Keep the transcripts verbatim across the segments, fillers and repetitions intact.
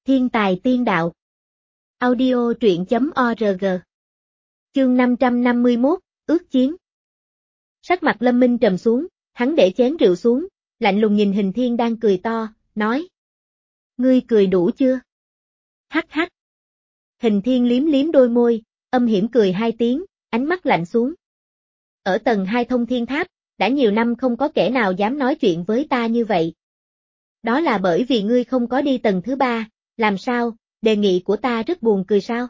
Thiên tài tiên đạo. Audio truyện chấm org. Chương năm trăm năm mươi mốt, ước chiến. Sắc mặt Lâm Minh trầm xuống, hắn để chén rượu xuống, lạnh lùng nhìn Hình Thiên đang cười to, nói. Ngươi cười đủ chưa? Hắc hắc. Hình Thiên liếm liếm đôi môi, âm hiểm cười hai tiếng, ánh mắt lạnh xuống. Ở tầng hai Thông Thiên Tháp, đã nhiều năm không có kẻ nào dám nói chuyện với ta như vậy. Đó là bởi vì ngươi không có đi tầng thứ ba, làm sao, đề nghị của ta rất buồn cười sao?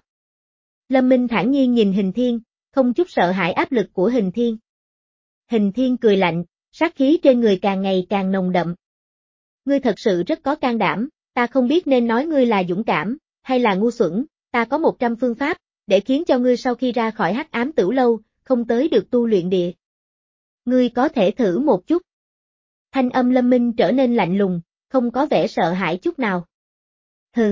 Lâm Minh thản nhiên nhìn Hình Thiên, không chút sợ hãi áp lực của Hình Thiên. Hình Thiên cười lạnh, sát khí trên người càng ngày càng nồng đậm. Ngươi thật sự rất có can đảm, ta không biết nên nói ngươi là dũng cảm, hay là ngu xuẩn, ta có một trăm phương pháp, để khiến cho ngươi sau khi ra khỏi Hắc Ám Tửu Lâu, không tới được tu luyện địa. Ngươi có thể thử một chút. Thanh âm Lâm Minh trở nên lạnh lùng, không có vẻ sợ hãi chút nào. Hừ.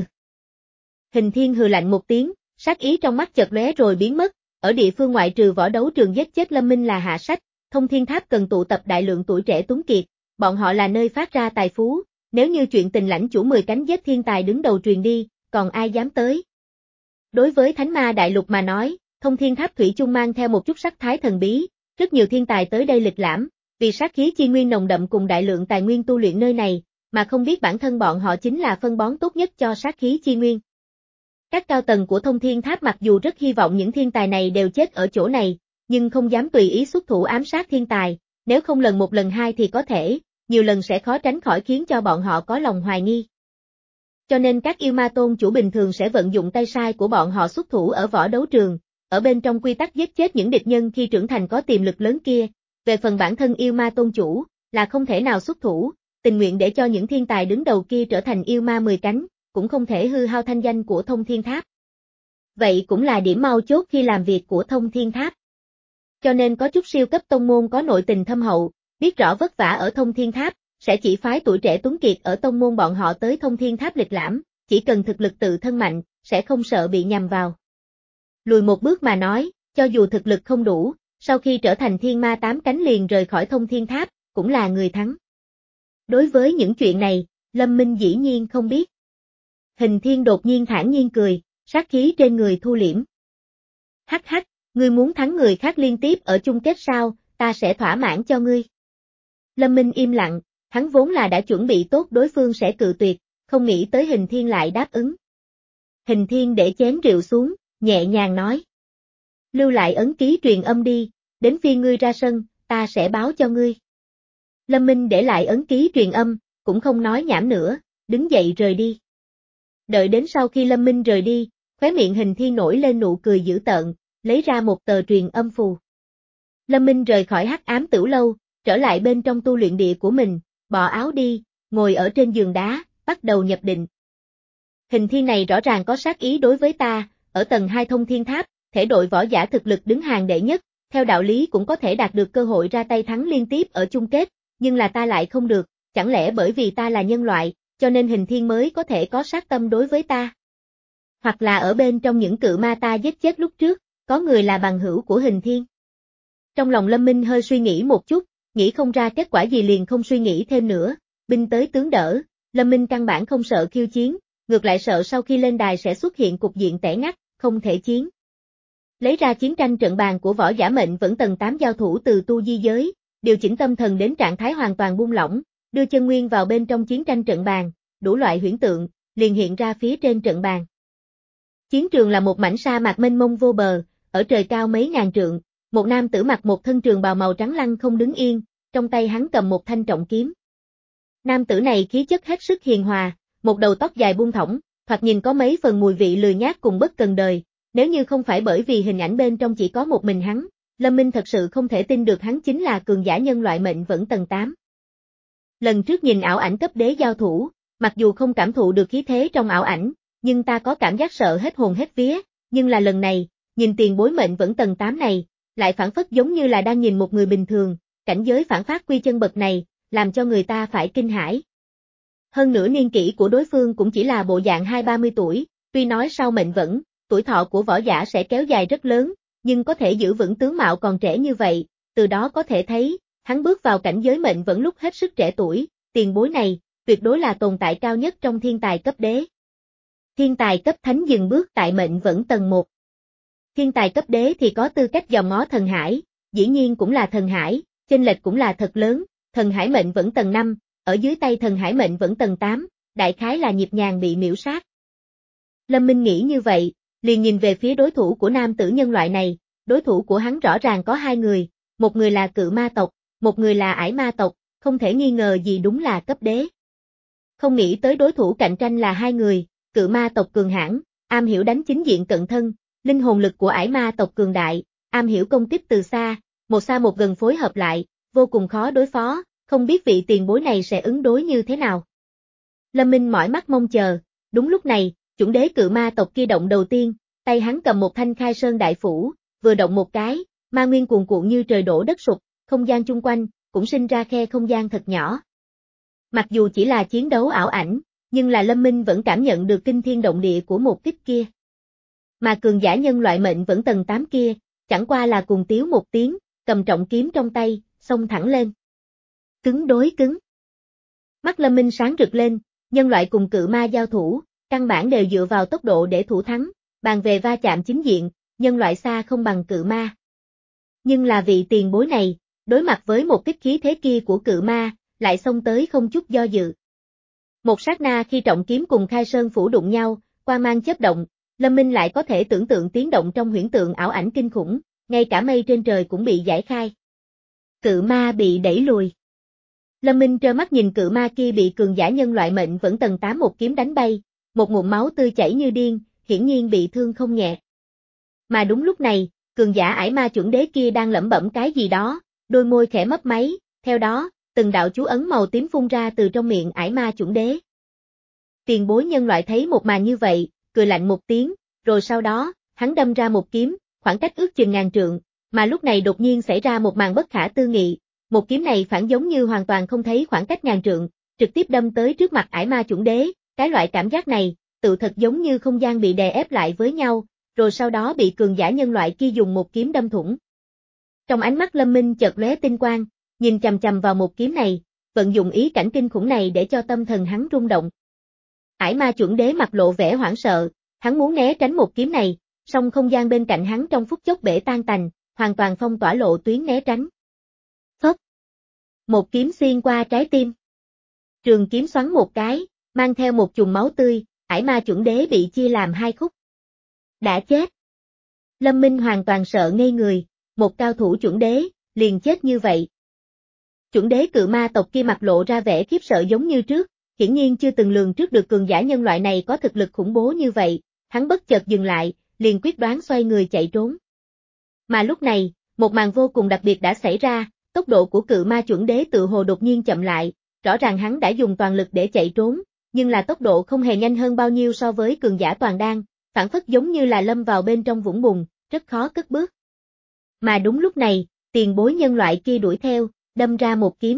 Hình Thiên hừ lạnh một tiếng, sát ý trong mắt chợt lóe rồi biến mất, ở địa phương ngoại trừ võ đấu trường giết chết Lâm Minh là hạ sách, Thông Thiên Tháp cần tụ tập đại lượng tuổi trẻ tuấn kiệt, bọn họ là nơi phát ra tài phú, nếu như chuyện tình lãnh chủ mười cánh giết thiên tài đứng đầu truyền đi, còn ai dám tới. Đối với Thánh Ma Đại Lục mà nói, Thông Thiên Tháp thủy chung mang theo một chút sắc thái thần bí, rất nhiều thiên tài tới đây lịch lãm, vì sát khí chi nguyên nồng đậm cùng đại lượng tài nguyên tu luyện nơi này, mà không biết bản thân bọn họ chính là phân bón tốt nhất cho sát khí chi nguyên. Các cao tầng của Thông Thiên Tháp mặc dù rất hy vọng những thiên tài này đều chết ở chỗ này, nhưng không dám tùy ý xuất thủ ám sát thiên tài, nếu không lần một lần hai thì có thể, nhiều lần sẽ khó tránh khỏi khiến cho bọn họ có lòng hoài nghi. Cho nên các yêu ma tôn chủ bình thường sẽ vận dụng tay sai của bọn họ xuất thủ ở võ đấu trường, ở bên trong quy tắc giết chết những địch nhân khi trưởng thành có tiềm lực lớn kia, về phần bản thân yêu ma tôn chủ, là không thể nào xuất thủ, tình nguyện để cho những thiên tài đứng đầu kia trở thành yêu ma mười cánh, cũng không thể hư hao thanh danh của Thông Thiên Tháp. Vậy cũng là điểm mấu chốt khi làm việc của Thông Thiên Tháp. Cho nên có chút siêu cấp tông môn có nội tình thâm hậu, biết rõ vất vả ở Thông Thiên Tháp, sẽ chỉ phái tuổi trẻ tuấn kiệt ở tông môn bọn họ tới Thông Thiên Tháp lịch lãm, chỉ cần thực lực tự thân mạnh, sẽ không sợ bị nhằm vào. Lùi một bước mà nói, cho dù thực lực không đủ, sau khi trở thành thiên ma tám cánh liền rời khỏi Thông Thiên Tháp, cũng là người thắng. Đối với những chuyện này, Lâm Minh dĩ nhiên không biết. Hình Thiên đột nhiên thản nhiên cười, sát khí trên người thu liễm. Hắc hắc, ngươi muốn thắng người khác liên tiếp ở chung kết sao, ta sẽ thỏa mãn cho ngươi. Lâm Minh im lặng, hắn vốn là đã chuẩn bị tốt đối phương sẽ cự tuyệt, không nghĩ tới Hình Thiên lại đáp ứng. Hình Thiên để chén rượu xuống, nhẹ nhàng nói. Lưu lại ấn ký truyền âm đi, đến phiên ngươi ra sân, ta sẽ báo cho ngươi. Lâm Minh để lại ấn ký truyền âm, cũng không nói nhảm nữa, đứng dậy rời đi. Đợi đến sau khi Lâm Minh rời đi, khóe miệng Hình Thiên nổi lên nụ cười dữ tợn, lấy ra một tờ truyền âm phù. Lâm Minh rời khỏi Hắc Ám Tửu Lâu, trở lại bên trong tu luyện địa của mình, bỏ áo đi, ngồi ở trên giường đá, bắt đầu nhập định. Hình Thiên này rõ ràng có sát ý đối với ta, ở tầng hai Thông Thiên Tháp, thể đội võ giả thực lực đứng hàng đệ nhất, theo đạo lý cũng có thể đạt được cơ hội ra tay thắng liên tiếp ở chung kết, nhưng là ta lại không được, chẳng lẽ bởi vì ta là nhân loại, cho nên Hình Thiên mới có thể có sát tâm đối với ta? Hoặc là ở bên trong những cự ma ta giết chết lúc trước, có người là bằng hữu của Hình Thiên? Trong lòng Lâm Minh hơi suy nghĩ một chút, nghĩ không ra kết quả gì liền không suy nghĩ thêm nữa, binh tới tướng đỡ, Lâm Minh căn bản không sợ khiêu chiến, ngược lại sợ sau khi lên đài sẽ xuất hiện cục diện tẻ ngắt, không thể chiến. Lấy ra chiến tranh trận bàn của võ giả mệnh vẫn tầng tám giao thủ từ tu di giới, điều chỉnh tâm thần đến trạng thái hoàn toàn buông lỏng, đưa chân nguyên vào bên trong chiến tranh trận bàn, đủ loại huyễn tượng, liền hiện ra phía trên trận bàn. Chiến trường là một mảnh sa mạc mênh mông vô bờ, ở trời cao mấy ngàn trượng, một nam tử mặc một thân trường bào màu trắng lăng không đứng yên, trong tay hắn cầm một thanh trọng kiếm. Nam tử này khí chất hết sức hiền hòa, một đầu tóc dài buông thõng, thoạt nhìn có mấy phần mùi vị lười nhác cùng bất cần đời, nếu như không phải bởi vì hình ảnh bên trong chỉ có một mình hắn, Lâm Minh thật sự không thể tin được hắn chính là cường giả nhân loại mệnh vẫn tầng tám. Lần trước nhìn ảo ảnh cấp đế giao thủ, mặc dù không cảm thụ được khí thế trong ảo ảnh, nhưng ta có cảm giác sợ hết hồn hết vía, nhưng là lần này, nhìn tiền bối mệnh vẫn tầng tám này, lại phản phất giống như là đang nhìn một người bình thường, cảnh giới phản phát quy chân bậc này, làm cho người ta phải kinh hãi. Hơn nữa niên kỷ của đối phương cũng chỉ là bộ dạng hai ba mươi tuổi, tuy nói sau mệnh vẫn, tuổi thọ của võ giả sẽ kéo dài rất lớn, nhưng có thể giữ vững tướng mạo còn trẻ như vậy, từ đó có thể thấy, hắn bước vào cảnh giới mệnh vẫn lúc hết sức trẻ tuổi, tiền bối này, tuyệt đối là tồn tại cao nhất trong thiên tài cấp đế. Thiên tài cấp thánh dừng bước tại mệnh vẫn tầng một. Thiên tài cấp đế thì có tư cách dòm ngó thần hải, dĩ nhiên cũng là thần hải, chênh lệch cũng là thật lớn, thần hải mệnh vẫn tầng năm, ở dưới tay thần hải mệnh vẫn tầng tám, đại khái là nhịp nhàng bị miễu sát. Lâm Minh nghĩ như vậy, liền nhìn về phía đối thủ của nam tử nhân loại này, đối thủ của hắn rõ ràng có hai người, một người là cự ma tộc, một người là ải ma tộc, không thể nghi ngờ gì đúng là cấp đế. Không nghĩ tới đối thủ cạnh tranh là hai người, cự ma tộc cường hãn, am hiểu đánh chính diện cận thân, linh hồn lực của ải ma tộc cường đại, am hiểu công kích từ xa, một xa một gần phối hợp lại, vô cùng khó đối phó, không biết vị tiền bối này sẽ ứng đối như thế nào. Lâm Minh mỏi mắt mong chờ, đúng lúc này, chủng đế cự ma tộc kia động đầu tiên, tay hắn cầm một thanh khai sơn đại phủ, vừa động một cái, ma nguyên cuồn cuộn như trời đổ đất sụp, không gian chung quanh, cũng sinh ra khe không gian thật nhỏ. Mặc dù chỉ là chiến đấu ảo ảnh, nhưng là Lâm Minh vẫn cảm nhận được kinh thiên động địa của một kích kia. Mà cường giả nhân loại mệnh vẫn tầng tám kia, chẳng qua là cùng tiếu một tiếng, cầm trọng kiếm trong tay, xông thẳng lên. Cứng đối cứng. Mắt Lâm Minh sáng rực lên, nhân loại cùng cự ma giao thủ, căn bản đều dựa vào tốc độ để thủ thắng, bàn về va chạm chính diện, nhân loại xa không bằng cự ma. Nhưng là vị tiền bối này, đối mặt với một kích khí thế kia của cự ma, lại xông tới không chút do dự. Một sát na khi trọng kiếm cùng khai sơn phủ đụng nhau, quang mang chớp động, Lâm Minh lại có thể tưởng tượng tiếng động trong huyễn tượng ảo ảnh kinh khủng, ngay cả mây trên trời cũng bị giải khai. Cự ma bị đẩy lùi. Lâm Minh trơ mắt nhìn cự ma kia bị cường giả nhân loại mệnh vẫn tầng tám một kiếm đánh bay, một ngụm máu tươi chảy như điên, hiển nhiên bị thương không nhẹ. Mà đúng lúc này, cường giả ải ma chuẩn đế kia đang lẩm bẩm cái gì đó, đôi môi khẽ mấp máy, theo đó, từng đạo chú ấn màu tím phun ra từ trong miệng ải ma chuẩn đế. Tiền bối nhân loại thấy một màn như vậy, cười lạnh một tiếng, rồi sau đó, hắn đâm ra một kiếm, khoảng cách ước chừng ngàn trượng, mà lúc này đột nhiên xảy ra một màn bất khả tư nghị, một kiếm này phản giống như hoàn toàn không thấy khoảng cách ngàn trượng, trực tiếp đâm tới trước mặt ải ma chuẩn đế, cái loại cảm giác này, tự thật giống như không gian bị đè ép lại với nhau, rồi sau đó bị cường giả nhân loại kia dùng một kiếm đâm thủng. Trong ánh mắt Lâm Minh chợt lóe tinh quang, nhìn chằm chằm vào một kiếm này, vận dụng ý cảnh kinh khủng này để cho tâm thần hắn rung động. Ải ma chuẩn đế mặt lộ vẻ hoảng sợ, hắn muốn né tránh một kiếm này, song không gian bên cạnh hắn trong phút chốc bể tan tành, hoàn toàn phong tỏa lộ tuyến né tránh. Phốc! Một kiếm xuyên qua trái tim. Trường kiếm xoắn một cái, mang theo một chùm máu tươi, ải ma chuẩn đế bị chia làm hai khúc. Đã chết. Lâm Minh hoàn toàn sợ ngây người, một cao thủ chuẩn đế, liền chết như vậy. Chuẩn đế cự ma tộc kia mặt lộ ra vẻ khiếp sợ giống như trước, hiển nhiên chưa từng lường trước được cường giả nhân loại này có thực lực khủng bố như vậy, hắn bất chợt dừng lại, liền quyết đoán xoay người chạy trốn. Mà lúc này, một màn vô cùng đặc biệt đã xảy ra, tốc độ của cự ma chuẩn đế tự hồ đột nhiên chậm lại, rõ ràng hắn đã dùng toàn lực để chạy trốn, nhưng là tốc độ không hề nhanh hơn bao nhiêu so với cường giả toàn đan, phản phất giống như là lâm vào bên trong vũng bùn, rất khó cất bước. Mà đúng lúc này, tiền bối nhân loại kia đuổi theo, đâm ra một kiếm.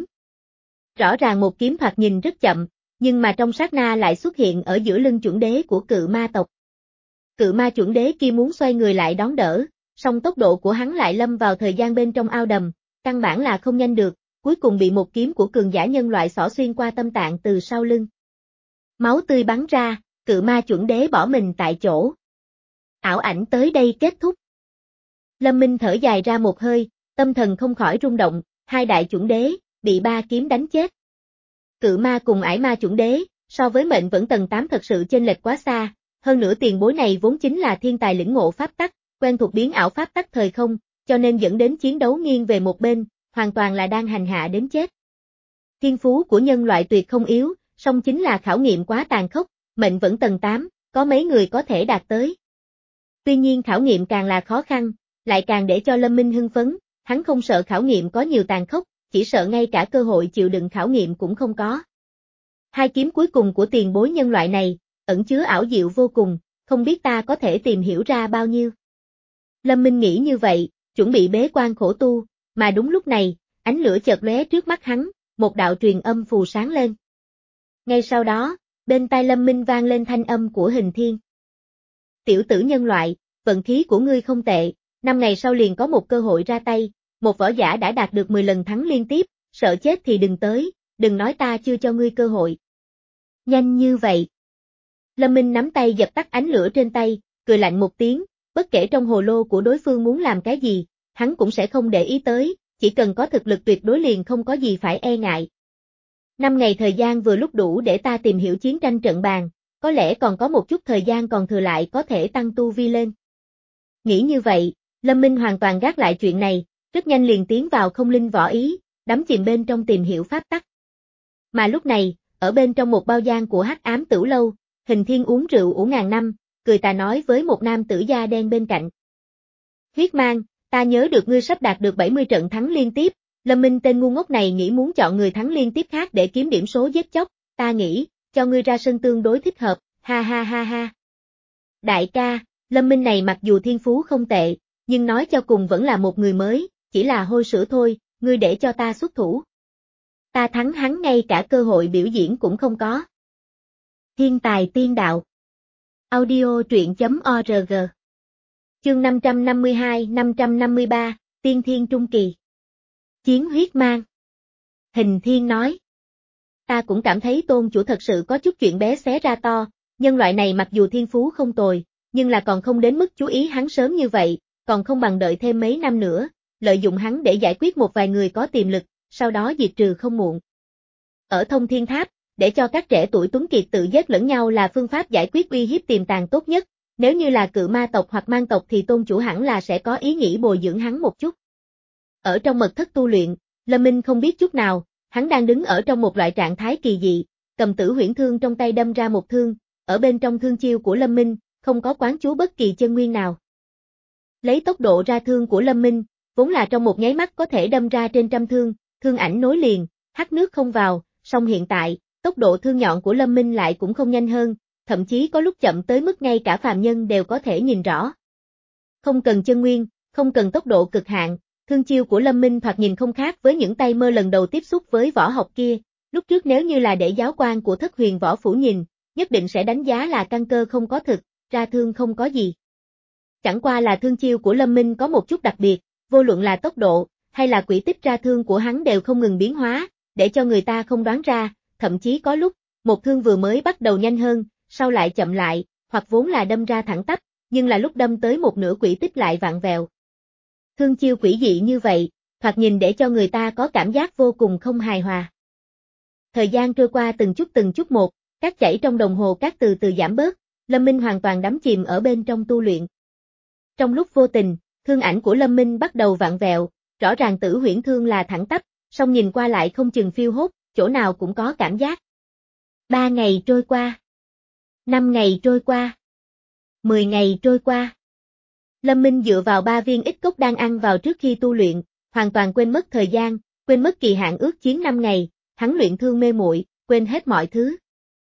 Rõ ràng một kiếm thoạt nhìn rất chậm, nhưng mà trong sát na lại xuất hiện ở giữa lưng chuẩn đế của cự ma tộc. Cự ma chuẩn đế kia muốn xoay người lại đón đỡ, song tốc độ của hắn lại lâm vào thời gian bên trong ao đầm, căn bản là không nhanh được, cuối cùng bị một kiếm của cường giả nhân loại xỏ xuyên qua tâm tạng từ sau lưng. Máu tươi bắn ra, cự ma chuẩn đế bỏ mình tại chỗ. Ảo ảnh tới đây kết thúc. Lâm Minh thở dài ra một hơi, tâm thần không khỏi rung động, hai đại chuẩn đế, bị ba kiếm đánh chết. Cự ma cùng ải ma chuẩn đế, so với mệnh vẫn tầng tám thật sự chênh lệch quá xa, hơn nữa tiền bối này vốn chính là thiên tài lĩnh ngộ pháp tắc, quen thuộc biến ảo pháp tắc thời không, cho nên dẫn đến chiến đấu nghiêng về một bên, hoàn toàn là đang hành hạ đến chết. Thiên phú của nhân loại tuyệt không yếu, song chính là khảo nghiệm quá tàn khốc, mệnh vẫn tầng tám, có mấy người có thể đạt tới. Tuy nhiên khảo nghiệm càng là khó khăn, lại càng để cho Lâm Minh hưng phấn, hắn không sợ khảo nghiệm có nhiều tàn khốc, chỉ sợ ngay cả cơ hội chịu đựng khảo nghiệm cũng không có. Hai kiếm cuối cùng của tiền bối nhân loại này, ẩn chứa ảo diệu vô cùng, không biết ta có thể tìm hiểu ra bao nhiêu. Lâm Minh nghĩ như vậy, chuẩn bị bế quan khổ tu, mà đúng lúc này, ánh lửa chợt lóe trước mắt hắn, một đạo truyền âm phù sáng lên. Ngay sau đó, bên tai Lâm Minh vang lên thanh âm của Hình Thiên. Tiểu tử nhân loại, vận khí của ngươi không tệ, năm ngày sau liền có một cơ hội ra tay, một võ giả đã đạt được mười lần thắng liên tiếp, sợ chết thì đừng tới, đừng nói ta chưa cho ngươi cơ hội. Nhanh như vậy. Lâm Minh nắm tay dập tắt ánh lửa trên tay, cười lạnh một tiếng, bất kể trong hồ lô của đối phương muốn làm cái gì, hắn cũng sẽ không để ý tới, chỉ cần có thực lực tuyệt đối liền không có gì phải e ngại. Năm ngày thời gian vừa lúc đủ để ta tìm hiểu chiến tranh trận bàn, có lẽ còn có một chút thời gian còn thừa lại có thể tăng tu vi lên. Nghĩ như vậy, Lâm Minh hoàn toàn gác lại chuyện này, rất nhanh liền tiến vào không linh võ ý, đắm chìm bên trong tìm hiểu pháp tắc. Mà lúc này, ở bên trong một bao gian của Hắc Ám Tửu Lâu, Hình Thiên uống rượu ủ ngàn năm, cười tà nói với một nam tử da đen bên cạnh. Huyết Mang, ta nhớ được ngươi sắp đạt được bảy mươi trận thắng liên tiếp, Lâm Minh tên ngu ngốc này nghĩ muốn chọn người thắng liên tiếp khác để kiếm điểm số giết chóc, ta nghĩ, cho ngươi ra sân tương đối thích hợp, ha ha ha ha. Đại ca, Lâm Minh này mặc dù thiên phú không tệ, nhưng nói cho cùng vẫn là một người mới, chỉ là hôi sữa thôi, ngươi để cho ta xuất thủ. Ta thắng hắn ngay cả cơ hội biểu diễn cũng không có. Thiên tài tiên đạo. Audio truyện.org. Chương năm trăm năm mươi hai năm trăm năm mươi ba, Tiên Thiên Trung Kỳ. Chiến huyết mang. Hình Thiên nói. Ta cũng cảm thấy tôn chủ thật sự có chút chuyện bé xé ra to, nhân loại này mặc dù thiên phú không tồi, nhưng là còn không đến mức chú ý hắn sớm như vậy, còn không bằng đợi thêm mấy năm nữa, lợi dụng hắn để giải quyết một vài người có tiềm lực, sau đó diệt trừ không muộn. Ở Thông Thiên Tháp, để cho các trẻ tuổi tuấn kiệt tự giết lẫn nhau là phương pháp giải quyết uy hiếp tiềm tàng tốt nhất, nếu như là cự ma tộc hoặc mang tộc thì tôn chủ hẳn là sẽ có ý nghĩ bồi dưỡng hắn một chút. Ở trong mật thất tu luyện, Lâm Minh không biết chút nào, hắn đang đứng ở trong một loại trạng thái kỳ dị, cầm tử huyễn thương trong tay đâm ra một thương, ở bên trong thương chiêu của Lâm Minh, không có quán chú bất kỳ chân nguyên nào. Lấy tốc độ ra thương của Lâm Minh, vốn là trong một nháy mắt có thể đâm ra trên trăm thương, thương ảnh nối liền, hắt nước không vào, song hiện tại, tốc độ thương nhọn của Lâm Minh lại cũng không nhanh hơn, thậm chí có lúc chậm tới mức ngay cả phàm nhân đều có thể nhìn rõ. Không cần chân nguyên, không cần tốc độ cực hạn, thương chiêu của Lâm Minh thoạt nhìn không khác với những tay mơ lần đầu tiếp xúc với võ học kia, lúc trước nếu như là để giáo quan của Thất Huyền Võ Phủ nhìn, nhất định sẽ đánh giá là căn cơ không có thực, ra thương không có gì. Chẳng qua là thương chiêu của Lâm Minh có một chút đặc biệt, vô luận là tốc độ, hay là quỹ tích ra thương của hắn đều không ngừng biến hóa, để cho người ta không đoán ra, thậm chí có lúc, một thương vừa mới bắt đầu nhanh hơn, sau lại chậm lại, hoặc vốn là đâm ra thẳng tắp, nhưng là lúc đâm tới một nửa quỹ tích lại vặn vẹo. Thương chiêu quỷ dị như vậy, thoạt nhìn để cho người ta có cảm giác vô cùng không hài hòa. Thời gian trôi qua từng chút từng chút một, cát chảy trong đồng hồ cát từ từ giảm bớt, Lâm Minh hoàn toàn đắm chìm ở bên trong tu luyện. Trong lúc vô tình, thương ảnh của Lâm Minh bắt đầu vặn vẹo, rõ ràng tử huyễn thương là thẳng tắp, song nhìn qua lại không chừng phiêu hốt, chỗ nào cũng có cảm giác. Ba ngày trôi qua. Năm ngày trôi qua. Mười ngày trôi qua. Lâm Minh dựa vào ba viên ít cốc đang ăn vào trước khi tu luyện, hoàn toàn quên mất thời gian, quên mất kỳ hạn ước chiến năm ngày, hắn luyện thương mê muội, quên hết mọi thứ.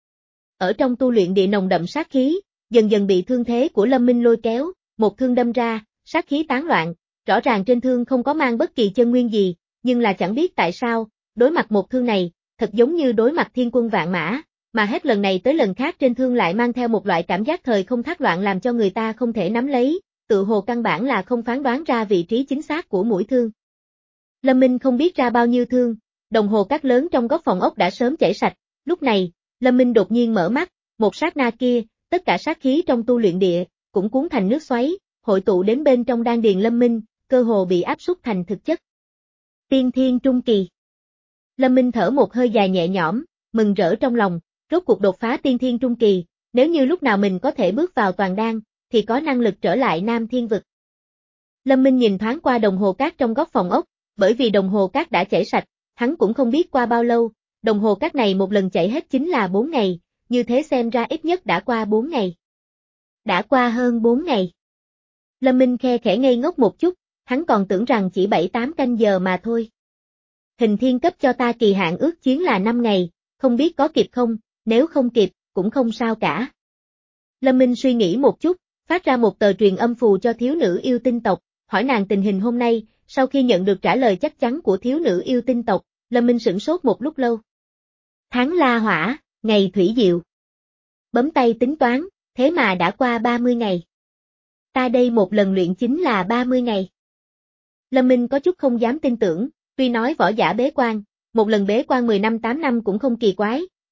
Ở trong tu luyện địa nồng đậm sát khí, dần dần bị thương thế của Lâm Minh lôi kéo, một thương đâm ra, sát khí tán loạn, rõ ràng trên thương không có mang bất kỳ chân nguyên gì, nhưng là chẳng biết tại sao, đối mặt một thương này, thật giống như đối mặt thiên quân vạn mã, mà hết lần này tới lần khác trên thương lại mang theo một loại cảm giác thời không thác loạn làm cho người ta không thể nắm lấy, tự hồ căn bản là không phán đoán ra vị trí chính xác của mũi thương. Lâm Minh không biết ra bao nhiêu thương, đồng hồ cát lớn trong góc phòng ốc đã sớm chảy sạch, lúc này, Lâm Minh đột nhiên mở mắt, một sát na kia, tất cả sát khí trong tu luyện địa, cũng cuốn thành nước xoáy, hội tụ đến bên trong đan điền Lâm Minh, cơ hồ bị áp suất thành thực chất. Tiên Thiên Trung Kỳ. Lâm Minh thở một hơi dài nhẹ nhõm, mừng rỡ trong lòng, rốt cuộc đột phá Tiên Thiên Trung Kỳ, nếu như lúc nào mình có thể bước vào toàn đan, thì có năng lực trở lại Nam Thiên Vực. Lâm Minh nhìn thoáng qua đồng hồ cát trong góc phòng ốc, bởi vì đồng hồ cát đã chảy sạch, hắn cũng không biết qua bao lâu, đồng hồ cát này một lần chảy hết chính là bốn ngày, như thế xem ra ít nhất đã qua bốn ngày. Đã qua hơn bốn ngày. Lâm Minh khe khẽ ngây ngốc một chút, hắn còn tưởng rằng chỉ bảy tám canh giờ mà thôi. Hình Thiên cấp cho ta kỳ hạn ước chiến là năm ngày, không biết có kịp không, nếu không kịp, cũng không sao cả. Lâm Minh suy nghĩ một chút, phát ra một tờ truyền âm phù cho thiếu nữ yêu tinh tộc, hỏi nàng tình hình hôm nay, sau khi nhận được trả lời chắc chắn của thiếu nữ yêu tinh tộc, Lâm Minh sửng sốt một lúc lâu. Tháng La Hỏa, ngày Thủy Diệu. Bấm tay tính toán, thế mà đã qua ba mươi ngày. Ta đây một lần luyện chính là ba mươi ngày. Lâm Minh có chút không dám tin tưởng, tuy nói võ giả bế quan, một lần bế quan mười năm tám năm cũng không kỳ quái,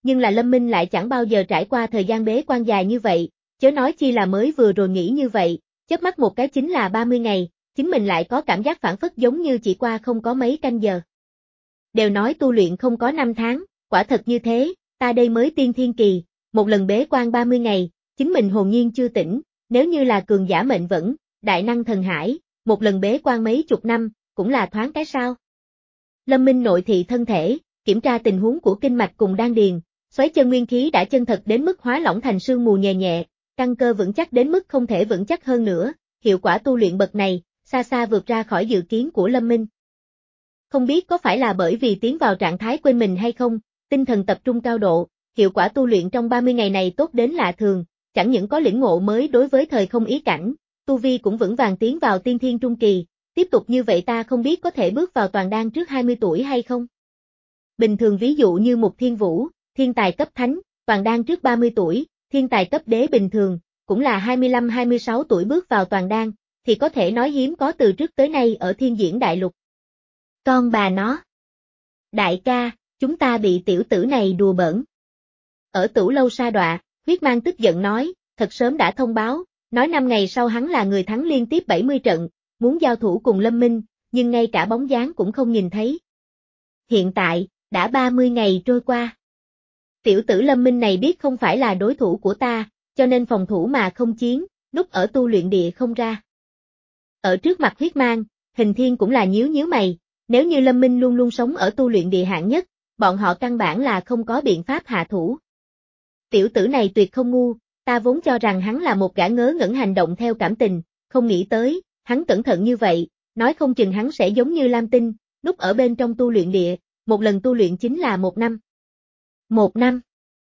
nhưng là Lâm Minh lại chẳng bao giờ trải qua thời gian bế quan dài như vậy, chớ nói chi là mới vừa rồi nghỉ như vậy, chớp mắt một cái chính là ba mươi ngày, chính mình lại có cảm giác phản phất giống như chỉ qua không có mấy canh giờ. Đều nói tu luyện không có năm tháng, quả thật như thế, ta đây mới tiên thiên kỳ, một lần bế quan ba mươi ngày, chính mình hồn nhiên chưa tỉnh, nếu như là cường giả mệnh vẫn, đại năng thần hải, một lần bế quan mấy chục năm, cũng là thoáng cái sao. Lâm Minh nội thị thân thể, kiểm tra tình huống của kinh mạch cùng đan điền, xoáy chân nguyên khí đã chân thật đến mức hóa lỏng thành sương mù nhẹ nhẹ, căn cơ vững chắc đến mức không thể vững chắc hơn nữa, hiệu quả tu luyện bậc này, xa xa vượt ra khỏi dự kiến của Lâm Minh. Không biết có phải là bởi vì tiến vào trạng thái quên mình hay không, tinh thần tập trung cao độ, hiệu quả tu luyện trong ba mươi ngày này tốt đến lạ thường, chẳng những có lĩnh ngộ mới đối với thời không ý cảnh, tu vi cũng vững vàng tiến vào tiên thiên trung kỳ, tiếp tục như vậy ta không biết có thể bước vào toàn đan trước hai mươi tuổi hay không. Bình thường ví dụ như Mục Thiên Vũ, thiên tài cấp thánh, toàn đan trước ba mươi tuổi, thiên tài cấp đế bình thường, cũng là hai mươi lăm hai mươi sáu tuổi bước vào toàn đan, thì có thể nói hiếm có từ trước tới nay ở Thiên Diễn Đại Lục. Con bà nó. Đại ca, chúng ta bị tiểu tử này đùa bỡn. Ở Tửu Lâu Sa Đọa, Huyết Mang tức giận nói, thật sớm đã thông báo, nói năm ngày sau hắn là người thắng liên tiếp bảy mươi trận, muốn giao thủ cùng Lâm Minh, nhưng ngay cả bóng dáng cũng không nhìn thấy. Hiện tại, đã ba mươi ngày trôi qua. Tiểu tử Lâm Minh này biết không phải là đối thủ của ta, cho nên phòng thủ mà không chiến, núp ở tu luyện địa không ra. Ở trước mặt Huyết Mang, Hình Thiên cũng là nhíu nhíu mày, nếu như Lâm Minh luôn luôn sống ở tu luyện địa hạng nhất, bọn họ căn bản là không có biện pháp hạ thủ. Tiểu tử này tuyệt không ngu, ta vốn cho rằng hắn là một gã ngớ ngẩn hành động theo cảm tình, không nghĩ tới, hắn cẩn thận như vậy, nói không chừng hắn sẽ giống như Lam Tinh, núp ở bên trong tu luyện địa, một lần tu luyện chính là một năm. Một năm.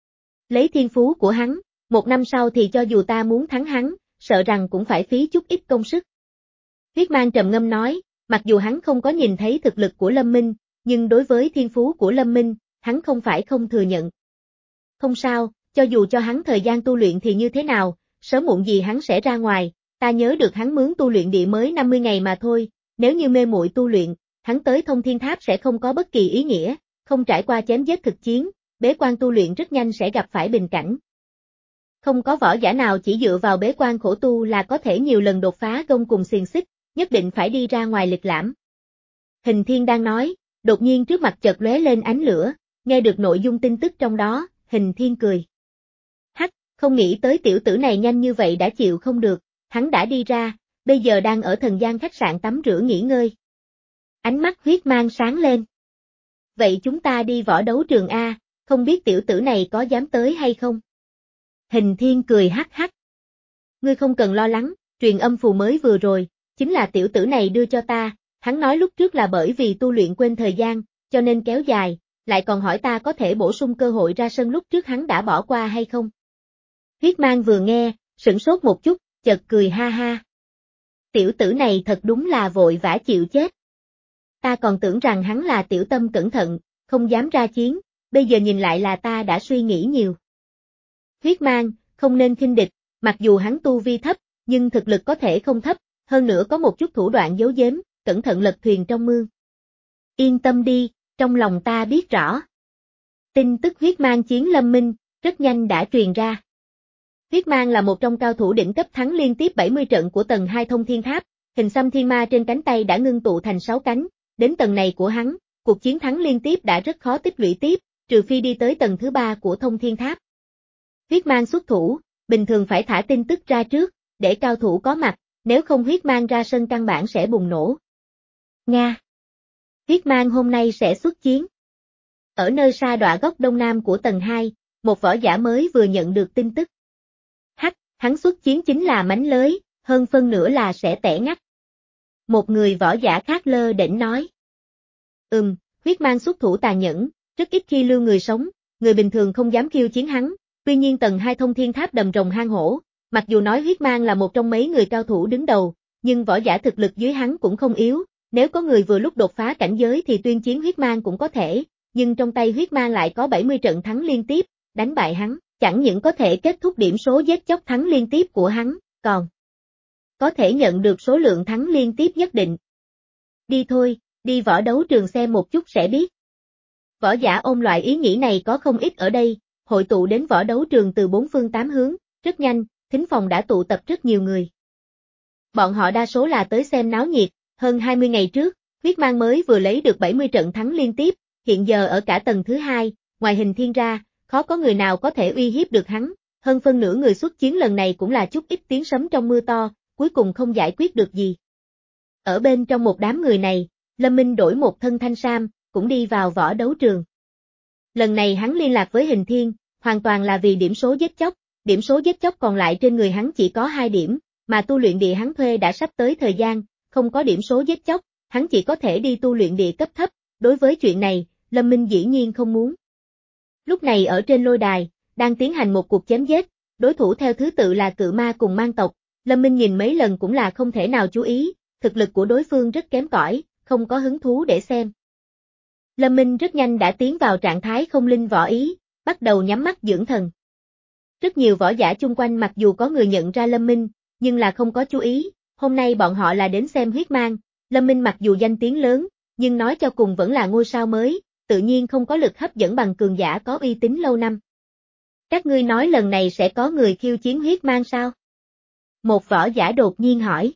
Lấy thiên phú của hắn, một năm sau thì cho dù ta muốn thắng hắn, sợ rằng cũng phải phí chút ít công sức. Huyết Mang trầm ngâm nói, mặc dù hắn không có nhìn thấy thực lực của Lâm Minh, nhưng đối với thiên phú của Lâm Minh, hắn không phải không thừa nhận. Không sao, cho dù cho hắn thời gian tu luyện thì như thế nào, sớm muộn gì hắn sẽ ra ngoài, ta nhớ được hắn mướn tu luyện địa mới năm mươi ngày mà thôi, nếu như mê muội tu luyện, hắn tới Thông Thiên Tháp sẽ không có bất kỳ ý nghĩa, không trải qua chém giết thực chiến, bế quan tu luyện rất nhanh sẽ gặp phải bình cảnh. Không có võ giả nào chỉ dựa vào bế quan khổ tu là có thể nhiều lần đột phá gông cùng xiềng xích, nhất định phải đi ra ngoài lịch lãm. Hình Thiên đang nói, đột nhiên trước mặt chợt lóe lên ánh lửa, nghe được nội dung tin tức trong đó, Hình Thiên cười. Hắc, không nghĩ tới tiểu tử này nhanh như vậy đã chịu không được, hắn đã đi ra, bây giờ đang ở thần gian khách sạn tắm rửa nghỉ ngơi. Ánh mắt Huyết Mang sáng lên. Vậy chúng ta đi võ đấu trường A, không biết tiểu tử này có dám tới hay không? Hình Thiên cười hắc hắc. Ngươi không cần lo lắng, truyền âm phù mới vừa rồi, chính là tiểu tử này đưa cho ta, hắn nói lúc trước là bởi vì tu luyện quên thời gian, cho nên kéo dài, lại còn hỏi ta có thể bổ sung cơ hội ra sân lúc trước hắn đã bỏ qua hay không. Huyết Mang vừa nghe, sửng sốt một chút, chợt cười ha ha. Tiểu tử này thật đúng là vội vã chịu chết. Ta còn tưởng rằng hắn là tiểu tâm cẩn thận, không dám ra chiến, bây giờ nhìn lại là ta đã suy nghĩ nhiều. Huyết Mang, không nên khinh địch, mặc dù hắn tu vi thấp, nhưng thực lực có thể không thấp, hơn nữa có một chút thủ đoạn giấu giếm, cẩn thận lật thuyền trong mương. Yên tâm đi, trong lòng ta biết rõ. Tin tức Huyết Mang chiến Lâm Minh, rất nhanh đã truyền ra. Huyết Mang là một trong cao thủ đỉnh cấp thắng liên tiếp bảy mươi trận của tầng hai Thông Thiên Tháp, hình xăm thiên ma trên cánh tay đã ngưng tụ thành sáu cánh, đến tầng này của hắn, cuộc chiến thắng liên tiếp đã rất khó tích lũy tiếp, trừ phi đi tới tầng thứ ba của Thông Thiên Tháp. Huyết Mang xuất thủ, bình thường phải thả tin tức ra trước, để cao thủ có mặt, nếu không Huyết Mang ra sân căn bản sẽ bùng nổ. Nga. Huyết Mang hôm nay sẽ xuất chiến. Ở nơi sa đọa góc đông nam của tầng hai, một võ giả mới vừa nhận được tin tức. Hắc, hắn xuất chiến chính là mánh lới, hơn phân nửa là sẽ tẻ ngắt. Một người võ giả khác lơ đễnh nói. Ừm, Huyết Mang xuất thủ tàn nhẫn, rất ít khi lưu người sống, người bình thường không dám khiêu chiến hắn, tuy nhiên tầng hai Thông Thiên Tháp đầm rồng hang hổ, mặc dù nói Huyết Mang là một trong mấy người cao thủ đứng đầu, nhưng võ giả thực lực dưới hắn cũng không yếu, nếu có người vừa lúc đột phá cảnh giới thì tuyên chiến Huyết Mang cũng có thể, nhưng trong tay Huyết Mang lại có bảy mươi trận thắng liên tiếp, đánh bại hắn, chẳng những có thể kết thúc điểm số giết chóc thắng liên tiếp của hắn, còn có thể nhận được số lượng thắng liên tiếp nhất định. Đi thôi, đi võ đấu trường xem một chút sẽ biết. Võ giả ôm loại ý nghĩ này có không ít ở đây, hội tụ đến võ đấu trường từ bốn phương tám hướng, rất nhanh, thính phòng đã tụ tập rất nhiều người. Bọn họ đa số là tới xem náo nhiệt, hơn hai mươi ngày trước, huyết mang mới vừa lấy được bảy mươi trận thắng liên tiếp, hiện giờ ở cả tầng thứ hai, ngoài Hình Thiên ra, khó có người nào có thể uy hiếp được hắn, hơn phân nửa người xuất chiến lần này cũng là chút ít tiếng sấm trong mưa to, cuối cùng không giải quyết được gì. Ở bên trong một đám người này, Lâm Minh đổi một thân thanh sam, cũng đi vào võ đấu trường. Lần này hắn liên lạc với Hình Thiên, hoàn toàn là vì điểm số giết chóc, điểm số giết chóc còn lại trên người hắn chỉ có hai điểm, mà tu luyện địa hắn thuê đã sắp tới thời gian, không có điểm số giết chóc, hắn chỉ có thể đi tu luyện địa cấp thấp, đối với chuyện này, Lâm Minh dĩ nhiên không muốn. Lúc này ở trên lôi đài, đang tiến hành một cuộc chém giết, đối thủ theo thứ tự là cự ma cùng mang tộc, Lâm Minh nhìn mấy lần cũng là không thể nào chú ý, thực lực của đối phương rất kém cỏi, không có hứng thú để xem. Lâm Minh rất nhanh đã tiến vào trạng thái không linh võ ý, bắt đầu nhắm mắt dưỡng thần. Rất nhiều võ giả chung quanh mặc dù có người nhận ra Lâm Minh, nhưng là không có chú ý, hôm nay bọn họ là đến xem huyết mang, Lâm Minh mặc dù danh tiếng lớn, nhưng nói cho cùng vẫn là ngôi sao mới, tự nhiên không có lực hấp dẫn bằng cường giả có uy tín lâu năm. Các ngươi nói lần này sẽ có người khiêu chiến huyết mang sao? Một võ giả đột nhiên hỏi.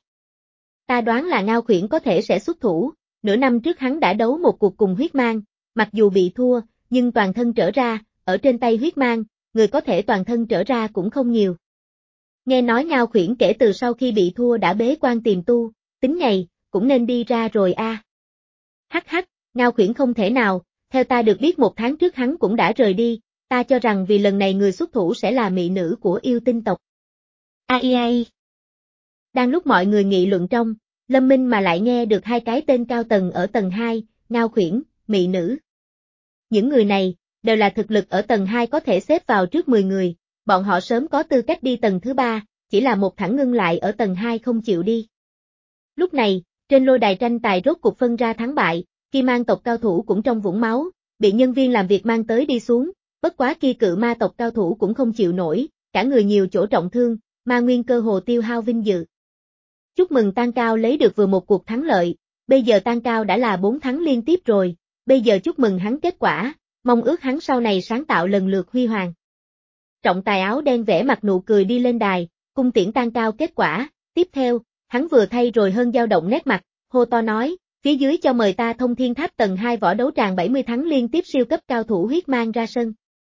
Ta đoán là Ngao Khuyển có thể sẽ xuất thủ, nửa năm trước hắn đã đấu một cuộc cùng huyết mang, mặc dù bị thua, nhưng toàn thân trở ra, ở trên tay huyết mang, người có thể toàn thân trở ra cũng không nhiều. Nghe nói Ngao Khuyển kể từ sau khi bị thua đã bế quan tìm tu, tính ngày, cũng nên đi ra rồi a. À. Hắc hắc, Ngao Khuyển không thể nào, theo ta được biết một tháng trước hắn cũng đã rời đi, ta cho rằng vì lần này người xuất thủ sẽ là mỹ nữ của yêu tinh tộc. Ai ai. Đang lúc mọi người nghị luận trong, Lâm Minh mà lại nghe được hai cái tên cao tầng ở tầng hai, Ngao Khuyển, mỹ nữ. Những người này, đều là thực lực ở tầng hai có thể xếp vào trước mười người, bọn họ sớm có tư cách đi tầng thứ ba, chỉ là một thẳng ngưng lại ở tầng hai không chịu đi. Lúc này, trên lôi đài tranh tài rốt cục phân ra thắng bại, Kim Mang tộc cao thủ cũng trong vũng máu, bị nhân viên làm việc mang tới đi xuống, bất quá kia cự ma tộc cao thủ cũng không chịu nổi, cả người nhiều chỗ trọng thương, ma nguyên cơ hồ tiêu hao vinh dự. Chúc mừng Tan Cao lấy được vừa một cuộc thắng lợi, bây giờ Tan Cao đã là bốn thắng liên tiếp rồi, bây giờ chúc mừng hắn kết quả, mong ước hắn sau này sáng tạo lần lượt huy hoàng. Trọng tài áo đen vẽ mặt nụ cười đi lên đài, cung tiễn Tan Cao kết quả, tiếp theo, hắn vừa thay rồi hơn dao động nét mặt, hô to nói, phía dưới cho mời ta Thông Thiên Tháp tầng hai võ đấu tràng bảy mươi thắng liên tiếp siêu cấp cao thủ huyết mang ra sân.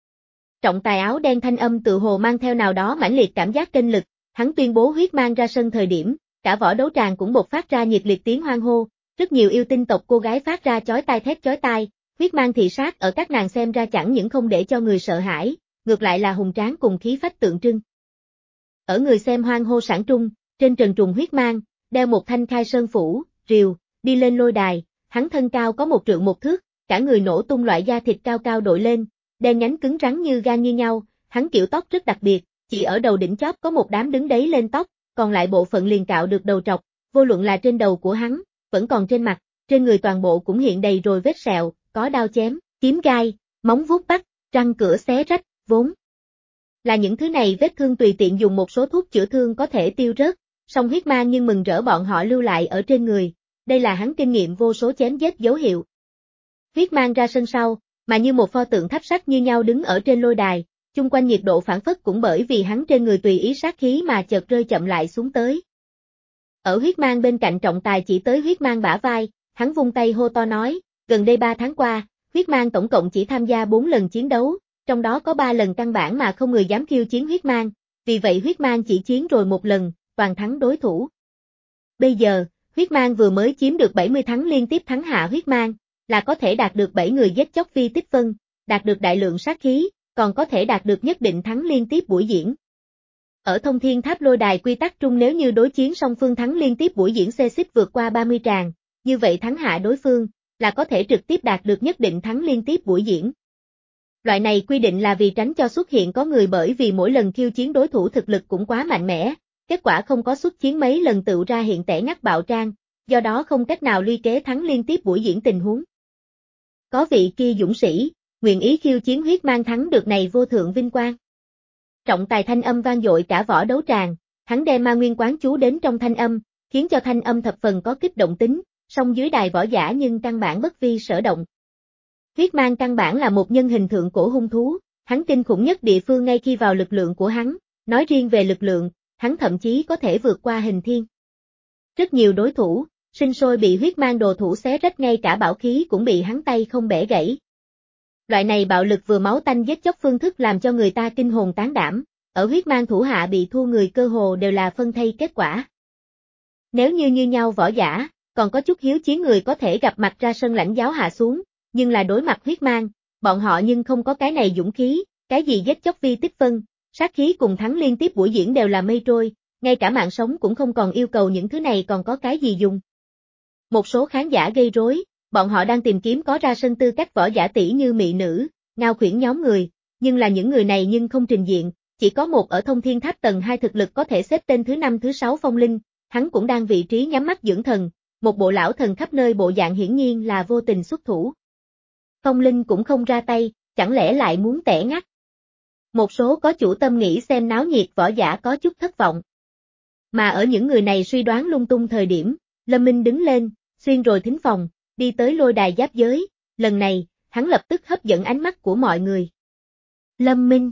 Trọng tài áo đen thanh âm tự hồ mang theo nào đó mãnh liệt cảm giác kênh lực, hắn tuyên bố huyết mang ra sân thời điểm, cả võ đấu tràng cũng bộc phát ra nhiệt liệt tiếng hoan hô, rất nhiều yêu tinh tộc cô gái phát ra chói tai thét chói tai, huyết mang thị sát ở các nàng xem ra chẳng những không để cho người sợ hãi, ngược lại là hùng tráng cùng khí phách tượng trưng. Ở người xem hoan hô sảng trung, trên trần trùng huyết mang, đeo một thanh khai sơn phủ, rìu, đi lên lôi đài, hắn thân cao có một trượng một thước, cả người nổ tung loại da thịt cao cao đội lên, đen nhánh cứng rắn như gan như nhau, hắn kiểu tóc rất đặc biệt, chỉ ở đầu đỉnh chóp có một đám đứng đấy lên tóc, còn lại bộ phận liền cạo được đầu trọc, vô luận là trên đầu của hắn, vẫn còn trên mặt, trên người toàn bộ cũng hiện đầy rồi vết sẹo, có đao chém, kiếm gai, móng vuốt bắt, răng cửa xé rách, vốn là những thứ này vết thương tùy tiện dùng một số thuốc chữa thương có thể tiêu rớt, song huyết mang nhưng mừng rỡ bọn họ lưu lại ở trên người, đây là hắn kinh nghiệm vô số chém giết dấu hiệu. Huyết mang ra sân sau, mà như một pho tượng tháp sắt như nhau đứng ở trên lôi đài, chung quanh nhiệt độ phản phất cũng bởi vì hắn trên người tùy ý sát khí mà chợt rơi chậm lại xuống tới. Ở huyết mang bên cạnh trọng tài chỉ tới huyết mang bả vai, hắn vung tay hô to nói, gần đây ba tháng qua, huyết mang tổng cộng chỉ tham gia bốn lần chiến đấu, trong đó có ba lần căn bản mà không người dám khiêu chiến huyết mang, vì vậy huyết mang chỉ chiến rồi một lần, toàn thắng đối thủ. Bây giờ, huyết mang vừa mới chiếm được bảy mươi thắng liên tiếp thắng hạ huyết mang, là có thể đạt được bảy người giết chóc vi tích phân, đạt được đại lượng sát khí, còn có thể đạt được nhất định thắng liên tiếp buổi diễn. Ở Thông Thiên Tháp lôi đài quy tắc trung nếu như đối chiến song phương thắng liên tiếp buổi diễn xê xích vượt qua ba mươi tràng, như vậy thắng hạ đối phương, là có thể trực tiếp đạt được nhất định thắng liên tiếp buổi diễn. Loại này quy định là vì tránh cho xuất hiện có người bởi vì mỗi lần khiêu chiến đối thủ thực lực cũng quá mạnh mẽ, kết quả không có xuất chiến mấy lần tự ra hiện tẻ ngắt bạo trang, do đó không cách nào luy kế thắng liên tiếp buổi diễn tình huống. Có vị kia dũng sĩ, nguyện ý khiêu chiến huyết mang thắng được này vô thượng vinh quang. Trọng tài thanh âm vang dội cả võ đấu tràng, hắn đem ma nguyên quán chú đến trong thanh âm, khiến cho thanh âm thập phần có kích động tính, song dưới đài võ giả nhưng căn bản bất vi sở động. Huyết mang căn bản là một nhân hình thượng cổ hung thú, hắn kinh khủng nhất địa phương ngay khi vào lực lượng của hắn, nói riêng về lực lượng, hắn thậm chí có thể vượt qua hình thiên. Rất nhiều đối thủ, sinh sôi bị huyết mang đồ thủ xé rách, ngay cả bảo khí cũng bị hắn tay không bẻ gãy. Loại này bạo lực vừa máu tanh giết chóc phương thức làm cho người ta kinh hồn tán đảm, ở huyết mang thủ hạ bị thua người cơ hồ đều là phân thây kết quả. Nếu như như nhau võ giả, còn có chút hiếu chiến người có thể gặp mặt ra sân lãnh giáo hạ xuống, nhưng là đối mặt huyết mang, bọn họ nhưng không có cái này dũng khí, cái gì giết chóc vi tích phân, sát khí cùng thắng liên tiếp buổi diễn đều là mây trôi, ngay cả mạng sống cũng không còn yêu cầu những thứ này, còn có cái gì dùng. Một số khán giả gây rối, bọn họ đang tìm kiếm có ra sân tư cách võ giả tỷ như mị nữ, ngao khuyển nhóm người, nhưng là những người này nhưng không trình diện, chỉ có một ở Thông Thiên Tháp tầng hai thực lực có thể xếp tên thứ năm thứ sáu Phong Linh, hắn cũng đang vị trí nhắm mắt dưỡng thần, một bộ lão thần khắp nơi bộ dạng hiển nhiên là vô tình xuất thủ. Phong Linh cũng không ra tay, chẳng lẽ lại muốn tẻ ngắt. Một số có chủ tâm nghĩ xem náo nhiệt võ giả có chút thất vọng. Mà ở những người này suy đoán lung tung thời điểm, Lâm Minh đứng lên, xuyên rồi thính phòng, đi tới lôi đài giáp giới, lần này, hắn lập tức hấp dẫn ánh mắt của mọi người. Lâm Minh.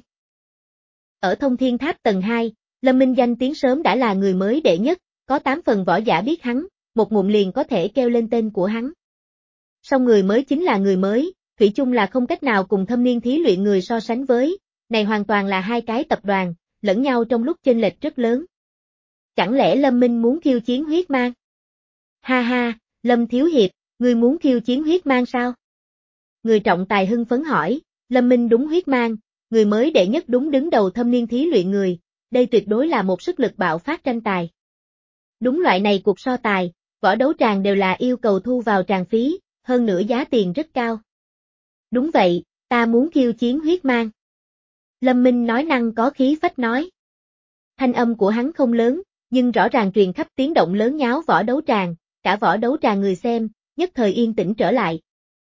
Ở Thông Thiên Tháp tầng hai, Lâm Minh danh tiếng sớm đã là người mới đệ nhất, có tám phần võ giả biết hắn, một ngụm liền có thể kêu lên tên của hắn. Song người mới chính là người mới, thủy chung là không cách nào cùng thâm niên thí luyện người so sánh với, này hoàn toàn là hai cái tập đoàn, lẫn nhau trong lúc chênh lệch rất lớn. Chẳng lẽ Lâm Minh muốn khiêu chiến huyết mang? Ha ha, Lâm Thiếu Hiệp, ngươi muốn khiêu chiến huyết mang sao? Người trọng tài hưng phấn hỏi, Lâm Minh đúng huyết mang, người mới đệ nhất đúng đứng đầu thâm niên thí luyện người, đây tuyệt đối là một sức lực bạo phát tranh tài. Đúng loại này cuộc so tài, võ đấu tràng đều là yêu cầu thu vào tràng phí, hơn nữa giá tiền rất cao. Đúng vậy, ta muốn khiêu chiến huyết mang. Lâm Minh nói năng có khí phách nói. Thanh âm của hắn không lớn, nhưng rõ ràng truyền khắp tiếng động lớn nháo võ đấu tràng, cả võ đấu tràng người xem, nhất thời yên tĩnh trở lại.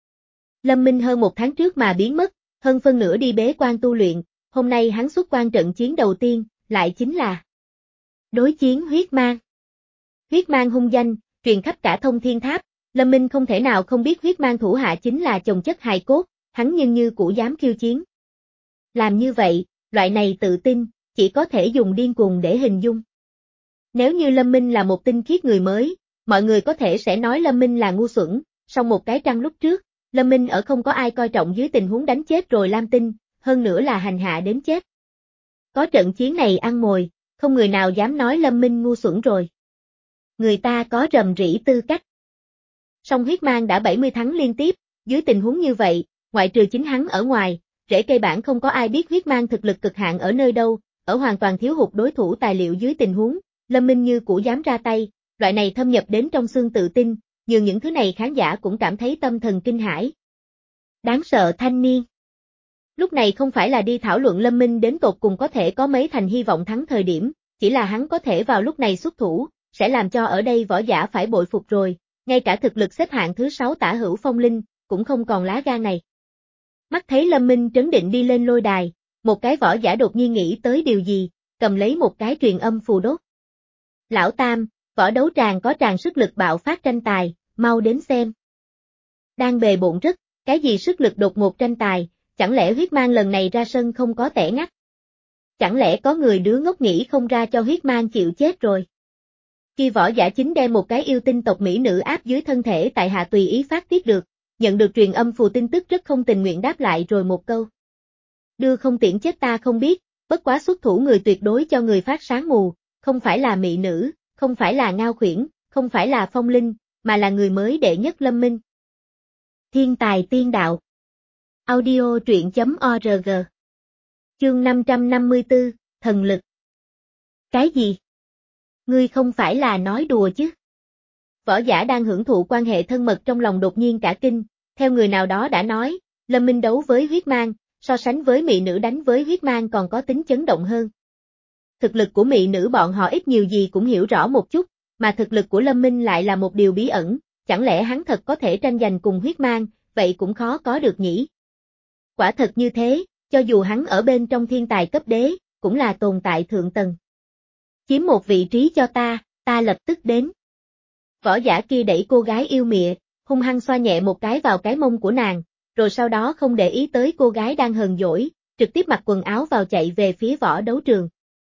Lâm Minh hơn một tháng trước mà biến mất, hơn phân nửa đi bế quan tu luyện, hôm nay hắn xuất quan trận chiến đầu tiên, lại chính là đối chiến huyết mang. Huyết mang hung danh, truyền khắp cả Thông Thiên Tháp, Lâm Minh không thể nào không biết huyết mang thủ hạ chính là chồng chất hài cốt, hắn nhưng như cũ dám khiêu chiến. Làm như vậy, loại này tự tin, chỉ có thể dùng điên cuồng để hình dung. Nếu như Lâm Minh là một tinh khiết người mới, mọi người có thể sẽ nói Lâm Minh là ngu xuẩn, song một cái trăng lúc trước, Lâm Minh ở không có ai coi trọng dưới tình huống đánh chết rồi Lam Tinh, hơn nữa là hành hạ đến chết. Có trận chiến này ăn mồi, không người nào dám nói Lâm Minh ngu xuẩn rồi. Người ta có rầm rĩ tư cách. Song huyết mang đã bảy mươi thắng liên tiếp, dưới tình huống như vậy, ngoại trừ chính hắn ở ngoài, rễ cây bản không có ai biết huyết mang thực lực cực hạn ở nơi đâu, ở hoàn toàn thiếu hụt đối thủ tài liệu dưới tình huống, Lâm Minh như cũ dám ra tay, loại này thâm nhập đến trong xương tự tin, nhưng những thứ này khán giả cũng cảm thấy tâm thần kinh hãi. Đáng sợ thanh niên. Lúc này không phải là đi thảo luận Lâm Minh đến tột cùng có thể có mấy thành hy vọng thắng thời điểm, chỉ là hắn có thể vào lúc này xuất thủ, sẽ làm cho ở đây võ giả phải bội phục rồi, ngay cả thực lực xếp hạng thứ sáu Tả Hữu Phong Linh, cũng không còn lá gan này. Mắt thấy Lâm Minh trấn định đi lên lôi đài, một cái võ giả đột nhiên nghĩ tới điều gì, cầm lấy một cái truyền âm phù đốt. Lão Tam, võ đấu tràng có tràn sức lực bạo phát tranh tài, mau đến xem. Đang bề bộn rất, cái gì sức lực đột ngột tranh tài, chẳng lẽ huyết mang lần này ra sân không có tẻ ngắt? Chẳng lẽ có người đứa ngốc nghĩ không ra cho huyết mang chịu chết rồi? Khi võ giả chính đem một cái yêu tinh tộc mỹ nữ áp dưới thân thể tại hạ tùy ý phát tiết được, nhận được truyền âm phù tin tức rất không tình nguyện đáp lại rồi một câu. Đưa không tiễn chết ta không biết, bất quá xuất thủ người tuyệt đối cho người phát sáng mù, không phải là mỹ nữ, không phải là ngao khuyển, không phải là Phong Linh, mà là người mới đệ nhất Lâm Minh. Thiên tài tiên đạo. Audio truyện chấm org. Chương năm trăm năm mươi tư, thần lực. Cái gì? Ngươi không phải là nói đùa chứ? Võ giả đang hưởng thụ quan hệ thân mật trong lòng đột nhiên cả kinh, theo người nào đó đã nói, Lâm Minh đấu với huyết mang, so sánh với mỹ nữ đánh với huyết mang còn có tính chấn động hơn. Thực lực của mỹ nữ bọn họ ít nhiều gì cũng hiểu rõ một chút, mà thực lực của Lâm Minh lại là một điều bí ẩn, chẳng lẽ hắn thật có thể tranh giành cùng huyết mang, vậy cũng khó có được nhỉ. Quả thật như thế, cho dù hắn ở bên trong thiên tài cấp đế, cũng là tồn tại thượng tầng. Chiếm một vị trí cho ta, ta lập tức đến. Võ giả kia đẩy cô gái yêu mịa, hung hăng xoa nhẹ một cái vào cái mông của nàng, rồi sau đó không để ý tới cô gái đang hờn dỗi, trực tiếp mặc quần áo vào chạy về phía võ đấu trường.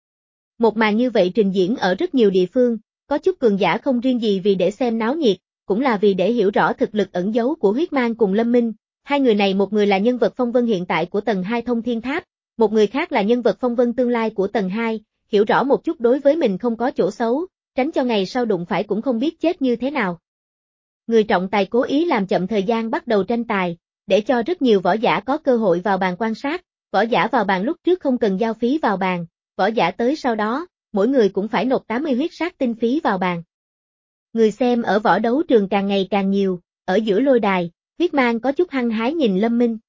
Một màn như vậy trình diễn ở rất nhiều địa phương, có chút cường giả không riêng gì vì để xem náo nhiệt, cũng là vì để hiểu rõ thực lực ẩn giấu của Huyết Mang cùng Lâm Minh. Hai người này một người là nhân vật phong vân hiện tại của tầng hai Thông Thiên Tháp, một người khác là nhân vật phong vân tương lai của tầng hai, hiểu rõ một chút đối với mình không có chỗ xấu, tránh cho ngày sau đụng phải cũng không biết chết như thế nào. Người trọng tài cố ý làm chậm thời gian bắt đầu tranh tài, để cho rất nhiều võ giả có cơ hội vào bàn quan sát, võ giả vào bàn lúc trước không cần giao phí vào bàn, võ giả tới sau đó, mỗi người cũng phải nộp tám mươi huyết sát tinh phí vào bàn. Người xem ở võ đấu trường càng ngày càng nhiều, ở giữa lôi đài, Huyết Mang có chút hăng hái nhìn Lâm Minh.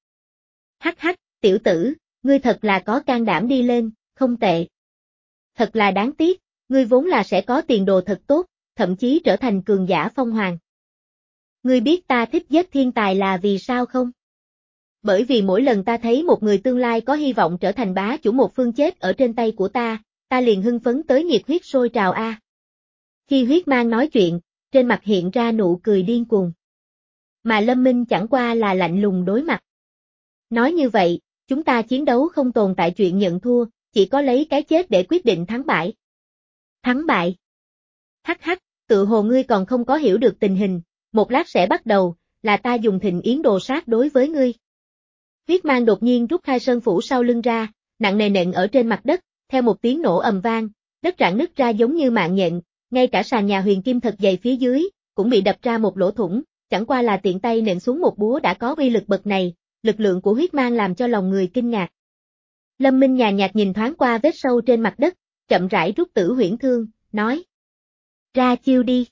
Hắc hắc, tiểu tử, ngươi thật là có can đảm đi lên, không tệ. Thật là đáng tiếc, ngươi vốn là sẽ có tiền đồ thật tốt, thậm chí trở thành cường giả phong hoàng. Ngươi biết ta thích giết thiên tài là vì sao không? Bởi vì mỗi lần ta thấy một người tương lai có hy vọng trở thành bá chủ một phương chết ở trên tay của ta, ta liền hưng phấn tới nhiệt huyết sôi trào a. Khi Huyết Mang nói chuyện, trên mặt hiện ra nụ cười điên cuồng. Mà Lâm Minh chẳng qua là lạnh lùng đối mặt. Nói như vậy, chúng ta chiến đấu không tồn tại chuyện nhận thua, chỉ có lấy cái chết để quyết định thắng bại. Thắng bại? Hắc hắc, tự hồ ngươi còn không có hiểu được tình hình, một lát sẽ bắt đầu, là ta dùng Thịnh Yến đồ sát đối với ngươi. Huyết Mang đột nhiên rút khai sơn phủ sau lưng ra, nặng nề nện ở trên mặt đất, theo một tiếng nổ ầm vang, đất rạn nứt ra giống như mạng nhện, ngay cả sàn nhà huyền kim thật dày phía dưới, cũng bị đập ra một lỗ thủng, chẳng qua là tiện tay nện xuống một búa đã có uy lực bậc này, lực lượng của Huyết Mang làm cho lòng người kinh ngạc. Lâm Minh nhàn nhạt nhìn thoáng qua vết sâu trên mặt đất, chậm rãi rút Tử Huyễn Thương, nói. Ra chiêu đi.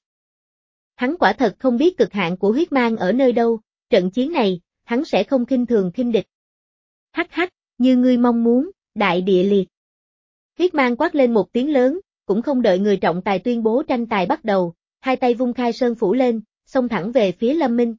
Hắn quả thật không biết cực hạn của Huyết Mang ở nơi đâu, trận chiến này, hắn sẽ không khinh thường khinh địch. Hắc hắc, như ngươi mong muốn, đại địa liệt. Huyết Mang quát lên một tiếng lớn, cũng không đợi người trọng tài tuyên bố tranh tài bắt đầu, hai tay vung khai sơn phủ lên, xông thẳng về phía Lâm Minh.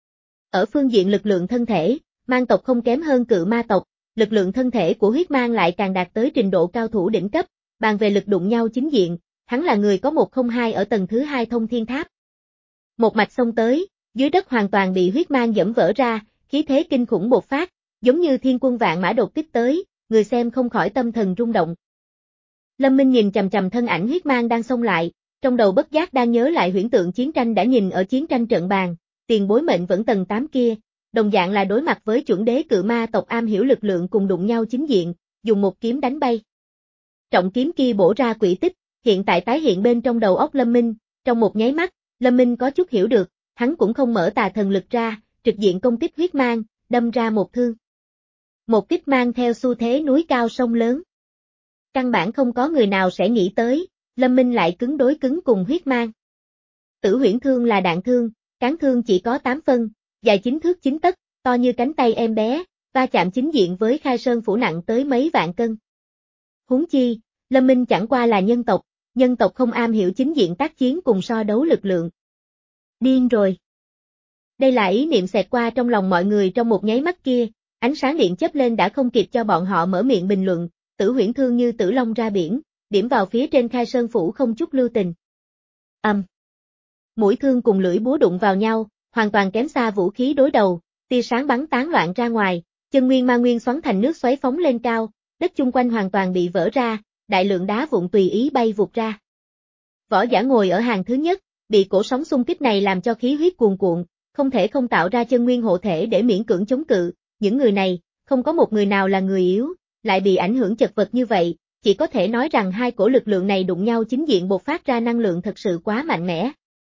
Ở phương diện lực lượng thân thể, Mang tộc không kém hơn Cự Ma tộc, lực lượng thân thể của Huyết Mang lại càng đạt tới trình độ cao thủ đỉnh cấp, bàn về lực đụng nhau chính diện, hắn là người có một không hai ở tầng thứ hai Thông Thiên Tháp. Một mạch xông tới, dưới đất hoàn toàn bị Huyết Mang dẫm vỡ ra, khí thế kinh khủng bộc phát, giống như thiên quân vạn mã đột kích tới, người xem không khỏi tâm thần rung động. Lâm Minh nhìn chằm chằm thân ảnh Huyết Mang đang xông lại, trong đầu bất giác đang nhớ lại huyễn tượng chiến tranh đã nhìn ở chiến tranh trận bàn, tiền bối mệnh vẫn tầng tám kia, đồng dạng là đối mặt với chuẩn đế Cự Ma tộc am hiểu lực lượng cùng đụng nhau chính diện, dùng một kiếm đánh bay. Trọng kiếm kia bổ ra quỷ tích, hiện tại tái hiện bên trong đầu óc Lâm Minh, trong một nháy mắt, Lâm Minh có chút hiểu được, hắn cũng không mở tà thần lực ra, trực diện công kích Huyết Mang, đâm ra một thương. Một kích mang theo xu thế núi cao sông lớn. Căn bản không có người nào sẽ nghĩ tới, Lâm Minh lại cứng đối cứng cùng Huyết Mang. Tử Huyễn Thương là đạn thương, cán thương chỉ có tám phân, dài chín thước chín tấc, to như cánh tay em bé, va chạm chính diện với khai sơn phủ nặng tới mấy vạn cân. Huống chi, Lâm Minh chẳng qua là nhân tộc, nhân tộc không am hiểu chính diện tác chiến cùng so đấu lực lượng. Điên rồi. Đây là ý niệm xẹt qua trong lòng mọi người trong một nháy mắt kia, ánh sáng điện chớp lên đã không kịp cho bọn họ mở miệng bình luận, Tử Huyễn Thương như tử long ra biển, điểm vào phía trên khai sơn phủ không chút lưu tình. Ầm. Um. Mũi thương cùng lưỡi búa đụng vào nhau, hoàn toàn kém xa vũ khí đối đầu, tia sáng bắn tán loạn ra ngoài, chân nguyên ma nguyên xoắn thành nước xoáy phóng lên cao, đất chung quanh hoàn toàn bị vỡ ra, đại lượng đá vụn tùy ý bay vụt ra. Võ giả ngồi ở hàng thứ nhất, bị cổ sóng xung kích này làm cho khí huyết cuồn cuộn, không thể không tạo ra chân nguyên hộ thể để miễn cưỡng chống cự, những người này, không có một người nào là người yếu, lại bị ảnh hưởng chật vật như vậy, chỉ có thể nói rằng hai cổ lực lượng này đụng nhau chính diện bộc phát ra năng lượng thật sự quá mạnh mẽ.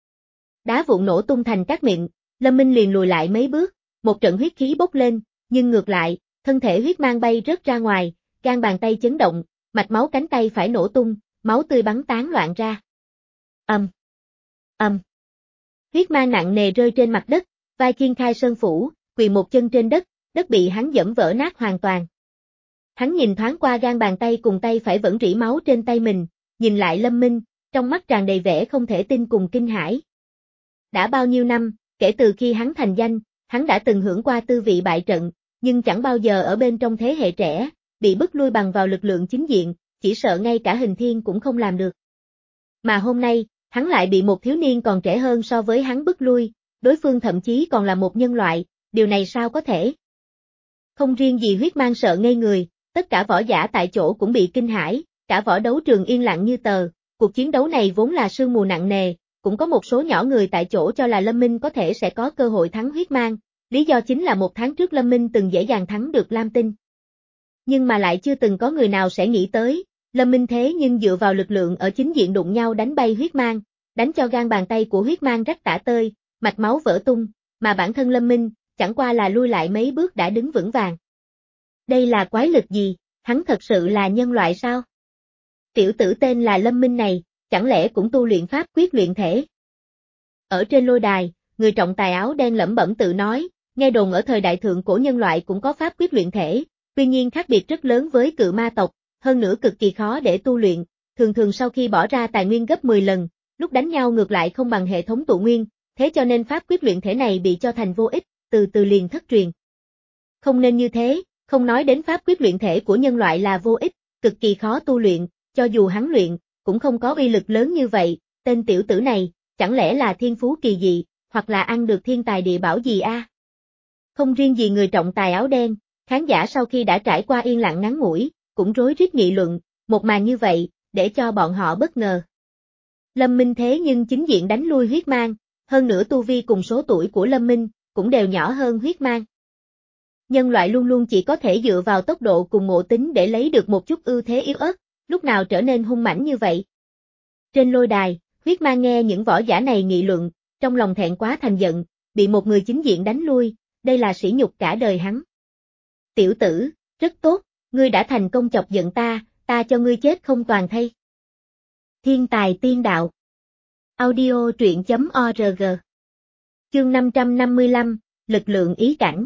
Đá vụn nổ tung thành các miệng, Lâm Minh liền lùi lại mấy bước, một trận huyết khí bốc lên, nhưng ngược lại, thân thể Huyết Mang bay rớt ra ngoài, gan bàn tay chấn động, mạch máu cánh tay phải nổ tung, máu tươi bắn tán loạn ra. Ầm. Um. Ầm. Um. Huyết Mang nặng nề rơi trên mặt đất, vai khiêng khai sơn phủ, quỳ một chân trên đất, đất bị hắn dẫm vỡ nát hoàn toàn. Hắn nhìn thoáng qua gan bàn tay cùng tay phải vẫn rỉ máu trên tay mình, nhìn lại Lâm Minh, trong mắt tràn đầy vẻ không thể tin cùng kinh hãi. Đã bao nhiêu năm, kể từ khi hắn thành danh, hắn đã từng hưởng qua tư vị bại trận, nhưng chẳng bao giờ ở bên trong thế hệ trẻ, bị bức lui bằng vào lực lượng chính diện, chỉ sợ ngay cả Hình Thiên cũng không làm được. Mà hôm nay, hắn lại bị một thiếu niên còn trẻ hơn so với hắn bức lui, đối phương thậm chí còn là một nhân loại, điều này sao có thể? Không riêng gì huyết mang sợ ngây người, tất cả võ giả tại chỗ cũng bị kinh hãi, cả võ đấu trường yên lặng như tờ, cuộc chiến đấu này vốn là sương mù nặng nề, cũng có một số nhỏ người tại chỗ cho là Lâm Minh có thể sẽ có cơ hội thắng huyết mang, lý do chính là một tháng trước Lâm Minh từng dễ dàng thắng được Lam Tinh. Nhưng mà lại chưa từng có người nào sẽ nghĩ tới, Lâm Minh thế nhưng dựa vào lực lượng ở chính diện đụng nhau đánh bay huyết mang, đánh cho gan bàn tay của huyết mang rách tả tơi, mạch máu vỡ tung, mà bản thân Lâm Minh, chẳng qua là lui lại mấy bước đã đứng vững vàng. Đây là quái lực gì, hắn thật sự là nhân loại sao? Tiểu tử tên là Lâm Minh này, chẳng lẽ cũng tu luyện pháp quyết luyện thể? Ở trên lôi đài, người trọng tài áo đen lẩm bẩm tự nói, nghe đồn ở thời đại thượng cổ nhân loại cũng có pháp quyết luyện thể, tuy nhiên khác biệt rất lớn với cự ma tộc, hơn nữa cực kỳ khó để tu luyện, thường thường sau khi bỏ ra tài nguyên gấp mười lần, lúc đánh nhau ngược lại không bằng hệ thống tụ nguyên, thế cho nên pháp quyết luyện thể này bị cho thành vô ích, từ từ liền thất truyền. Không nên như thế, không nói đến pháp quyết luyện thể của nhân loại là vô ích, cực kỳ khó tu luyện, cho dù hắn luyện, cũng không có uy lực lớn như vậy, tên tiểu tử này, chẳng lẽ là thiên phú kỳ dị, hoặc là ăn được thiên tài địa bảo gì a? À? Không riêng gì người trọng tài áo đen, khán giả sau khi đã trải qua yên lặng ngắn ngủi, cũng rối rít nghị luận, một màn như vậy, để cho bọn họ bất ngờ. Lâm Minh thế nhưng chính diện đánh lui huyết mang, hơn nữa tu vi cùng số tuổi của Lâm Minh, cũng đều nhỏ hơn huyết mang. Nhân loại luôn luôn chỉ có thể dựa vào tốc độ cùng ngộ tính để lấy được một chút ưu thế yếu ớt, lúc nào trở nên hung mãnh như vậy. Trên lôi đài, huyết mang nghe những võ giả này nghị luận, trong lòng thẹn quá thành giận, bị một người chính diện đánh lui, đây là sỉ nhục cả đời hắn. Tiểu tử, rất tốt, ngươi đã thành công chọc giận ta, ta cho ngươi chết không toàn thây. Thiên tài tiên đạo. Audio truyện chấm org. Chương năm trăm năm mươi lăm, lực lượng ý cảnh.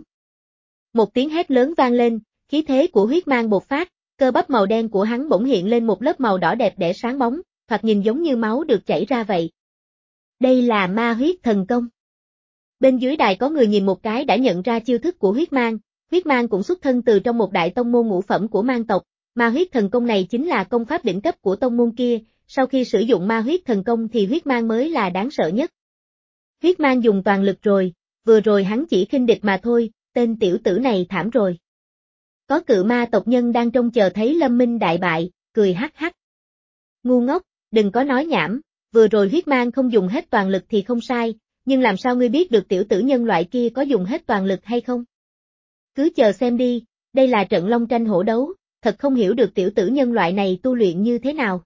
Một tiếng hét lớn vang lên, khí thế của huyết mang bộc phát, cơ bắp màu đen của hắn bỗng hiện lên một lớp màu đỏ đẹp để sáng bóng, thoạt nhìn giống như máu được chảy ra vậy. Đây là ma huyết thần công. Bên dưới đài có người nhìn một cái đã nhận ra chiêu thức của huyết mang, huyết mang cũng xuất thân từ trong một đại tông môn ngũ phẩm của mang tộc, ma huyết thần công này chính là công pháp đỉnh cấp của tông môn kia, sau khi sử dụng ma huyết thần công thì huyết mang mới là đáng sợ nhất. Huyết mang dùng toàn lực rồi, vừa rồi hắn chỉ khinh địch mà thôi, tên tiểu tử này thảm rồi. Có cự ma tộc nhân đang trông chờ thấy Lâm Minh đại bại, cười hắc hắc. Ngu ngốc, đừng có nói nhảm, vừa rồi huyết mang không dùng hết toàn lực thì không sai, nhưng làm sao ngươi biết được tiểu tử nhân loại kia có dùng hết toàn lực hay không? Cứ chờ xem đi, đây là trận long tranh hổ đấu, thật không hiểu được tiểu tử nhân loại này tu luyện như thế nào.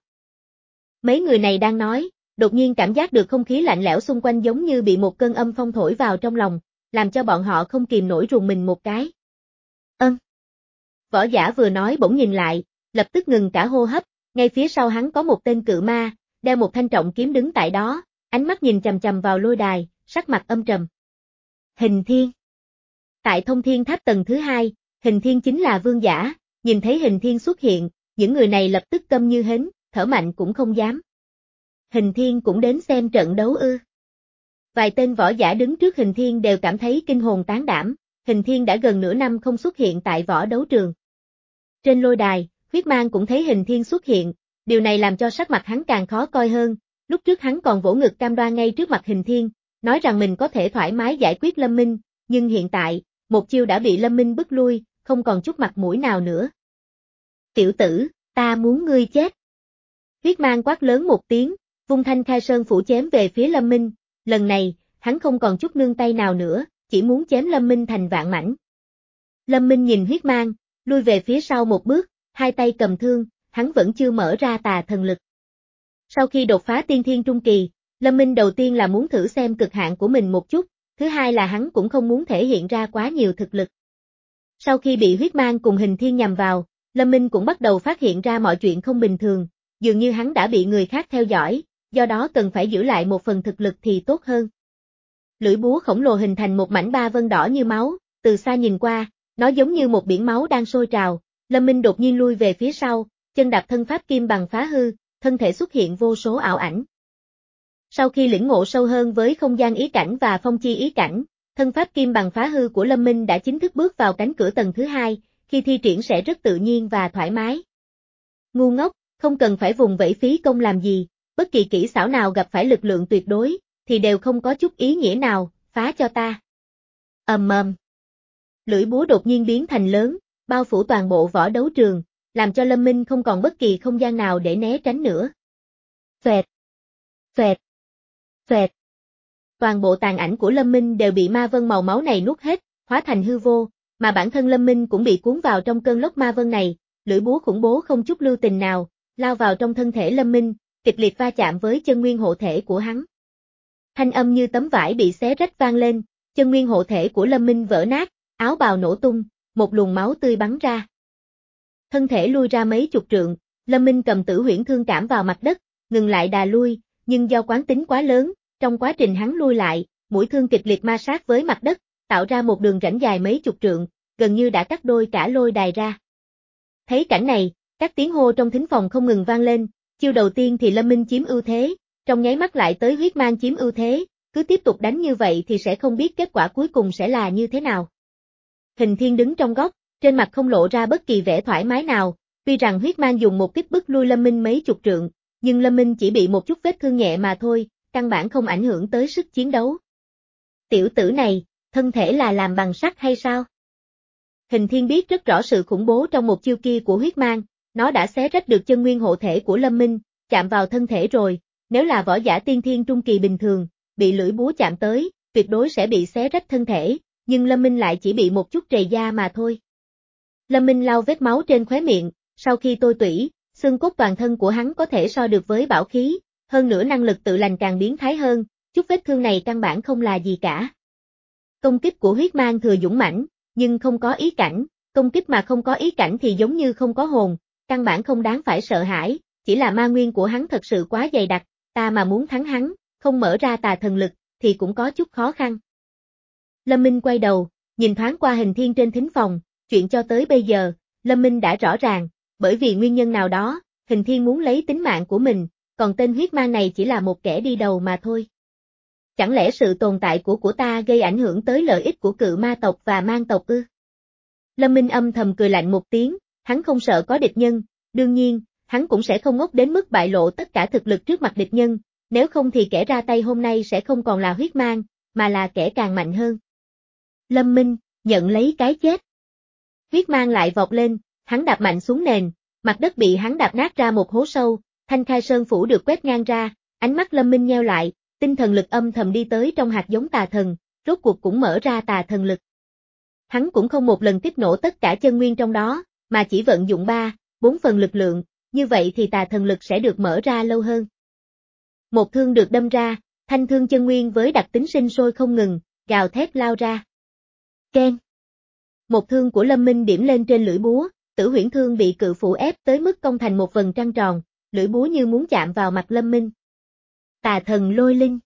Mấy người này đang nói, đột nhiên cảm giác được không khí lạnh lẽo xung quanh giống như bị một cơn âm phong thổi vào trong lòng, làm cho bọn họ không kìm nổi rùng mình một cái. Ân. Võ giả vừa nói bỗng nhìn lại, lập tức ngừng cả hô hấp, ngay phía sau hắn có một tên cự ma, đeo một thanh trọng kiếm đứng tại đó, ánh mắt nhìn chằm chằm vào lôi đài, sắc mặt âm trầm. Hình Thiên. Tại Thông Thiên Tháp tầng thứ hai, Hình Thiên chính là vương giả, nhìn thấy Hình Thiên xuất hiện, những người này lập tức câm như hến, thở mạnh cũng không dám. Hình Thiên cũng đến xem trận đấu ư. Vài tên võ giả đứng trước Hình Thiên đều cảm thấy kinh hồn tán đảm, Hình Thiên đã gần nửa năm không xuất hiện tại võ đấu trường. Trên lôi đài, huyết mang cũng thấy Hình Thiên xuất hiện, điều này làm cho sắc mặt hắn càng khó coi hơn, lúc trước hắn còn vỗ ngực cam đoan ngay trước mặt Hình Thiên, nói rằng mình có thể thoải mái giải quyết Lâm Minh, nhưng hiện tại, một chiêu đã bị Lâm Minh bức lui, không còn chút mặt mũi nào nữa. Tiểu tử, ta muốn ngươi chết. Huyết mang quát lớn một tiếng, vung thanh khai sơn phủ chém về phía Lâm Minh, lần này, hắn không còn chút nương tay nào nữa, chỉ muốn chém Lâm Minh thành vạn mảnh. Lâm Minh nhìn huyết mang, lui về phía sau một bước, hai tay cầm thương, hắn vẫn chưa mở ra tà thần lực. Sau khi đột phá tiên thiên trung kỳ, Lâm Minh đầu tiên là muốn thử xem cực hạn của mình một chút, thứ hai là hắn cũng không muốn thể hiện ra quá nhiều thực lực. Sau khi bị huyết mang cùng Hình Thiên nhằm vào, Lâm Minh cũng bắt đầu phát hiện ra mọi chuyện không bình thường, dường như hắn đã bị người khác theo dõi, do đó cần phải giữ lại một phần thực lực thì tốt hơn. Lưỡi búa khổng lồ hình thành một mảnh ba vân đỏ như máu, từ xa nhìn qua, nó giống như một biển máu đang sôi trào, Lâm Minh đột nhiên lui về phía sau, chân đạp thân pháp kim bằng phá hư, thân thể xuất hiện vô số ảo ảnh. Sau khi lĩnh ngộ sâu hơn với không gian ý cảnh và phong chi ý cảnh, thân pháp kim bằng phá hư của Lâm Minh đã chính thức bước vào cánh cửa tầng thứ hai, khi thi triển sẽ rất tự nhiên và thoải mái. Ngu ngốc, không cần phải vùng vẫy phí công làm gì, bất kỳ kỹ xảo nào gặp phải lực lượng tuyệt đối, thì đều không có chút ý nghĩa nào, phá cho ta. Ầm ầm. Lưỡi búa đột nhiên biến thành lớn, bao phủ toàn bộ võ đấu trường, làm cho Lâm Minh không còn bất kỳ không gian nào để né tránh nữa. Phẹt, phẹt, phẹt. Toàn bộ tàn ảnh của Lâm Minh đều bị ma vân màu máu này nuốt hết, hóa thành hư vô, mà bản thân Lâm Minh cũng bị cuốn vào trong cơn lốc ma vân này, lưỡi búa khủng bố không chút lưu tình nào, lao vào trong thân thể Lâm Minh, kịch liệt va chạm với chân nguyên hộ thể của hắn. Thanh âm như tấm vải bị xé rách vang lên, chân nguyên hộ thể của Lâm Minh vỡ nát, áo bào nổ tung, một luồng máu tươi bắn ra. Thân thể lui ra mấy chục trượng, Lâm Minh cầm Tử Huyễn Thương cảm vào mặt đất, ngừng lại đà lui, nhưng do quán tính quá lớn, trong quá trình hắn lui lại, mũi thương kịch liệt ma sát với mặt đất, tạo ra một đường rãnh dài mấy chục trượng, gần như đã cắt đôi cả lôi đài ra. Thấy cảnh này, các tiếng hô trong thính phòng không ngừng vang lên, chiêu đầu tiên thì Lâm Minh chiếm ưu thế, trong nháy mắt lại tới huyết mang chiếm ưu thế, cứ tiếp tục đánh như vậy thì sẽ không biết kết quả cuối cùng sẽ là như thế nào. Hình Thiên đứng trong góc, trên mặt không lộ ra bất kỳ vẻ thoải mái nào, tuy rằng huyết mang dùng một kích bức lui Lâm Minh mấy chục trượng, nhưng Lâm Minh chỉ bị một chút vết thương nhẹ mà thôi, căn bản không ảnh hưởng tới sức chiến đấu. Tiểu tử này, thân thể là làm bằng sắt hay sao? Hình Thiên biết rất rõ sự khủng bố trong một chiêu kia của huyết mang, nó đã xé rách được chân nguyên hộ thể của Lâm Minh, chạm vào thân thể rồi, nếu là võ giả tiên thiên trung kỳ bình thường, bị lưỡi búa chạm tới, tuyệt đối sẽ bị xé rách thân thể, nhưng Lâm Minh lại chỉ bị một chút trầy da mà thôi. Lâm Minh lau vết máu trên khóe miệng, sau khi tôi tủy, xương cốt toàn thân của hắn có thể so được với bảo khí, hơn nữa năng lực tự lành càng biến thái hơn, chút vết thương này căn bản không là gì cả. Công kích của huyết mang thừa dũng mãnh, nhưng không có ý cảnh, công kích mà không có ý cảnh thì giống như không có hồn, căn bản không đáng phải sợ hãi, chỉ là ma nguyên của hắn thật sự quá dày đặc, ta mà muốn thắng hắn, không mở ra tà thần lực, thì cũng có chút khó khăn. Lâm Minh quay đầu, nhìn thoáng qua Hình Thiên trên thính phòng, chuyện cho tới bây giờ, Lâm Minh đã rõ ràng, bởi vì nguyên nhân nào đó, Hình Thiên muốn lấy tính mạng của mình, còn tên huyết mang này chỉ là một kẻ đi đầu mà thôi. Chẳng lẽ sự tồn tại của của ta gây ảnh hưởng tới lợi ích của cự ma tộc và mang tộc ư? Lâm Minh âm thầm cười lạnh một tiếng, hắn không sợ có địch nhân, đương nhiên, hắn cũng sẽ không ngốc đến mức bại lộ tất cả thực lực trước mặt địch nhân, nếu không thì kẻ ra tay hôm nay sẽ không còn là huyết mang, mà là kẻ càng mạnh hơn. Lâm Minh, nhận lấy cái chết. Huyết mang lại vọt lên, hắn đạp mạnh xuống nền, mặt đất bị hắn đạp nát ra một hố sâu, thanh khai sơn phủ được quét ngang ra, ánh mắt Lâm Minh nheo lại, tinh thần lực âm thầm đi tới trong hạt giống tà thần, rốt cuộc cũng mở ra tà thần lực. Hắn cũng không một lần kích nổ tất cả chân nguyên trong đó, mà chỉ vận dụng ba, bốn phần lực lượng, như vậy thì tà thần lực sẽ được mở ra lâu hơn. Một thương được đâm ra, thanh thương chân nguyên với đặc tính sinh sôi không ngừng, gào thét lao ra. Keng. Một thương của Lâm Minh điểm lên trên lưỡi búa, Tử Huyễn Thương bị cự phủ ép tới mức cong thành một vầng trăng tròn, lưỡi búa như muốn chạm vào mặt Lâm Minh. Tà thần lôi linh.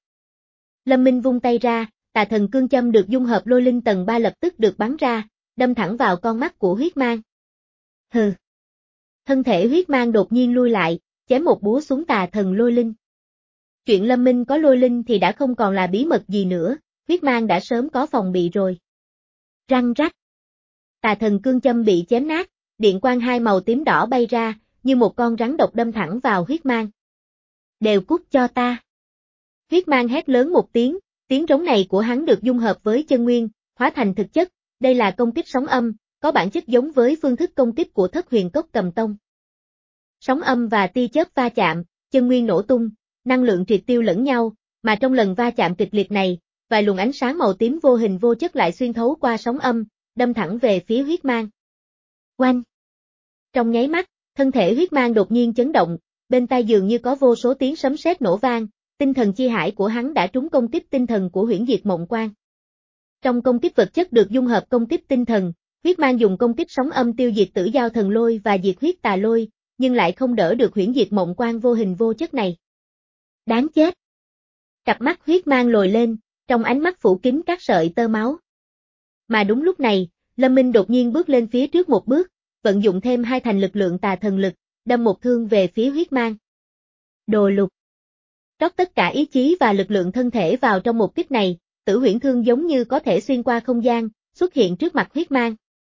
Lâm Minh vung tay ra, tà thần cương châm được dung hợp lôi linh tầng ba lập tức được bắn ra, đâm thẳng vào con mắt của huyết mang. Hừ. Thân thể huyết mang đột nhiên lui lại, chém một búa xuống tà thần lôi linh. Chuyện Lâm Minh có lôi linh thì đã không còn là bí mật gì nữa, huyết mang đã sớm có phòng bị rồi. Răng rắc. Tà thần cương châm bị chém nát, điện quang hai màu tím đỏ bay ra, như một con rắn độc đâm thẳng vào huyết mang. Đều cút cho ta. Huyết mang hét lớn một tiếng, tiếng rống này của hắn được dung hợp với chân nguyên, hóa thành thực chất, đây là công kích sóng âm, có bản chất giống với phương thức công kích của Thất Huyền Cốc Cầm Tông. Sóng âm và tia chớp va chạm, chân nguyên nổ tung, năng lượng triệt tiêu lẫn nhau, mà trong lần va chạm kịch liệt này, vài luồng ánh sáng màu tím vô hình vô chất lại xuyên thấu qua sóng âm, đâm thẳng về phía huyết mang. Oanh! Trong nháy mắt, thân thể huyết mang đột nhiên chấn động, bên tai dường như có vô số tiếng sấm sét nổ vang, tinh thần chi hải của hắn đã trúng công kích tinh thần của Huyễn Diệt Mộng Quang. Trong công kích vật chất được dung hợp công kích tinh thần, huyết mang dùng công kích sóng âm tiêu diệt Tử Giao Thần Lôi và diệt huyết tà lôi, nhưng lại không đỡ được Huyễn Diệt Mộng Quang vô hình vô chất này. Đáng chết! Cặp mắt huyết mang lồi lên, trong ánh mắt phủ kín các sợi tơ máu. Mà đúng lúc này, Lâm Minh đột nhiên bước lên phía trước một bước, vận dụng thêm hai thành lực lượng tà thần lực, đâm một thương về phía huyết mang. Đồ lục. Rót tất cả ý chí và lực lượng thân thể vào trong một kích này, Tử Huyễn Thương giống như có thể xuyên qua không gian, xuất hiện trước mặt huyết mang.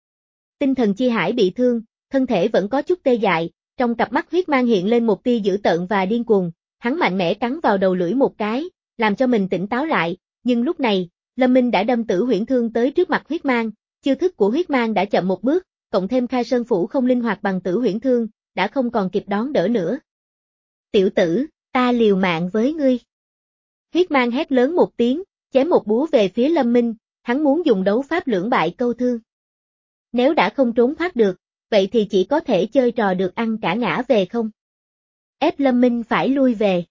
Tinh thần chi hải bị thương, thân thể vẫn có chút tê dại, trong cặp mắt huyết mang hiện lên một tia dữ tợn và điên cuồng, hắn mạnh mẽ cắn vào đầu lưỡi một cái, làm cho mình tỉnh táo lại, nhưng lúc này, Lâm Minh đã đâm Tử Huyễn Thương tới trước mặt huyết mang, Chiêu thức của huyết mang đã chậm một bước, cộng thêm khai sơn phủ không linh hoạt bằng tử huyễn thương, đã không còn kịp đón đỡ nữa. Tiểu tử, ta liều mạng với ngươi. Huyết mang hét lớn một tiếng, chém một búa về phía Lâm Minh, hắn muốn dùng đấu pháp lưỡng bại câu thương. Nếu đã không trốn thoát được, vậy thì chỉ có thể chơi trò được ăn cả ngã về không. Ép Lâm Minh phải lui về.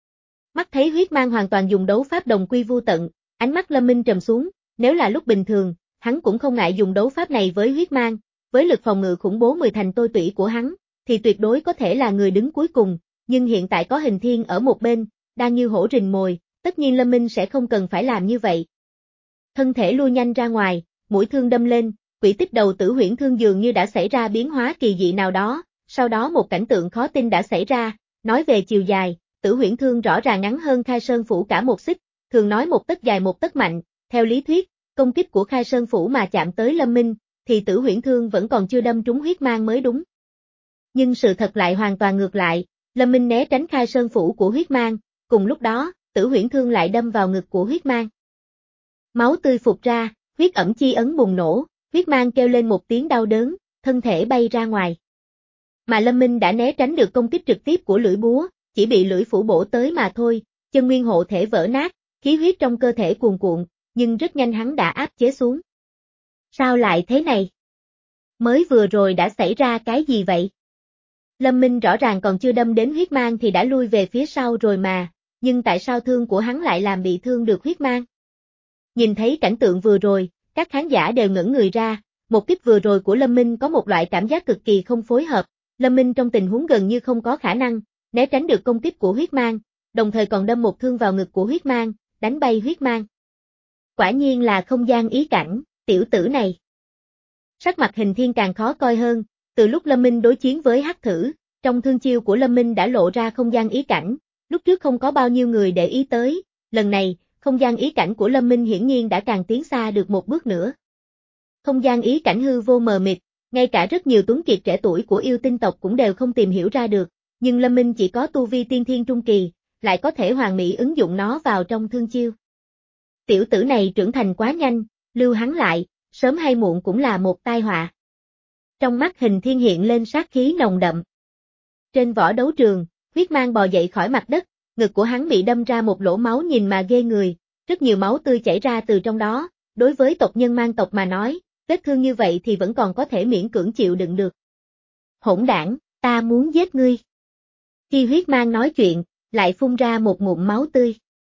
Mắt thấy huyết mang hoàn toàn dùng đấu pháp đồng quy vu tận, ánh mắt Lâm Minh trầm xuống, nếu là lúc bình thường, hắn cũng không ngại dùng đấu pháp này với huyết mang, với lực phòng ngự khủng bố mười thành tôi tủy của hắn, thì tuyệt đối có thể là người đứng cuối cùng, nhưng hiện tại có Hình Thiên ở một bên, đang như hổ rình mồi, tất nhiên Lâm Minh sẽ không cần phải làm như vậy. Thân thể lui nhanh ra ngoài, mũi thương đâm lên, quỷ tích đầu tử huyễn thương dường như đã xảy ra biến hóa kỳ dị nào đó, sau đó một cảnh tượng khó tin đã xảy ra, nói về chiều dài, tử huyễn thương rõ ràng ngắn hơn khai sơn phủ cả một xích, thường nói một tấc dài một tấc mạnh, theo lý thuyết, công kích của khai sơn phủ mà chạm tới Lâm Minh, thì tử huyễn thương vẫn còn chưa đâm trúng huyết mang mới đúng. Nhưng sự thật lại hoàn toàn ngược lại, Lâm Minh né tránh khai sơn phủ của huyết mang, cùng lúc đó, tử huyễn thương lại đâm vào ngực của huyết mang. Máu tươi phụt ra, huyết ẩm chi ấn bùng nổ, huyết mang kêu lên một tiếng đau đớn, thân thể bay ra ngoài. Mà Lâm Minh đã né tránh được công kích trực tiếp của lưỡi búa, chỉ bị lưỡi phủ bổ tới mà thôi, chân nguyên hộ thể vỡ nát, khí huyết trong cơ thể cuồn cuộn, nhưng rất nhanh hắn đã áp chế xuống. Sao lại thế này? Mới vừa rồi đã xảy ra cái gì vậy? Lâm Minh rõ ràng còn chưa đâm đến huyết mang thì đã lui về phía sau rồi mà, nhưng tại sao thương của hắn lại làm bị thương được huyết mang? Nhìn thấy cảnh tượng vừa rồi, các khán giả đều ngẩn người ra, một kích vừa rồi của Lâm Minh có một loại cảm giác cực kỳ không phối hợp, Lâm Minh trong tình huống gần như không có khả năng, né tránh được công kích của huyết mang, đồng thời còn đâm một thương vào ngực của huyết mang, đánh bay huyết mang. Quả nhiên là không gian ý cảnh, tiểu tử này. Sắc mặt Hình Thiên càng khó coi hơn, từ lúc Lâm Minh đối chiến với Hắc Thử, trong thương chiêu của Lâm Minh đã lộ ra không gian ý cảnh, lúc trước không có bao nhiêu người để ý tới, lần này, không gian ý cảnh của Lâm Minh hiển nhiên đã càng tiến xa được một bước nữa. Không gian ý cảnh hư vô mờ mịt, ngay cả rất nhiều tuấn kiệt trẻ tuổi của yêu tinh tộc cũng đều không tìm hiểu ra được, nhưng Lâm Minh chỉ có tu vi tiên thiên trung kỳ, lại có thể hoàn mỹ ứng dụng nó vào trong thương chiêu. Tiểu tử này trưởng thành quá nhanh, lưu hắn lại, sớm hay muộn cũng là một tai họa. Trong mắt Hình Thiên hiện lên sát khí nồng đậm. Trên võ đấu trường, huyết mang bò dậy khỏi mặt đất, ngực của hắn bị đâm ra một lỗ máu nhìn mà ghê người, rất nhiều máu tươi chảy ra từ trong đó, đối với tộc nhân mang tộc mà nói, vết thương như vậy thì vẫn còn có thể miễn cưỡng chịu đựng được. Hỗn đảng, ta muốn giết ngươi. Khi huyết mang nói chuyện, lại phun ra một ngụm máu tươi.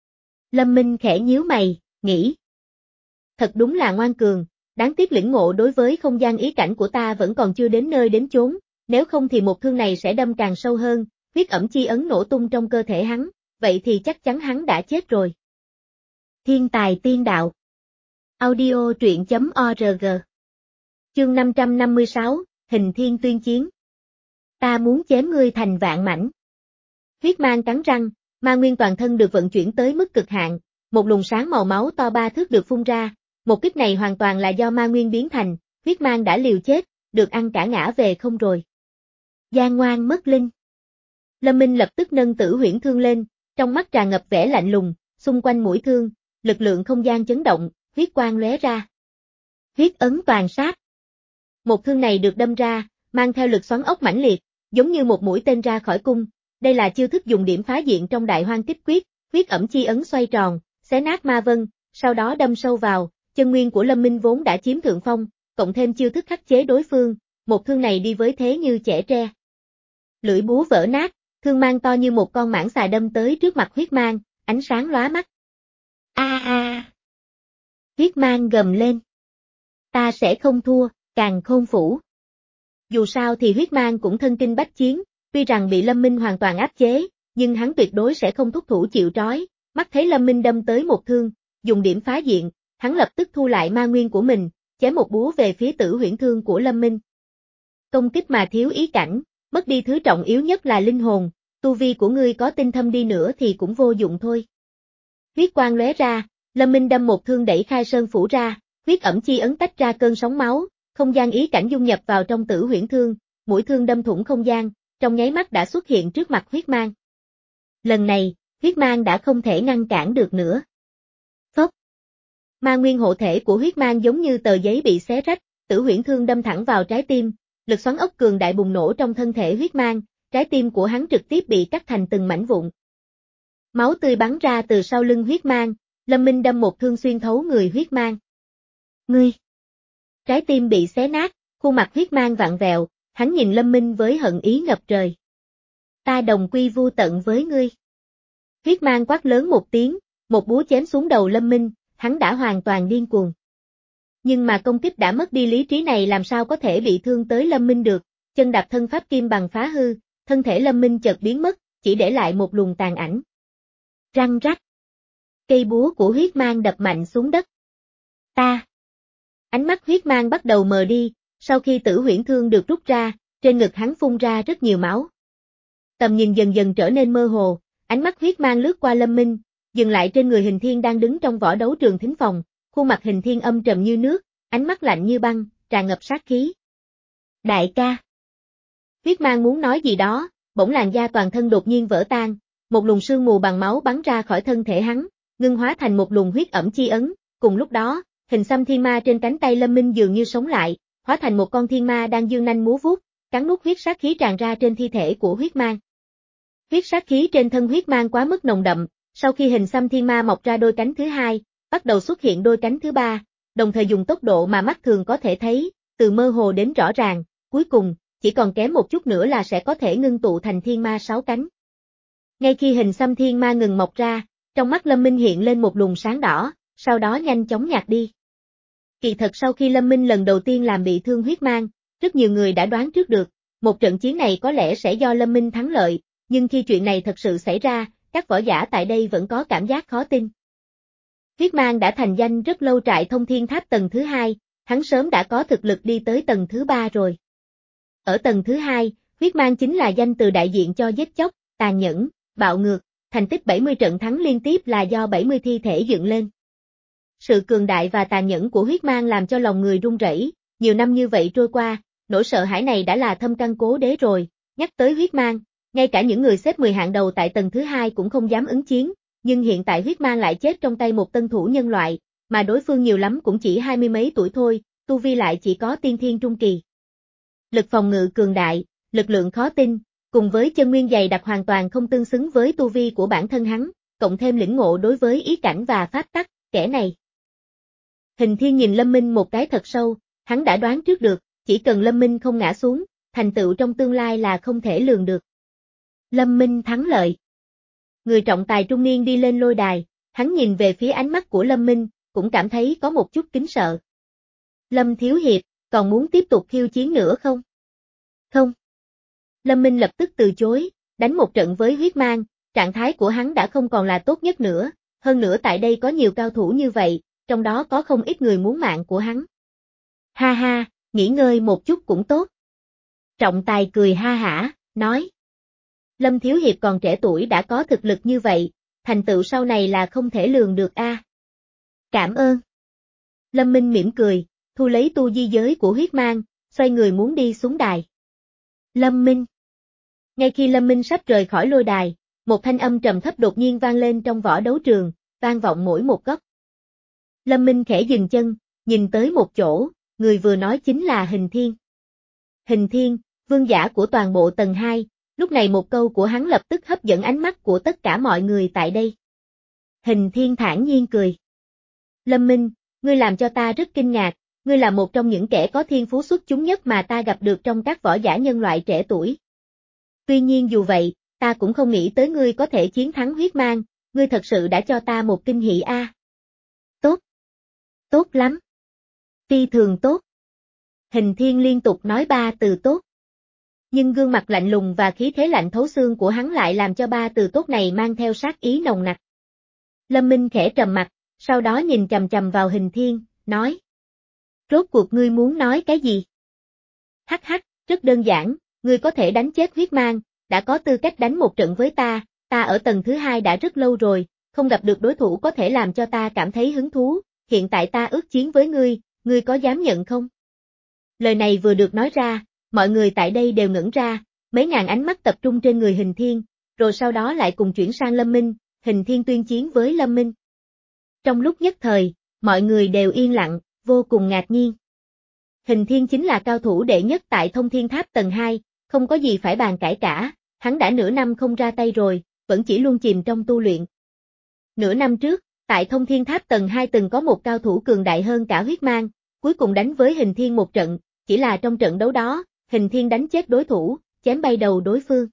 Lâm Minh khẽ nhíu mày, nghĩ. Thật đúng là ngoan cường, đáng tiếc lĩnh ngộ đối với không gian ý cảnh của ta vẫn còn chưa đến nơi đến chốn, nếu không thì một thương này sẽ đâm càng sâu hơn, huyết ẩm chi ấn nổ tung trong cơ thể hắn, vậy thì chắc chắn hắn đã chết rồi. Thiên tài tiên đạo. Audio truyện chấm org. Chương năm trăm năm mươi sáu, Hình Thiên tuyên chiến. Ta muốn chém ngươi thành vạn mảnh. Huyết mang cắn răng, ma nguyên toàn thân được vận chuyển tới mức cực hạn, một luồng sáng màu máu to ba thước được phun ra, một kích này hoàn toàn là do ma nguyên biến thành, huyết mang đã liều chết, được ăn cả ngã về không rồi. Gian ngoan mất linh. Lâm Minh lập tức nâng tử huyễn thương lên, trong mắt tràn ngập vẻ lạnh lùng, xung quanh mũi thương, lực lượng không gian chấn động, huyết quang lóe ra. Huyết ấn toàn sát. Một thương này được đâm ra, mang theo lực xoắn ốc mãnh liệt, giống như một mũi tên ra khỏi cung, đây là chiêu thức dùng điểm phá diện trong Đại Hoang Tích Quyết, huyết ẩm chi ấn xoay tròn, xé nát ma vân, sau đó đâm sâu vào, chân nguyên của Lâm Minh vốn đã chiếm thượng phong, cộng thêm chiêu thức khắc chế đối phương, một thương này đi với thế như chẻ tre. Lưỡi búa vỡ nát, thương mang to như một con mãng xà đâm tới trước mặt huyết mang, ánh sáng lóa mắt. A a. Huyết mang gầm lên. Ta sẽ không thua, càn khôn phủ. Dù sao thì huyết mang cũng thân kinh bách chiến, tuy rằng bị Lâm Minh hoàn toàn áp chế, nhưng hắn tuyệt đối sẽ không thúc thủ chịu trói, mắt thấy Lâm Minh đâm tới một thương, dùng điểm phá diện, hắn lập tức thu lại ma nguyên của mình, chém một búa về phía tử huyễn thương của Lâm Minh. Công kích mà thiếu ý cảnh, mất đi thứ trọng yếu nhất là linh hồn, tu vi của ngươi có tinh thâm đi nữa thì cũng vô dụng thôi. Huyết quang lóe ra, Lâm Minh đâm một thương đẩy khai sơn phủ ra, huyết ẩm chi ấn tách ra cơn sóng máu, không gian ý cảnh dung nhập vào trong tử huyễn thương, mũi thương đâm thủng không gian, trong nháy mắt đã xuất hiện trước mặt huyết mang. Lần này, huyết mang đã không thể ngăn cản được nữa. Phốc. Ma nguyên hộ thể của huyết mang giống như tờ giấy bị xé rách, Tử Huyễn Thương đâm thẳng vào trái tim, lực xoắn ốc cường đại bùng nổ trong thân thể huyết mang, trái tim của hắn trực tiếp bị cắt thành từng mảnh vụn. Máu tươi bắn ra từ sau lưng huyết mang, Lâm Minh đâm một thương xuyên thấu người huyết mang. Ngươi! Trái tim bị xé nát, khuôn mặt huyết mang vặn vẹo, hắn nhìn Lâm Minh với hận ý ngập trời. Ta đồng quy vu tận với ngươi. Huyết mang quát lớn một tiếng, một búa chém xuống đầu Lâm Minh, hắn đã hoàn toàn điên cuồng. Nhưng mà công kích đã mất đi lý trí này làm sao có thể bị thương tới Lâm Minh được, chân đạp thân pháp kim bằng phá hư, thân thể Lâm Minh chợt biến mất, chỉ để lại một luồng tàn ảnh. Răng rắc. Cây búa của huyết mang đập mạnh xuống đất. Ta. Ánh mắt huyết mang bắt đầu mờ đi, sau khi Tử Huyễn Thương được rút ra, trên ngực hắn phun ra rất nhiều máu. Tầm nhìn dần dần trở nên mơ hồ, ánh mắt huyết mang lướt qua Lâm Minh, dừng lại trên người Hình Thiên đang đứng trong võ đấu trường thính phòng, khuôn mặt Hình Thiên âm trầm như nước, ánh mắt lạnh như băng, tràn ngập sát khí. Đại ca. Huyết mang muốn nói gì đó, bỗng làn da toàn thân đột nhiên vỡ tan, một luồng sương mù bằng máu bắn ra khỏi thân thể hắn, ngưng hóa thành một luồng huyết ẩm chi ấn, cùng lúc đó, hình xăm thiên ma trên cánh tay Lâm Minh dường như sống lại, hóa thành một con thiên ma đang dương nanh múa vuốt, cắn nuốt huyết sát khí tràn ra trên thi thể của huyết mang. Huyết sát khí trên thân huyết mang quá mức nồng đậm, sau khi hình xăm thiên ma mọc ra đôi cánh thứ hai, bắt đầu xuất hiện đôi cánh thứ ba, đồng thời dùng tốc độ mà mắt thường có thể thấy, từ mơ hồ đến rõ ràng, cuối cùng, chỉ còn kém một chút nữa là sẽ có thể ngưng tụ thành thiên ma sáu cánh. Ngay khi hình xăm thiên ma ngừng mọc ra, trong mắt Lâm Minh hiện lên một luồng sáng đỏ, sau đó nhanh chóng nhạt đi. Kỳ thật sau khi Lâm Minh lần đầu tiên làm bị thương huyết mang, rất nhiều người đã đoán trước được, một trận chiến này có lẽ sẽ do Lâm Minh thắng lợi, nhưng khi chuyện này thật sự xảy ra, các võ giả tại đây vẫn có cảm giác khó tin. Huyết mang đã thành danh rất lâu trại thông thiên tháp tầng thứ hai, hắn sớm đã có thực lực đi tới tầng thứ ba rồi. Ở tầng thứ hai, huyết mang chính là danh từ đại diện cho giết chóc, tàn nhẫn, bạo ngược, thành tích bảy mươi trận thắng liên tiếp là do bảy mươi thi thể dựng lên. Sự cường đại và tàn nhẫn của huyết mang làm cho lòng người run rẩy, nhiều năm như vậy trôi qua, nỗi sợ hãi này đã là thâm căn cố đế rồi, nhắc tới huyết mang, ngay cả những người xếp mười hạng đầu tại tầng thứ hai cũng không dám ứng chiến, nhưng hiện tại huyết mang lại chết trong tay một tân thủ nhân loại, mà đối phương nhiều lắm cũng chỉ hai mươi mấy tuổi thôi, tu vi lại chỉ có tiên thiên trung kỳ. Lực phòng ngự cường đại, lực lượng khó tin, cùng với chân nguyên dày đặc hoàn toàn không tương xứng với tu vi của bản thân hắn, cộng thêm lĩnh ngộ đối với ý cảnh và pháp tắc, kẻ này. Hình Thiên nhìn Lâm Minh một cái thật sâu, hắn đã đoán trước được, chỉ cần Lâm Minh không ngã xuống, thành tựu trong tương lai là không thể lường được. Lâm Minh thắng lợi. Người trọng tài trung niên đi lên lôi đài, hắn nhìn về phía ánh mắt của Lâm Minh, cũng cảm thấy có một chút kính sợ. Lâm Thiếu Hiệp, còn muốn tiếp tục khiêu chiến nữa không? Không. Lâm Minh lập tức từ chối, đánh một trận với huyết mang, trạng thái của hắn đã không còn là tốt nhất nữa, hơn nữa tại đây có nhiều cao thủ như vậy, trong đó có không ít người muốn mạng của hắn. Ha ha, nghỉ ngơi một chút cũng tốt. Trọng tài cười ha hả, nói. Lâm Thiếu Hiệp còn trẻ tuổi đã có thực lực như vậy, thành tựu sau này là không thể lường được a. À. Cảm ơn. Lâm Minh mỉm cười, thu lấy tu di giới của huyết mang, xoay người muốn đi xuống đài. Lâm Minh. Ngay khi Lâm Minh sắp rời khỏi lôi đài, một thanh âm trầm thấp đột nhiên vang lên trong võ đấu trường, vang vọng mỗi một góc. Lâm Minh khẽ dừng chân, nhìn tới một chỗ, người vừa nói chính là Hình Thiên. Hình Thiên, vương giả của toàn bộ tầng hai, lúc này một câu của hắn lập tức hấp dẫn ánh mắt của tất cả mọi người tại đây. Hình Thiên thản nhiên cười. Lâm Minh, ngươi làm cho ta rất kinh ngạc, ngươi là một trong những kẻ có thiên phú xuất chúng nhất mà ta gặp được trong các võ giả nhân loại trẻ tuổi. Tuy nhiên dù vậy, ta cũng không nghĩ tới ngươi có thể chiến thắng huyết mang, ngươi thật sự đã cho ta một kinh hỉ a. À. Tốt. Tốt lắm. Phi thường tốt. Hình Thiên liên tục nói ba từ tốt. Nhưng gương mặt lạnh lùng và khí thế lạnh thấu xương của hắn lại làm cho ba từ tốt này mang theo sát ý nồng nặc. Lâm Minh khẽ trầm mặt, sau đó nhìn chằm chằm vào Hình Thiên, nói. Rốt cuộc ngươi muốn nói cái gì? Hắc hắc, rất đơn giản, ngươi có thể đánh chết huyết mang, đã có tư cách đánh một trận với ta, ta ở tầng thứ hai đã rất lâu rồi, không gặp được đối thủ có thể làm cho ta cảm thấy hứng thú, hiện tại ta ước chiến với ngươi, ngươi có dám nhận không? Lời này vừa được nói ra, mọi người tại đây đều ngẩn ra, mấy ngàn ánh mắt tập trung trên người Hình Thiên, rồi sau đó lại cùng chuyển sang Lâm Minh, Hình Thiên tuyên chiến với Lâm Minh. Trong lúc nhất thời, Mọi người đều yên lặng, vô cùng ngạc nhiên. Hình Thiên chính là cao thủ đệ nhất tại Thông Thiên Tháp tầng hai, không có gì phải bàn cãi cả, hắn đã nửa năm không ra tay rồi, vẫn chỉ luôn chìm trong tu luyện. Nửa năm trước, tại Thông Thiên Tháp tầng hai từng có một cao thủ cường đại hơn cả huyết mang, cuối cùng đánh với Hình Thiên một trận, chỉ là trong trận đấu đó, Hình Thiên đánh chết đối thủ, chém bay đầu đối phương.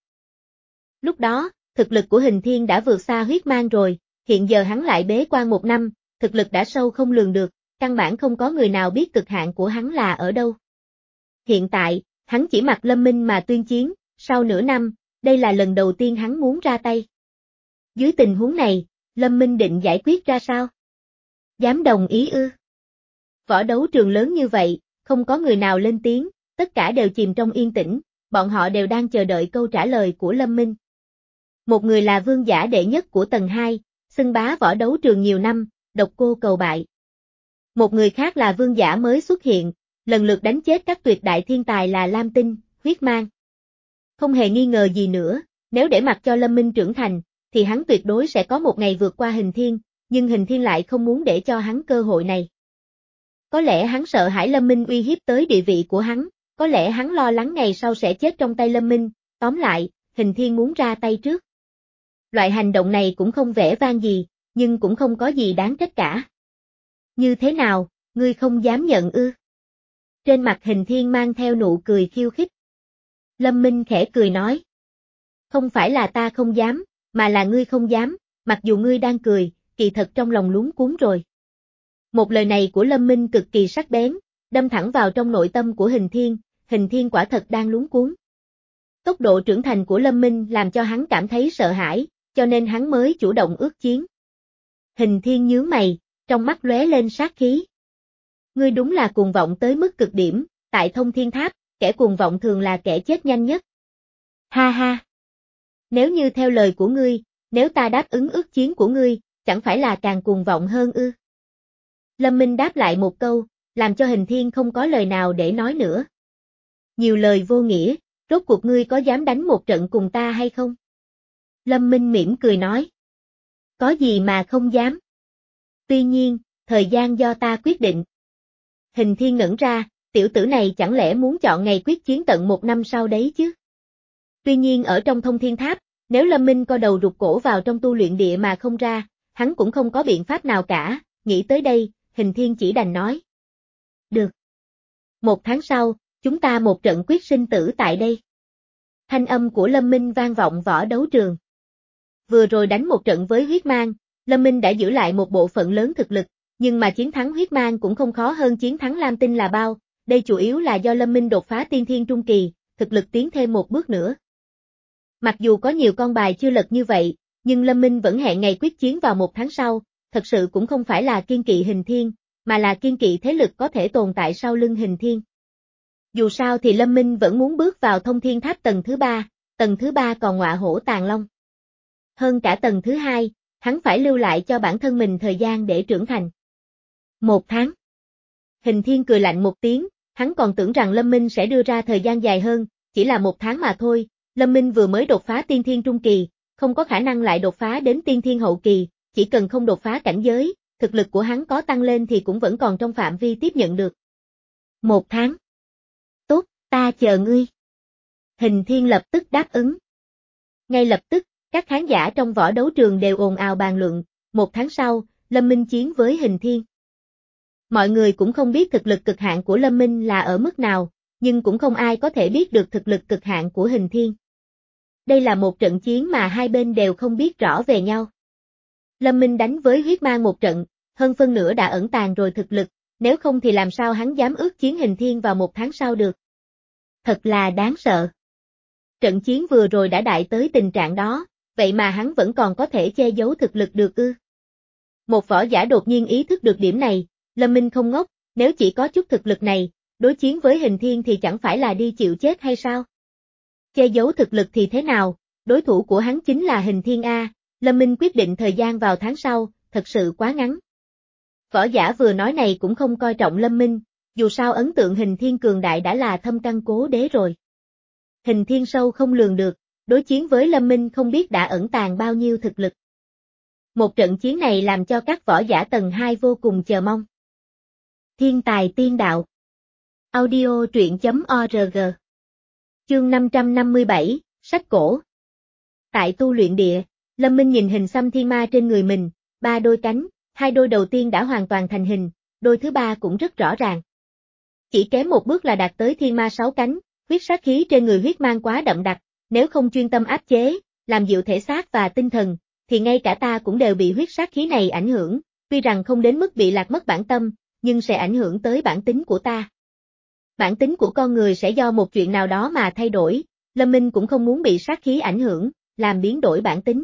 Lúc đó, thực lực của Hình Thiên đã vượt xa huyết mang rồi, hiện giờ hắn lại bế quan một năm, thực lực đã sâu không lường được, căn bản không có người nào biết cực hạn của hắn là ở đâu. Hiện tại, hắn chỉ mặc Lâm Minh mà tuyên chiến, sau nửa năm, đây là lần đầu tiên hắn muốn ra tay. Dưới tình huống này, Lâm Minh định giải quyết ra sao? Dám đồng ý ư? Võ đấu trường lớn như vậy, không có người nào lên tiếng, tất cả đều chìm trong yên tĩnh, bọn họ đều đang chờ đợi câu trả lời của Lâm Minh. Một người là vương giả đệ nhất của tầng hai, xưng bá võ đấu trường nhiều năm, độc cô cầu bại. Một người khác là vương giả mới xuất hiện, lần lượt đánh chết các tuyệt đại thiên tài là Lam Tinh, huyết mang. Không hề nghi ngờ gì nữa, nếu để mặc cho Lâm Minh trưởng thành, thì hắn tuyệt đối sẽ có một ngày vượt qua Hình Thiên, nhưng Hình Thiên lại không muốn để cho hắn cơ hội này. Có lẽ hắn sợ hãi Lâm Minh uy hiếp tới địa vị của hắn, có lẽ hắn lo lắng ngày sau sẽ chết trong tay Lâm Minh, tóm lại, Hình Thiên muốn ra tay trước. Loại hành động này cũng không vẻ vang gì, nhưng cũng không có gì đáng trách cả. Như thế nào, ngươi không dám nhận ư? Trên mặt Hình Thiên mang theo nụ cười khiêu khích. Lâm Minh khẽ cười nói. Không phải là ta không dám, mà là ngươi không dám, mặc dù ngươi đang cười, kỳ thật trong lòng luống cuống rồi. Một lời này của Lâm Minh cực kỳ sắc bén, đâm thẳng vào trong nội tâm của Hình Thiên, Hình Thiên quả thật đang luống cuống. Tốc độ trưởng thành của Lâm Minh làm cho hắn cảm thấy sợ hãi, cho nên hắn mới chủ động ước chiến. Hình Thiên nhướng mày, trong mắt lóe lên sát khí. Ngươi đúng là cuồng vọng tới mức cực điểm, tại Thông Thiên Tháp, kẻ cuồng vọng thường là kẻ chết nhanh nhất. Ha ha! Nếu như theo lời của ngươi, nếu ta đáp ứng ước chiến của ngươi, chẳng phải là càng cuồng vọng hơn ư? Lâm Minh đáp lại một câu, làm cho Hình Thiên không có lời nào để nói nữa. Nhiều lời vô nghĩa, rốt cuộc ngươi có dám đánh một trận cùng ta hay không? Lâm Minh mỉm cười nói. Có gì mà không dám? Tuy nhiên, thời gian do ta quyết định. Hình Thiên ngẩn ra, tiểu tử này chẳng lẽ muốn chọn ngày quyết chiến tận một năm sau đấy chứ? Tuy nhiên ở trong Thông Thiên Tháp, nếu Lâm Minh co đầu rụt cổ vào trong tu luyện địa mà không ra, hắn cũng không có biện pháp nào cả, nghĩ tới đây, Hình Thiên chỉ đành nói. Được. Một tháng sau, chúng ta một trận quyết sinh tử tại đây. Thanh âm của Lâm Minh vang vọng võ đấu trường. Vừa rồi đánh một trận với huyết mang, Lâm Minh đã giữ lại một bộ phận lớn thực lực, nhưng mà chiến thắng huyết mang cũng không khó hơn chiến thắng Lam Tinh là bao, đây chủ yếu là do Lâm Minh đột phá tiên thiên trung kỳ, thực lực tiến thêm một bước nữa. Mặc dù có nhiều con bài chưa lật như vậy, nhưng Lâm Minh vẫn hẹn ngày quyết chiến vào một tháng sau, thật sự cũng không phải là kiên kỵ Hình Thiên, mà là kiên kỵ thế lực có thể tồn tại sau lưng Hình Thiên. Dù sao thì Lâm Minh vẫn muốn bước vào Thông Thiên Tháp tầng thứ ba, tầng thứ ba còn ngọa hổ tàng long. Hơn cả tầng thứ hai, hắn phải lưu lại cho bản thân mình thời gian để trưởng thành. Một tháng. Hình Thiên cười lạnh một tiếng, hắn còn tưởng rằng Lâm Minh sẽ đưa ra thời gian dài hơn, chỉ là một tháng mà thôi, Lâm Minh vừa mới đột phá tiên thiên trung kỳ, không có khả năng lại đột phá đến tiên thiên hậu kỳ, chỉ cần không đột phá cảnh giới, thực lực của hắn có tăng lên thì cũng vẫn còn trong phạm vi tiếp nhận được. Một tháng. Tốt, ta chờ ngươi. Hình Thiên lập tức đáp ứng. Ngay lập tức, các khán giả trong võ đấu trường đều ồn ào bàn luận, một tháng sau, Lâm Minh chiến với Hình Thiên. Mọi người cũng không biết thực lực cực hạn của Lâm Minh là ở mức nào, nhưng cũng không ai có thể biết được thực lực cực hạn của Hình Thiên. Đây là một trận chiến mà hai bên đều không biết rõ về nhau. Lâm Minh đánh với huyết mang một trận, hơn phân nửa đã ẩn tàng rồi thực lực, nếu không thì làm sao hắn dám ước chiến Hình Thiên vào một tháng sau được. Thật là đáng sợ. Trận chiến vừa rồi đã đại tới tình trạng đó, vậy mà hắn vẫn còn có thể che giấu thực lực được ư. Một võ giả đột nhiên ý thức được điểm này, Lâm Minh không ngốc, nếu chỉ có chút thực lực này, đối chiến với Hình Thiên thì chẳng phải là đi chịu chết hay sao? Che giấu thực lực thì thế nào, đối thủ của hắn chính là Hình Thiên A, Lâm Minh quyết định thời gian vào tháng sau, thật sự quá ngắn. Võ giả vừa nói này cũng không coi trọng Lâm Minh, dù sao ấn tượng Hình Thiên cường đại đã là thâm căn cố đế rồi. Hình Thiên sâu không lường được, đối chiến với Lâm Minh không biết đã ẩn tàng bao nhiêu thực lực. Một trận chiến này làm cho các võ giả tầng hai vô cùng chờ mong. Thiên tài tiên đạo. Audio truyện.org. Chương năm trăm năm mươi bảy, sách cổ. Tại tu luyện địa, Lâm Minh nhìn hình xăm thiên ma trên người mình, ba đôi cánh, hai đôi đầu tiên đã hoàn toàn thành hình, đôi thứ ba cũng rất rõ ràng. Chỉ kém một bước là đạt tới thiên ma sáu cánh, huyết sát khí trên người huyết mang quá đậm đặc, nếu không chuyên tâm áp chế, làm dịu thể xác và tinh thần, thì ngay cả ta cũng đều bị huyết sát khí này ảnh hưởng, tuy rằng không đến mức bị lạc mất bản tâm, nhưng sẽ ảnh hưởng tới bản tính của ta. Bản tính của con người sẽ do một chuyện nào đó mà thay đổi, Lâm Minh cũng không muốn bị sát khí ảnh hưởng, làm biến đổi bản tính.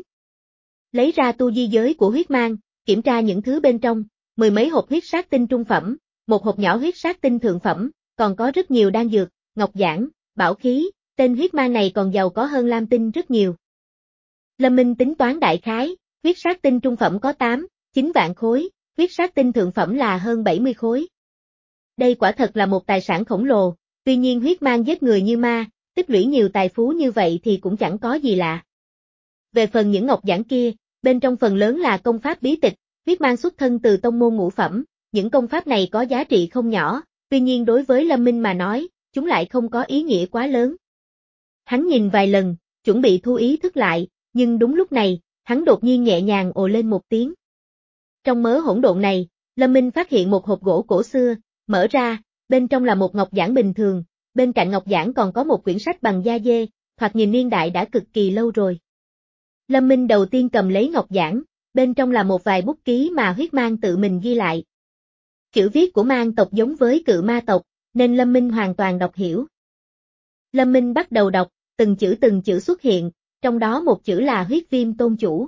Lấy ra tu di giới của huyết mang, kiểm tra những thứ bên trong, mười mấy hộp huyết sát tinh trung phẩm, một hộp nhỏ huyết sát tinh thượng phẩm, còn có rất nhiều đan dược, ngọc giản, bảo khí, tên huyết mang này còn giàu có hơn lam tinh rất nhiều. Lâm Minh tính toán đại khái, huyết sát tinh trung phẩm có tám, chín vạn khối, huyết sát tinh thượng phẩm là hơn bảy mươi khối. Đây quả thật là một tài sản khổng lồ, tuy nhiên huyết mang giết người như ma, tích lũy nhiều tài phú như vậy thì cũng chẳng có gì lạ. Về phần những ngọc giản kia, bên trong phần lớn là công pháp bí tịch, huyết mang xuất thân từ tông môn ngũ phẩm, những công pháp này có giá trị không nhỏ, tuy nhiên đối với Lâm Minh mà nói, chúng lại không có ý nghĩa quá lớn. Hắn nhìn vài lần, chuẩn bị thu ý thức lại, nhưng đúng lúc này, hắn đột nhiên nhẹ nhàng ồ lên một tiếng. Trong mớ hỗn độn này, Lâm Minh phát hiện một hộp gỗ cổ xưa, mở ra, bên trong là một ngọc giản bình thường, bên cạnh ngọc giản còn có một quyển sách bằng da dê, thoạt nhìn niên đại đã cực kỳ lâu rồi. Lâm Minh đầu tiên cầm lấy ngọc giản, bên trong là một vài bút ký mà huyết mang tự mình ghi lại. Chữ viết của mang tộc giống với cự ma tộc, nên Lâm Minh hoàn toàn đọc hiểu. Lâm Minh bắt đầu đọc, từng chữ từng chữ xuất hiện, trong đó một chữ là huyết viêm tôn chủ.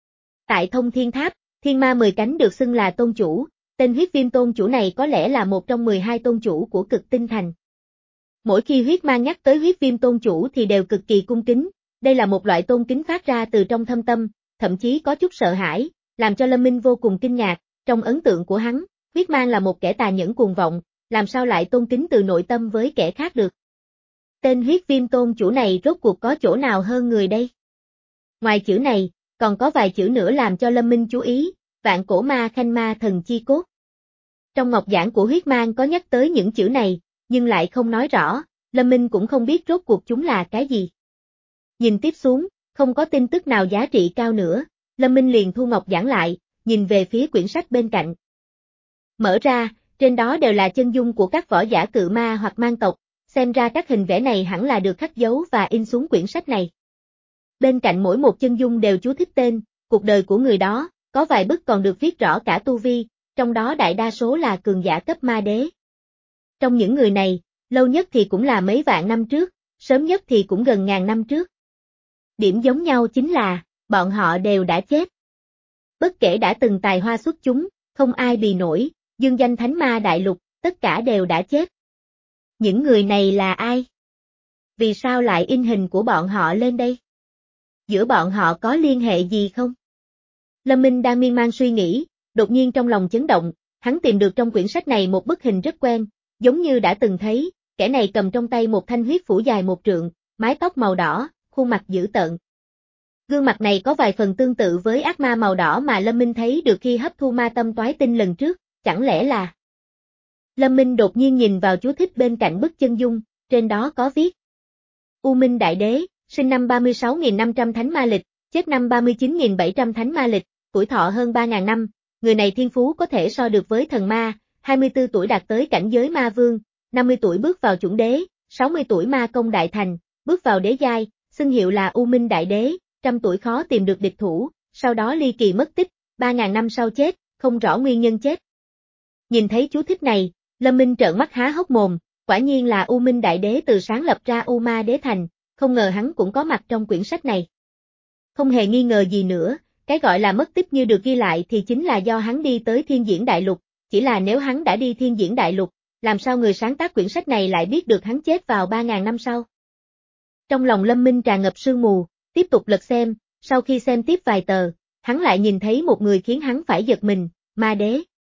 Tại Thông Thiên Tháp, thiên ma mười cánh được xưng là tôn chủ, tên huyết viêm tôn chủ này có lẽ là một trong mười hai tôn chủ của Cực Tinh Thành. Mỗi khi huyết mang nhắc tới huyết viêm tôn chủ thì đều cực kỳ cung kính, đây là một loại tôn kính phát ra từ trong thâm tâm, thậm chí có chút sợ hãi, làm cho Lâm Minh vô cùng kinh ngạc, trong ấn tượng của hắn, huyết mang là một kẻ tà nhẫn cuồng vọng, làm sao lại tôn kính từ nội tâm với kẻ khác được. Tên huyết viêm tôn chủ này rốt cuộc có chỗ nào hơn người đây? Ngoài chữ này, còn có vài chữ nữa làm cho Lâm Minh chú ý, vạn cổ ma khanh ma thần chi cốt. Trong ngọc giản của huyết mang có nhắc tới những chữ này, nhưng lại không nói rõ, Lâm Minh cũng không biết rốt cuộc chúng là cái gì. Nhìn tiếp xuống, không có tin tức nào giá trị cao nữa, Lâm Minh liền thu ngọc giản lại, nhìn về phía quyển sách bên cạnh. Mở ra, trên đó đều là chân dung của các võ giả cự ma hoặc mang tộc, xem ra các hình vẽ này hẳn là được khắc dấu và in xuống quyển sách này. Bên cạnh mỗi một chân dung đều chú thích tên, cuộc đời của người đó, có vài bức còn được viết rõ cả tu vi, trong đó đại đa số là cường giả cấp ma đế. Trong những người này, lâu nhất thì cũng là mấy vạn năm trước, sớm nhất thì cũng gần ngàn năm trước. Điểm giống nhau chính là, bọn họ đều đã chết. Bất kể đã từng tài hoa xuất chúng, không ai bì nổi, dương danh thánh ma đại lục, tất cả đều đã chết. Những người này là ai? Vì sao lại in hình của bọn họ lên đây? Giữa bọn họ có liên hệ gì không? Lâm Minh đang miên man suy nghĩ, đột nhiên trong lòng chấn động, hắn tìm được trong quyển sách này một bức hình rất quen, giống như đã từng thấy, kẻ này cầm trong tay một thanh huyết phủ dài một trượng, mái tóc màu đỏ, khuôn mặt dữ tợn. Gương mặt này có vài phần tương tự với ác ma màu đỏ mà Lâm Minh thấy được khi hấp thu ma tâm toái tinh lần trước, chẳng lẽ là... Lâm Minh đột nhiên nhìn vào chú thích bên cạnh bức chân dung, trên đó có viết. U Minh Đại Đế, sinh năm ba mươi sáu nghìn năm trăm thánh ma lịch, chết năm ba mươi chín nghìn bảy trăm thánh ma lịch, tuổi thọ hơn ba nghìn năm, người này thiên phú có thể so được với thần ma, hai mươi tư tuổi đạt tới cảnh giới ma vương, năm mươi tuổi bước vào chuẩn đế, sáu mươi tuổi ma công đại thành, bước vào đế giai, xưng hiệu là U Minh Đại Đế, trăm tuổi khó tìm được địch thủ, sau đó ly kỳ mất tích, ba nghìn năm sau chết, không rõ nguyên nhân chết. Nhìn thấy chú thích này, Lâm Minh trợn mắt há hốc mồm, quả nhiên là U Minh Đại Đế từ sáng lập ra U Ma Đế Thành, không ngờ hắn cũng có mặt trong quyển sách này. Không hề nghi ngờ gì nữa, cái gọi là mất tích như được ghi lại thì chính là do hắn đi tới Thiên Diễn Đại Lục, chỉ là nếu hắn đã đi Thiên Diễn Đại Lục, làm sao người sáng tác quyển sách này lại biết được hắn chết vào ba nghìn năm sau. Trong lòng Lâm Minh tràn ngập sương mù, tiếp tục lật xem, sau khi xem tiếp vài tờ, hắn lại nhìn thấy một người khiến hắn phải giật mình, Ma Đế.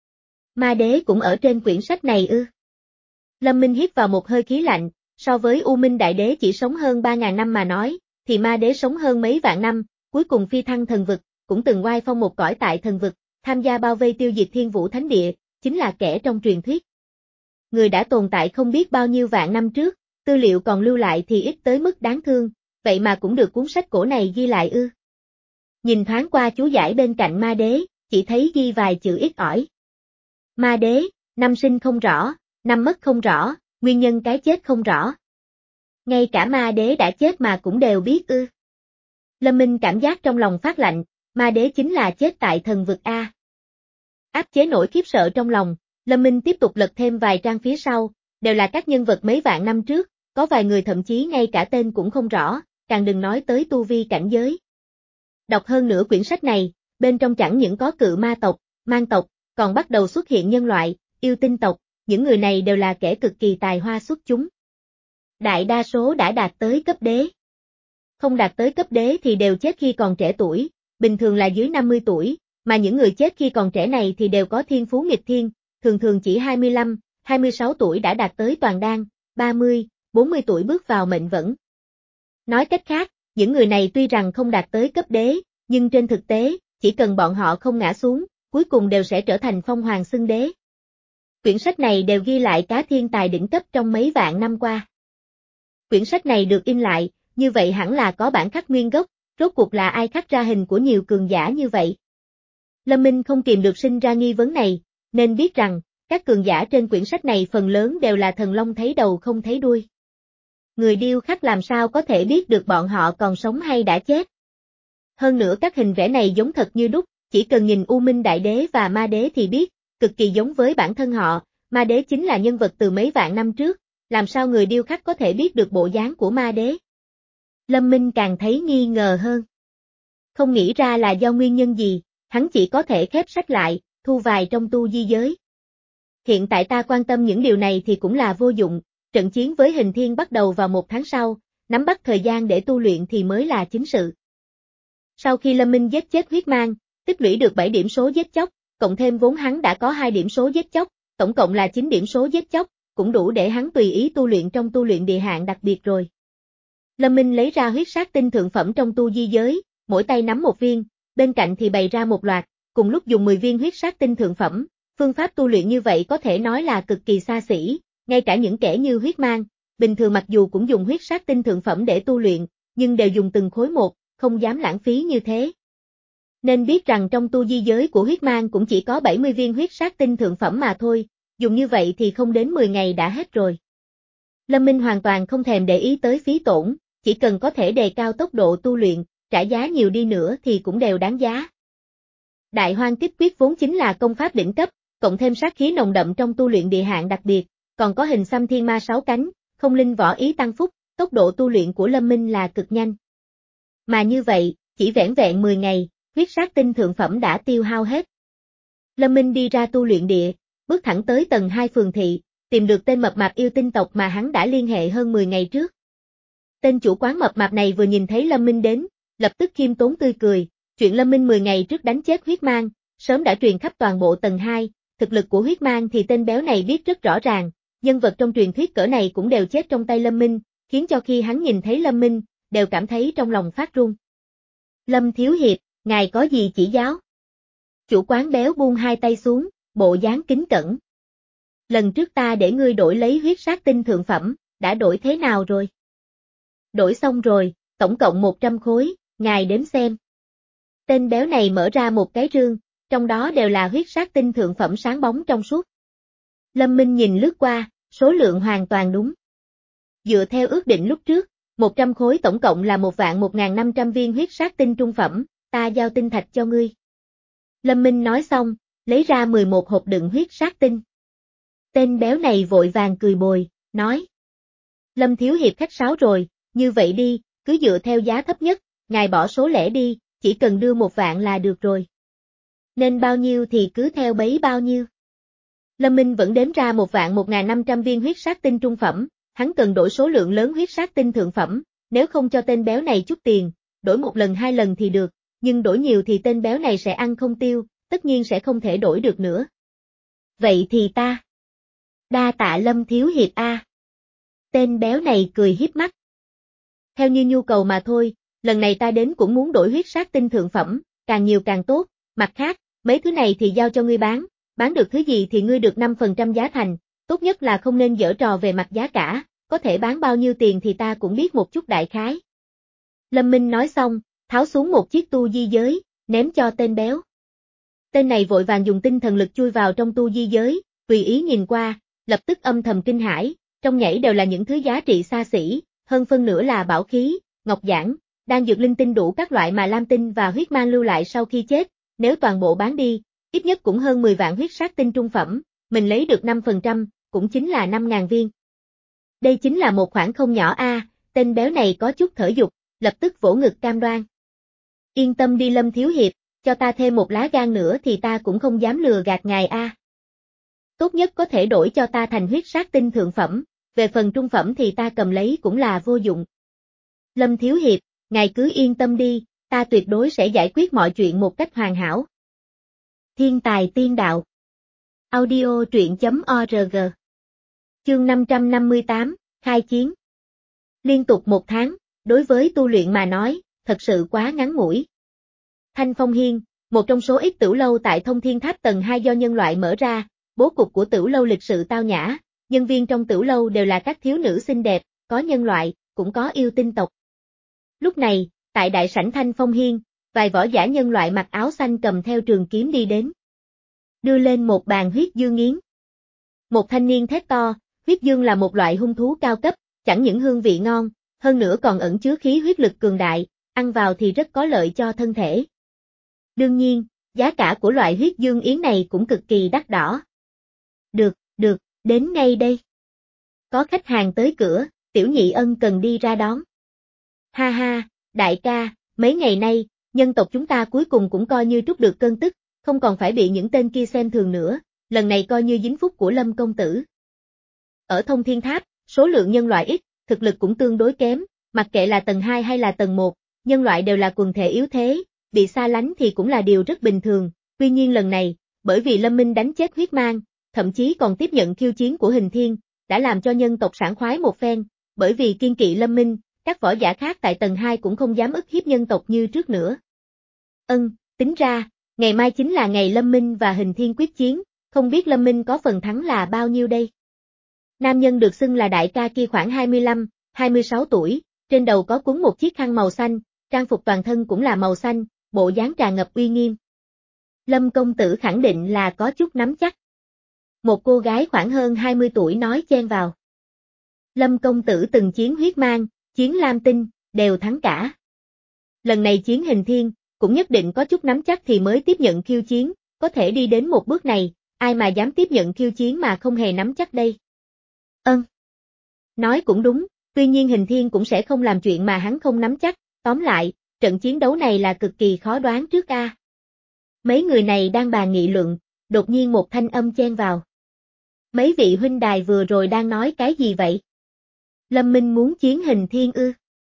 Ma Đế cũng ở trên quyển sách này ư? Lâm Minh hít vào một hơi khí lạnh, so với U Minh Đại Đế chỉ sống hơn ba nghìn năm mà nói, thì Ma Đế sống hơn mấy vạn năm, cuối cùng phi thăng thần vực, cũng từng oai phong một cõi tại thần vực, tham gia bao vây tiêu diệt Thiên Vũ Thánh Địa, chính là kẻ trong truyền thuyết. Người đã tồn tại không biết bao nhiêu vạn năm trước, tư liệu còn lưu lại thì ít tới mức đáng thương, vậy mà cũng được cuốn sách cổ này ghi lại ư. Nhìn thoáng qua chú giải bên cạnh ma đế, chỉ thấy ghi vài chữ ít ỏi. Ma đế, năm sinh không rõ, năm mất không rõ, nguyên nhân cái chết không rõ. Ngay cả ma đế đã chết mà cũng đều biết ư. Lâm Minh cảm giác trong lòng phát lạnh, ma đế chính là chết tại thần vực A. Áp chế nỗi khiếp sợ trong lòng, Lâm Minh tiếp tục lật thêm vài trang phía sau, đều là các nhân vật mấy vạn năm trước, có vài người thậm chí ngay cả tên cũng không rõ, càng đừng nói tới tu vi cảnh giới. Đọc hơn nửa quyển sách này, bên trong chẳng những có cự ma tộc, mang tộc, còn bắt đầu xuất hiện nhân loại, yêu tinh tộc, những người này đều là kẻ cực kỳ tài hoa xuất chúng. Đại đa số đã đạt tới cấp đế. Không đạt tới cấp đế thì đều chết khi còn trẻ tuổi, bình thường là dưới năm mươi tuổi, mà những người chết khi còn trẻ này thì đều có thiên phú nghịch thiên, thường thường chỉ hai mươi lăm, hai mươi sáu tuổi đã đạt tới toàn đan, ba mươi, bốn mươi tuổi bước vào mệnh vẫn. Nói cách khác, những người này tuy rằng không đạt tới cấp đế, nhưng trên thực tế, chỉ cần bọn họ không ngã xuống, cuối cùng đều sẽ trở thành phong hoàng xưng đế. Quyển sách này đều ghi lại cá thiên tài đỉnh cấp trong mấy vạn năm qua. Quyển sách này được in lại, như vậy hẳn là có bản khắc nguyên gốc, rốt cuộc là ai khắc ra hình của nhiều cường giả như vậy. Lâm Minh không kìm được sinh ra nghi vấn này, nên biết rằng, các cường giả trên quyển sách này phần lớn đều là thần long thấy đầu không thấy đuôi. Người điêu khắc làm sao có thể biết được bọn họ còn sống hay đã chết. Hơn nữa các hình vẽ này giống thật như đúc, chỉ cần nhìn U Minh Đại Đế và Ma Đế thì biết, cực kỳ giống với bản thân họ, Ma Đế chính là nhân vật từ mấy vạn năm trước, làm sao người điêu khắc có thể biết được bộ dáng của Ma Đế. Lâm Minh càng thấy nghi ngờ hơn. Không nghĩ ra là do nguyên nhân gì, hắn chỉ có thể khép sách lại, thu vài trong tu di giới. Hiện tại ta quan tâm những điều này thì cũng là vô dụng, trận chiến với Hình Thiên bắt đầu vào một tháng sau, nắm bắt thời gian để tu luyện thì mới là chính sự. Sau khi Lâm Minh giết chết huyết mang, tích lũy được bảy điểm số giết chóc, cộng thêm vốn hắn đã có hai điểm số giết chóc, tổng cộng là chín điểm số giết chóc, cũng đủ để hắn tùy ý tu luyện trong tu luyện địa hạng đặc biệt rồi. Lâm Minh lấy ra huyết sát tinh thượng phẩm trong tu di giới, mỗi tay nắm một viên, bên cạnh thì bày ra một loạt, cùng lúc dùng mười viên huyết sát tinh thượng phẩm, phương pháp tu luyện như vậy có thể nói là cực kỳ xa xỉ, ngay cả những kẻ như huyết mang, bình thường mặc dù cũng dùng huyết sát tinh thượng phẩm để tu luyện, nhưng đều dùng từng khối một, không dám lãng phí như thế. Nên biết rằng trong tu di giới của huyết mang cũng chỉ có bảy mươi viên huyết sát tinh thượng phẩm mà thôi, dùng như vậy thì không đến mười ngày đã hết rồi. Lâm Minh hoàn toàn không thèm để ý tới phí tổn, chỉ cần có thể đề cao tốc độ tu luyện, trả giá nhiều đi nữa thì cũng đều đáng giá. Đại Hoang Kích Quyết vốn chính là công pháp đỉnh cấp, cộng thêm sát khí nồng đậm trong tu luyện địa hạng đặc biệt, còn có hình xăm thiên ma sáu cánh, không linh võ ý tăng phúc, tốc độ tu luyện của Lâm Minh là cực nhanh. Mà như vậy, chỉ vẻn vẹn mười ngày, huyết sát tinh thượng phẩm đã tiêu hao hết. Lâm Minh đi ra tu luyện địa, bước thẳng tới tầng hai phường thị, tìm được tên mập mạp yêu tinh tộc mà hắn đã liên hệ hơn mười ngày trước. Tên chủ quán mập mạp này vừa nhìn thấy Lâm Minh đến, lập tức khiêm tốn tươi cười, chuyện Lâm Minh mười ngày trước đánh chết huyết mang, sớm đã truyền khắp toàn bộ tầng hai, thực lực của huyết mang thì tên béo này biết rất rõ ràng, nhân vật trong truyền thuyết cỡ này cũng đều chết trong tay Lâm Minh, khiến cho khi hắn nhìn thấy Lâm Minh, đều cảm thấy trong lòng phát run. Lâm Thiếu Hiệp, ngài có gì chỉ giáo? Chủ quán béo buông hai tay xuống, bộ dáng kính cẩn. Lần trước ta để ngươi đổi lấy huyết sát tinh thượng phẩm, đã đổi thế nào rồi? Đổi xong rồi, tổng cộng một trăm khối, ngài đếm xem. Tên béo này mở ra một cái rương, trong đó đều là huyết sát tinh thượng phẩm sáng bóng trong suốt. Lâm Minh nhìn lướt qua, số lượng hoàn toàn đúng. Dựa theo ước định lúc trước, một trăm khối tổng cộng là một vạn một nghìn năm trăm viên huyết sát tinh trung phẩm, ta giao tinh thạch cho ngươi. Lâm Minh nói xong, lấy ra mười một hộp đựng huyết sát tinh. Tên béo này vội vàng cười bồi, nói. Lâm Thiếu Hiệp khách sáo rồi, như vậy đi, cứ dựa theo giá thấp nhất, ngài bỏ số lẻ đi, chỉ cần đưa một vạn là được rồi. Nên bao nhiêu thì cứ theo bấy bao nhiêu. Lâm Minh vẫn đếm ra một vạn một nghìn năm trăm viên huyết sát tinh trung phẩm, hắn cần đổi số lượng lớn huyết sát tinh thượng phẩm, nếu không cho tên béo này chút tiền, đổi một lần hai lần thì được, nhưng đổi nhiều thì tên béo này sẽ ăn không tiêu, tất nhiên sẽ không thể đổi được nữa. Vậy thì ta. Đa tạ Lâm Thiếu Hiệp a. Tên béo này cười hiếp mắt. Theo như nhu cầu mà thôi, lần này ta đến cũng muốn đổi huyết sát tinh thượng phẩm, càng nhiều càng tốt, mặt khác, mấy thứ này thì giao cho ngươi bán, bán được thứ gì thì ngươi được năm phần trăm giá thành, tốt nhất là không nên giở trò về mặt giá cả, có thể bán bao nhiêu tiền thì ta cũng biết một chút đại khái. Lâm Minh nói xong, tháo xuống một chiếc tu di giới, ném cho tên béo. Tên này vội vàng dùng tinh thần lực chui vào trong tu di giới, tùy ý nhìn qua, lập tức âm thầm kinh hãi, trong nhảy đều là những thứ giá trị xa xỉ, hơn phân nửa là bảo khí, ngọc giản, đan dược linh tinh đủ các loại mà lam tinh và huyết mang lưu lại sau khi chết, nếu toàn bộ bán đi, ít nhất cũng hơn mười vạn huyết sát tinh trung phẩm, mình lấy được năm phần trăm, cũng chính là năm ngàn viên. Đây chính là một khoản không nhỏ a, à, tên béo này có chút thở dục, lập tức vỗ ngực cam đoan. Yên tâm đi Lâm thiếu hiệp, cho ta thêm một lá gan nữa thì ta cũng không dám lừa gạt ngài a. À. Tốt nhất có thể đổi cho ta thành huyết sát tinh thượng phẩm, về phần trung phẩm thì ta cầm lấy cũng là vô dụng. Lâm thiếu hiệp, ngài cứ yên tâm đi, ta tuyệt đối sẽ giải quyết mọi chuyện một cách hoàn hảo. Thiên tài tiên đạo. Audio truyện chấm org. Chương năm trăm năm mươi tám, khai chiến. Liên tục một tháng, đối với tu luyện mà nói, thật sự quá ngắn ngủi. Thanh Phong Hiên, một trong số ít tửu lâu tại Thông Thiên Tháp tầng hai do nhân loại mở ra, bố cục của tửu lâu lịch sự tao nhã, nhân viên trong tửu lâu đều là các thiếu nữ xinh đẹp, có nhân loại, cũng có yêu tinh tộc. Lúc này, tại đại sảnh Thanh Phong Hiên, vài võ giả nhân loại mặc áo xanh cầm theo trường kiếm đi đến. Đưa lên một bàn huyết dương yến. Một thanh niên thét to, huyết dương là một loại hung thú cao cấp, chẳng những hương vị ngon, hơn nữa còn ẩn chứa khí huyết lực cường đại, ăn vào thì rất có lợi cho thân thể. Đương nhiên, giá cả của loại huyết dương yến này cũng cực kỳ đắt đỏ. Được, được, đến ngay đây. Có khách hàng tới cửa, Tiểu Nhị ân cần đi ra đón. Ha ha, đại ca, mấy ngày nay, nhân tộc chúng ta cuối cùng cũng coi như trút được cơn tức, không còn phải bị những tên kia xem thường nữa, lần này coi như dính phúc của Lâm công tử. Ở Thông Thiên Tháp, số lượng nhân loại ít, thực lực cũng tương đối kém, mặc kệ là tầng hai hay là tầng một, nhân loại đều là quần thể yếu thế, bị xa lánh thì cũng là điều rất bình thường, tuy nhiên lần này, bởi vì Lâm Minh đánh chết huyết mang, thậm chí còn tiếp nhận khiêu chiến của Hình Thiên, đã làm cho nhân tộc sảng khoái một phen, bởi vì kiên kỵ Lâm Minh, các võ giả khác tại tầng hai cũng không dám ức hiếp nhân tộc như trước nữa. Ân, tính ra, ngày mai chính là ngày Lâm Minh và Hình Thiên quyết chiến, không biết Lâm Minh có phần thắng là bao nhiêu đây? Nam nhân được xưng là đại ca kia khoảng hai mươi lăm, hai mươi sáu tuổi, trên đầu có quấn một chiếc khăn màu xanh, trang phục toàn thân cũng là màu xanh, bộ dáng tràn ngập uy nghiêm. Lâm công tử khẳng định là có chút nắm chắc. Một cô gái khoảng hơn hai mươi tuổi nói chen vào. Lâm công tử từng chiến huyết mang, chiến lam tinh, đều thắng cả. Lần này chiến Hình Thiên, cũng nhất định có chút nắm chắc thì mới tiếp nhận khiêu chiến, có thể đi đến một bước này, ai mà dám tiếp nhận khiêu chiến mà không hề nắm chắc đây. Ân. Nói cũng đúng, tuy nhiên Hình Thiên cũng sẽ không làm chuyện mà hắn không nắm chắc, tóm lại, trận chiến đấu này là cực kỳ khó đoán trước a. À. Mấy người này đang bàn nghị luận, đột nhiên một thanh âm chen vào. Mấy vị huynh đài vừa rồi đang nói cái gì vậy? Lâm Minh muốn chiến Hình Thiên ư?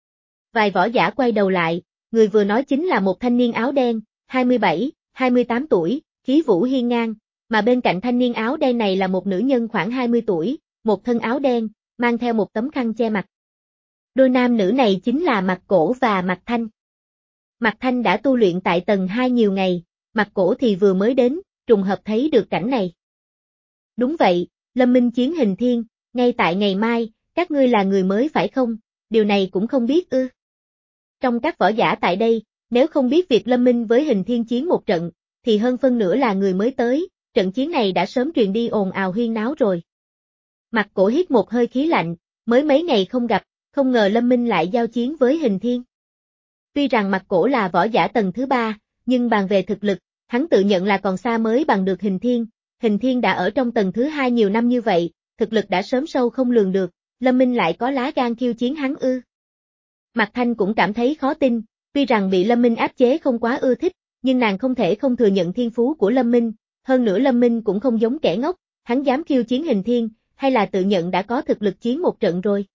Vài võ giả quay đầu lại, người vừa nói chính là một thanh niên áo đen, hai mươi bảy, hai mươi tám tuổi, khí vũ hiên ngang, mà bên cạnh thanh niên áo đen này là một nữ nhân khoảng hai mươi tuổi, một thân áo đen, mang theo một tấm khăn che mặt. Đôi nam nữ này chính là Mạc Cổ và Mạc Thanh. Mạc Thanh đã tu luyện tại tầng hai nhiều ngày, Mạc Cổ thì vừa mới đến, trùng hợp thấy được cảnh này. Đúng vậy, Lâm Minh chiến Hình Thiên, ngay tại ngày mai, các ngươi là người mới phải không, điều này cũng không biết ư. Trong các võ giả tại đây, nếu không biết việc Lâm Minh với Hình Thiên chiến một trận, thì hơn phân nửa là người mới tới, trận chiến này đã sớm truyền đi ồn ào huyên náo rồi. Mạc Cổ hít một hơi khí lạnh, mới mấy ngày không gặp, không ngờ Lâm Minh lại giao chiến với Hình Thiên. Tuy rằng Mạc Cổ là võ giả tầng thứ ba, nhưng bàn về thực lực, hắn tự nhận là còn xa mới bằng được Hình Thiên. Hình Thiên đã ở trong tầng thứ hai nhiều năm như vậy, thực lực đã sớm sâu không lường được, Lâm Minh lại có lá gan khiêu chiến hắn ư. Mạc Thanh cũng cảm thấy khó tin, tuy rằng bị Lâm Minh áp chế không quá ưa thích, nhưng nàng không thể không thừa nhận thiên phú của Lâm Minh, hơn nữa Lâm Minh cũng không giống kẻ ngốc, hắn dám khiêu chiến Hình Thiên, hay là tự nhận đã có thực lực chiến một trận rồi.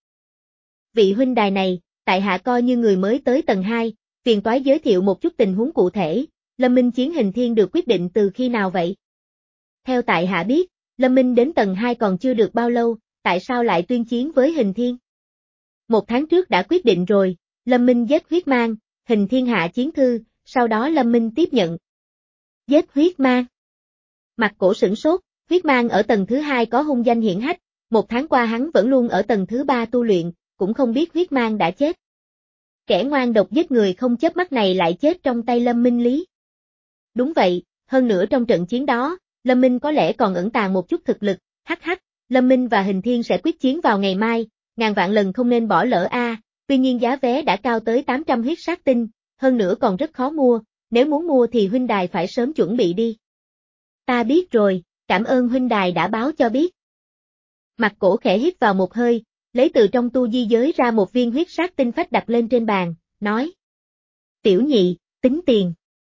Vị huynh đài này, tại hạ coi như người mới tới tầng hai, phiền toái giới thiệu một chút tình huống cụ thể, Lâm Minh chiến Hình Thiên được quyết định từ khi nào vậy? Theo tại hạ biết, Lâm Minh đến tầng hai còn chưa được bao lâu, tại sao lại tuyên chiến với Hình Thiên? Một tháng trước đã quyết định rồi, Lâm Minh giết huyết mang, Hình Thiên hạ chiến thư, sau đó Lâm Minh tiếp nhận. Giết huyết mang. Mặt Cổ sửng sốt, huyết mang ở tầng thứ hai có hung danh hiển hách, một tháng qua hắn vẫn luôn ở tầng thứ ba tu luyện, cũng không biết huyết mang đã chết. Kẻ ngoan độc giết người không chớp mắt này lại chết trong tay Lâm Minh Lý. Đúng vậy, hơn nữa trong trận chiến đó, Lâm Minh có lẽ còn ẩn tàng một chút thực lực, hắc hắc, Lâm Minh và Hình Thiên sẽ quyết chiến vào ngày mai, ngàn vạn lần không nên bỏ lỡ a. Tuy nhiên giá vé đã cao tới tám trăm huyết sát tinh, hơn nữa còn rất khó mua, nếu muốn mua thì huynh đài phải sớm chuẩn bị đi. Ta biết rồi, cảm ơn huynh đài đã báo cho biết. Mặt Cổ khẽ hít vào một hơi, lấy từ trong tu di giới ra một viên huyết sát tinh phách đặt lên trên bàn, nói. Tiểu nhị, tính tiền.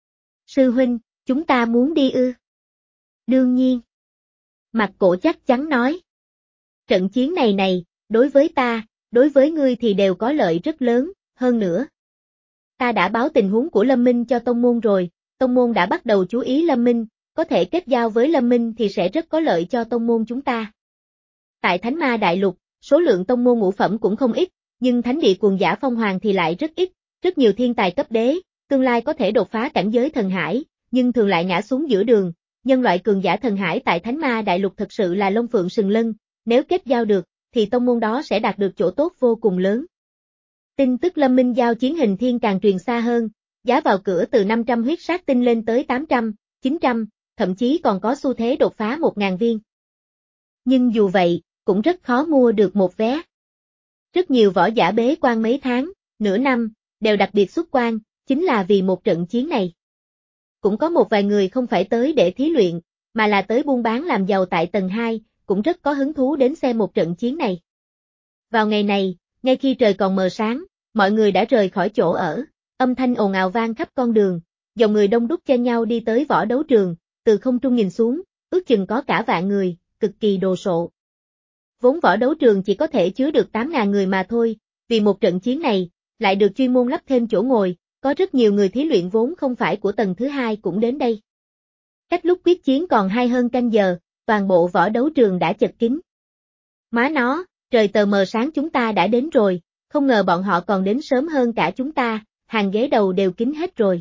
Sư huynh, chúng ta muốn đi ư? Đương nhiên. Mặt Cổ chắc chắn nói. Trận chiến này này, đối với ta, đối với ngươi thì đều có lợi rất lớn, hơn nữa. Ta đã báo tình huống của Lâm Minh cho tông môn rồi, tông môn đã bắt đầu chú ý Lâm Minh, có thể kết giao với Lâm Minh thì sẽ rất có lợi cho tông môn chúng ta. Tại Thánh Ma Đại Lục, số lượng tông môn ngũ phẩm cũng không ít, nhưng thánh địa cuồng giả phong hoàng thì lại rất ít, rất nhiều thiên tài cấp đế, tương lai có thể đột phá cảnh giới thần hải, nhưng thường lại ngã xuống giữa đường, nhân loại cường giả thần hải tại Thánh Ma Đại Lục thực sự là lông phượng sừng lân, nếu kết giao được, thì tông môn đó sẽ đạt được chỗ tốt vô cùng lớn. Tin tức Lâm Minh giao chiến Hình Thiên càng truyền xa hơn, giá vào cửa từ năm trăm huyết sát tinh lên tới tám trăm, chín trăm, thậm chí còn có xu thế đột phá một nghìn viên. Nhưng dù vậy, cũng rất khó mua được một vé. Rất nhiều võ giả bế quan mấy tháng, nửa năm, đều đặc biệt xuất quan, chính là vì một trận chiến này. Cũng có một vài người không phải tới để thí luyện, mà là tới buôn bán làm giàu tại tầng hai, cũng rất có hứng thú đến xem một trận chiến này. Vào ngày này, ngay khi trời còn mờ sáng, mọi người đã rời khỏi chỗ ở, âm thanh ồn ào vang khắp con đường, dòng người đông đúc chen nhau đi tới võ đấu trường, từ không trung nhìn xuống, ước chừng có cả vạn người, cực kỳ đồ sộ. Vốn võ đấu trường chỉ có thể chứa được tám nghìn người mà thôi, vì một trận chiến này, lại được chuyên môn lắp thêm chỗ ngồi, có rất nhiều người thí luyện vốn không phải của tầng thứ hai cũng đến đây. Cách lúc quyết chiến còn hai hơn canh giờ, toàn bộ võ đấu trường đã chật kín. Má nó, trời tờ mờ sáng chúng ta đã đến rồi, không ngờ bọn họ còn đến sớm hơn cả chúng ta, hàng ghế đầu đều kín hết rồi.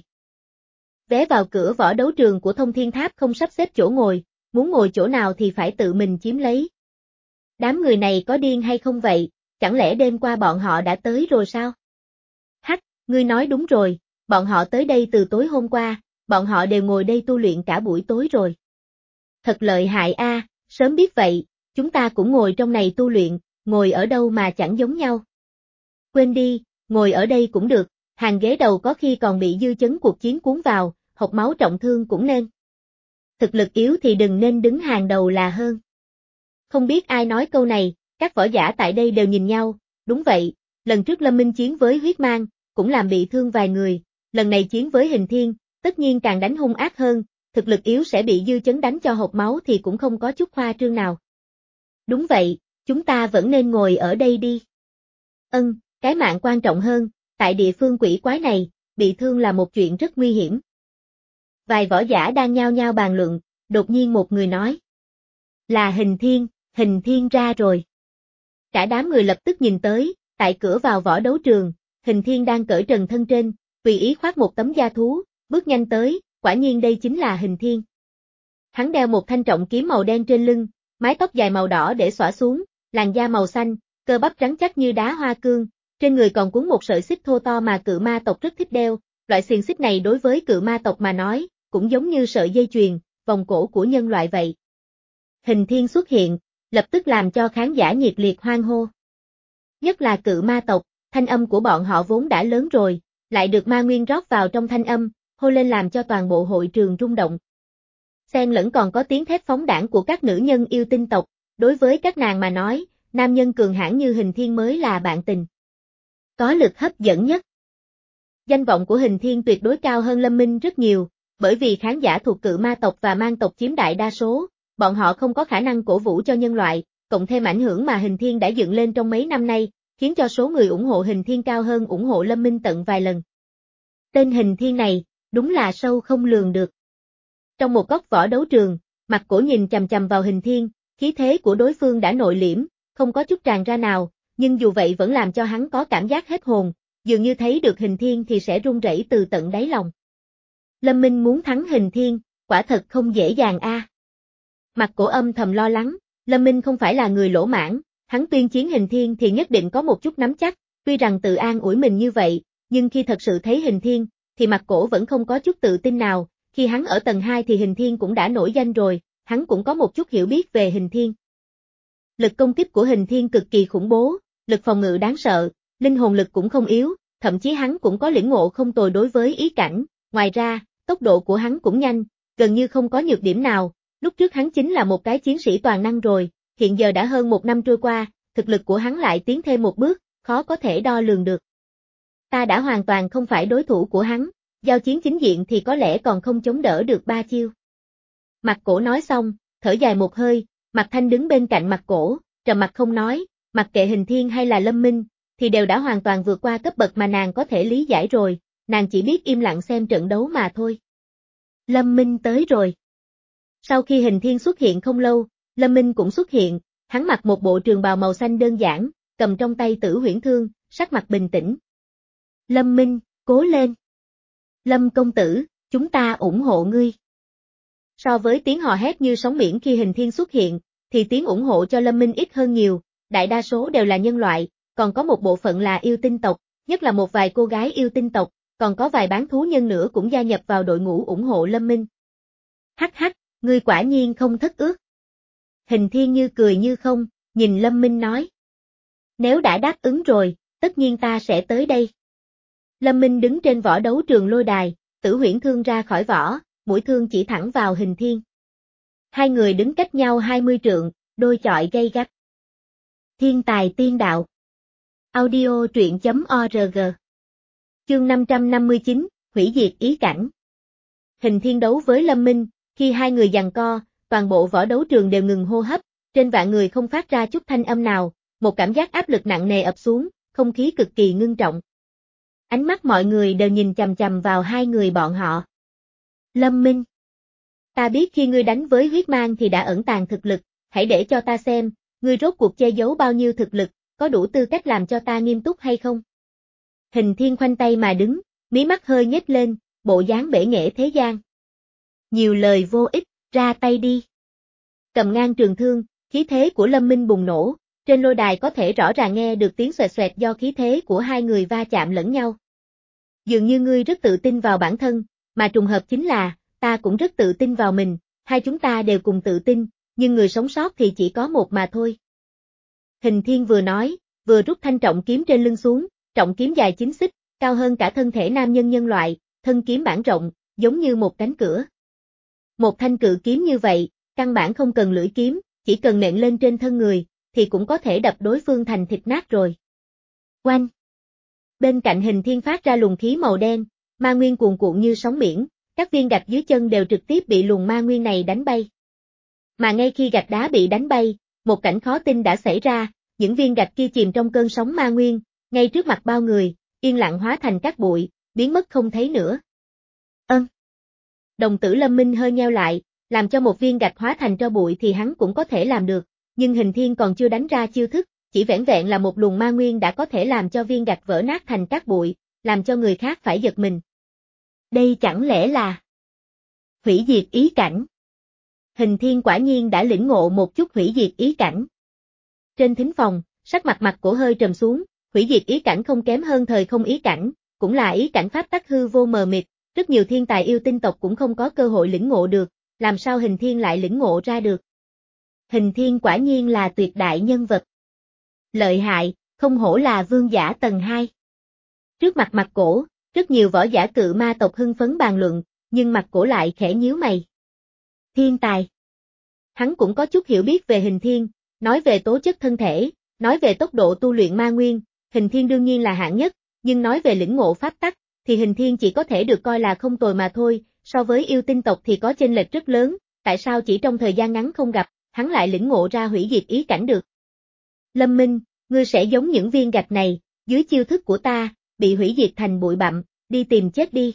Vé vào cửa võ đấu trường của Thông Thiên Tháp không sắp xếp chỗ ngồi, muốn ngồi chỗ nào thì phải tự mình chiếm lấy. Đám người này có điên hay không vậy, chẳng lẽ đêm qua bọn họ đã tới rồi sao? Hắc, ngươi nói đúng rồi, bọn họ tới đây từ tối hôm qua, bọn họ đều ngồi đây tu luyện cả buổi tối rồi. Thật lợi hại a, sớm biết vậy, chúng ta cũng ngồi trong này tu luyện, ngồi ở đâu mà chẳng giống nhau. Quên đi, ngồi ở đây cũng được, hàng ghế đầu có khi còn bị dư chấn cuộc chiến cuốn vào, hộc máu trọng thương cũng nên. Thực lực yếu thì đừng nên đứng hàng đầu là hơn. Không biết ai nói câu này, các võ giả tại đây đều nhìn nhau, đúng vậy, lần trước Lâm Minh chiến với huyết mang, cũng làm bị thương vài người, lần này chiến với Hình Thiên, tất nhiên càng đánh hung ác hơn, thực lực yếu sẽ bị dư chấn đánh cho hộc máu thì cũng không có chút khoa trương nào. Đúng vậy, chúng ta vẫn nên ngồi ở đây đi. Ân, cái mạng quan trọng hơn, tại địa phương quỷ quái này, bị thương là một chuyện rất nguy hiểm. Vài võ giả đang nhao nhao bàn luận, đột nhiên một người nói. Là Hình Thiên, Hình Thiên ra rồi. Cả đám người lập tức nhìn tới, tại cửa vào võ đấu trường, Hình Thiên đang cởi trần thân trên, tùy ý khoác một tấm da thú, bước nhanh tới, quả nhiên đây chính là Hình Thiên. Hắn đeo một thanh trọng kiếm màu đen trên lưng, mái tóc dài màu đỏ để xõa xuống, làn da màu xanh, cơ bắp rắn chắc như đá hoa cương, trên người còn cuốn một sợi xích thô to mà cự ma tộc rất thích đeo, loại xiềng xích này đối với cự ma tộc mà nói, cũng giống như sợi dây chuyền, vòng cổ của nhân loại vậy. Hình Thiên xuất hiện, lập tức làm cho khán giả nhiệt liệt hoan hô. Nhất là cự ma tộc, thanh âm của bọn họ vốn đã lớn rồi, lại được ma nguyên rót vào trong thanh âm, hô lên làm cho toàn bộ hội trường rung động. Xen lẫn còn có tiếng thét phóng đãng của các nữ nhân yêu tinh tộc, đối với các nàng mà nói, nam nhân cường hãn như Hình Thiên mới là bạn tình. Có lực hấp dẫn nhất. Danh vọng của Hình Thiên tuyệt đối cao hơn Lâm Minh rất nhiều, bởi vì khán giả thuộc cự ma tộc và mang tộc chiếm đại đa số, bọn họ không có khả năng cổ vũ cho nhân loại, cộng thêm ảnh hưởng mà Hình Thiên đã dựng lên trong mấy năm nay, khiến cho số người ủng hộ Hình Thiên cao hơn ủng hộ Lâm Minh tận vài lần. Tên Hình Thiên này, đúng là sâu không lường được. Trong một góc võ đấu trường, Mặt Cổ nhìn chằm chằm vào Hình Thiên, khí thế của đối phương đã nội liễm, không có chút tràn ra nào, nhưng dù vậy vẫn làm cho hắn có cảm giác hết hồn, dường như thấy được Hình Thiên thì sẽ run rẩy từ tận đáy lòng. Lâm Minh muốn thắng Hình Thiên, quả thật không dễ dàng a. À. Mặt Cổ âm thầm lo lắng, Lâm Minh không phải là người lỗ mãn, hắn tuyên chiến Hình Thiên thì nhất định có một chút nắm chắc, tuy rằng tự an ủi mình như vậy, nhưng khi thật sự thấy Hình Thiên, thì Mặt Cổ vẫn không có chút tự tin nào, khi hắn ở tầng hai thì Hình Thiên cũng đã nổi danh rồi, hắn cũng có một chút hiểu biết về Hình Thiên. Lực công kích của Hình Thiên cực kỳ khủng bố, lực phòng ngự đáng sợ, linh hồn lực cũng không yếu, thậm chí hắn cũng có lĩnh ngộ không tồi đối với ý cảnh, ngoài ra, tốc độ của hắn cũng nhanh, gần như không có nhược điểm nào, lúc trước hắn chính là một cái chiến sĩ toàn năng rồi, hiện giờ đã hơn một năm trôi qua, thực lực của hắn lại tiến thêm một bước, khó có thể đo lường được. Ta đã hoàn toàn không phải đối thủ của hắn, giao chiến chính diện thì có lẽ còn không chống đỡ được ba chiêu. Mặt Cổ nói xong, thở dài một hơi, Mạc Thanh đứng bên cạnh Mặt Cổ, trầm mặt không nói, mặc kệ Hình Thiên hay là Lâm Minh, thì đều đã hoàn toàn vượt qua cấp bậc mà nàng có thể lý giải rồi, nàng chỉ biết im lặng xem trận đấu mà thôi. Lâm Minh tới rồi. Sau khi Hình Thiên xuất hiện không lâu, Lâm Minh cũng xuất hiện, hắn mặc một bộ trường bào màu xanh đơn giản, cầm trong tay Tử Huyễn Thương, sắc mặt bình tĩnh. Lâm Minh, cố lên. Lâm công tử, chúng ta ủng hộ ngươi. So với tiếng hò hét như sóng biển khi Hình Thiên xuất hiện, thì tiếng ủng hộ cho Lâm Minh ít hơn nhiều, đại đa số đều là nhân loại, còn có một bộ phận là yêu tinh tộc, nhất là một vài cô gái yêu tinh tộc, còn có vài bán thú nhân nữa cũng gia nhập vào đội ngũ ủng hộ Lâm Minh. Hắc hắc, ngươi quả nhiên không thất ước. Hình Thiên như cười như không, nhìn Lâm Minh nói. Nếu đã đáp ứng rồi, tất nhiên ta sẽ tới đây. Lâm Minh đứng trên võ đấu trường lôi đài, Tử Huyễn Thương ra khỏi vỏ, mũi thương chỉ thẳng vào Hình Thiên. Hai người đứng cách nhau hai mươi trượng, đôi chọi gay gắt. Thiên tài tiên đạo. Audio truyện chấm org. Chương năm trăm năm mươi chín, hủy diệt ý cảnh. Hình Thiên đấu với Lâm Minh, khi hai người giằng co, toàn bộ võ đấu trường đều ngừng hô hấp, trên vạn người không phát ra chút thanh âm nào, một cảm giác áp lực nặng nề ập xuống, không khí cực kỳ ngưng trọng. Ánh mắt mọi người đều nhìn chằm chằm vào hai người bọn họ. Lâm Minh. Ta biết khi ngươi đánh với huyết mang thì đã ẩn tàng thực lực, hãy để cho ta xem, ngươi rốt cuộc che giấu bao nhiêu thực lực, có đủ tư cách làm cho ta nghiêm túc hay không? Hình Thiên khoanh tay mà đứng, mí mắt hơi nhếch lên, bộ dáng bể nghệ thế gian. Nhiều lời vô ích, ra tay đi. Cầm ngang trường thương, khí thế của Lâm Minh bùng nổ, trên lôi đài có thể rõ ràng nghe được tiếng xoẹt xoẹt do khí thế của hai người va chạm lẫn nhau. Dường như ngươi rất tự tin vào bản thân, mà trùng hợp chính là, ta cũng rất tự tin vào mình, hai chúng ta đều cùng tự tin, nhưng người sống sót thì chỉ có một mà thôi. Hình Thiên vừa nói, vừa rút thanh trọng kiếm trên lưng xuống, trọng kiếm dài chín xích, cao hơn cả thân thể nam nhân nhân loại, thân kiếm bản rộng, giống như một cánh cửa. Một thanh cự kiếm như vậy, căn bản không cần lưỡi kiếm, chỉ cần nện lên trên thân người, thì cũng có thể đập đối phương thành thịt nát rồi. Oanh! Bên cạnh Hình Thiên phát ra luồng khí màu đen, ma nguyên cuồn cuộn như sóng biển, các viên gạch dưới chân đều trực tiếp bị luồng ma nguyên này đánh bay. Mà ngay khi gạch đá bị đánh bay, một cảnh khó tin đã xảy ra, những viên gạch kia chìm trong cơn sóng ma nguyên, ngay trước mặt bao người, yên lặng hóa thành cát bụi, biến mất không thấy nữa. Ân. Đồng tử Lâm Minh hơi nheo lại, làm cho một viên gạch hóa thành tro bụi thì hắn cũng có thể làm được, nhưng Hình Thiên còn chưa đánh ra chiêu thức, chỉ vẻn vẹn là một luồng ma nguyên đã có thể làm cho viên gạch vỡ nát thành cát bụi, làm cho người khác phải giật mình. Đây chẳng lẽ là hủy diệt ý cảnh? Hình Thiên quả nhiên đã lĩnh ngộ một chút hủy diệt ý cảnh. Trên thính phòng, sắc mặt Mặt Cổ hơi trầm xuống, hủy diệt ý cảnh không kém hơn thời không ý cảnh, cũng là ý cảnh pháp tắc hư vô mờ mịt, rất nhiều thiên tài yêu tinh tộc cũng không có cơ hội lĩnh ngộ được, làm sao Hình Thiên lại lĩnh ngộ ra được? Hình Thiên quả nhiên là tuyệt đại nhân vật. Lợi hại, không hổ là vương giả tầng hai. Trước mặt Mặt Cổ, rất nhiều võ giả cự ma tộc hưng phấn bàn luận, nhưng Mặt Cổ lại khẽ nhíu mày. Thiên tài. Hắn cũng có chút hiểu biết về Hình Thiên, nói về tố chất thân thể, nói về tốc độ tu luyện ma nguyên, Hình Thiên đương nhiên là hạng nhất, nhưng nói về lĩnh ngộ pháp tắc, thì Hình Thiên chỉ có thể được coi là không tồi mà thôi, so với yêu tinh tộc thì có chênh lệch rất lớn, tại sao chỉ trong thời gian ngắn không gặp, hắn lại lĩnh ngộ ra hủy diệt ý cảnh được. Lâm Minh, ngươi sẽ giống những viên gạch này, dưới chiêu thức của ta, bị hủy diệt thành bụi bặm, đi tìm chết đi.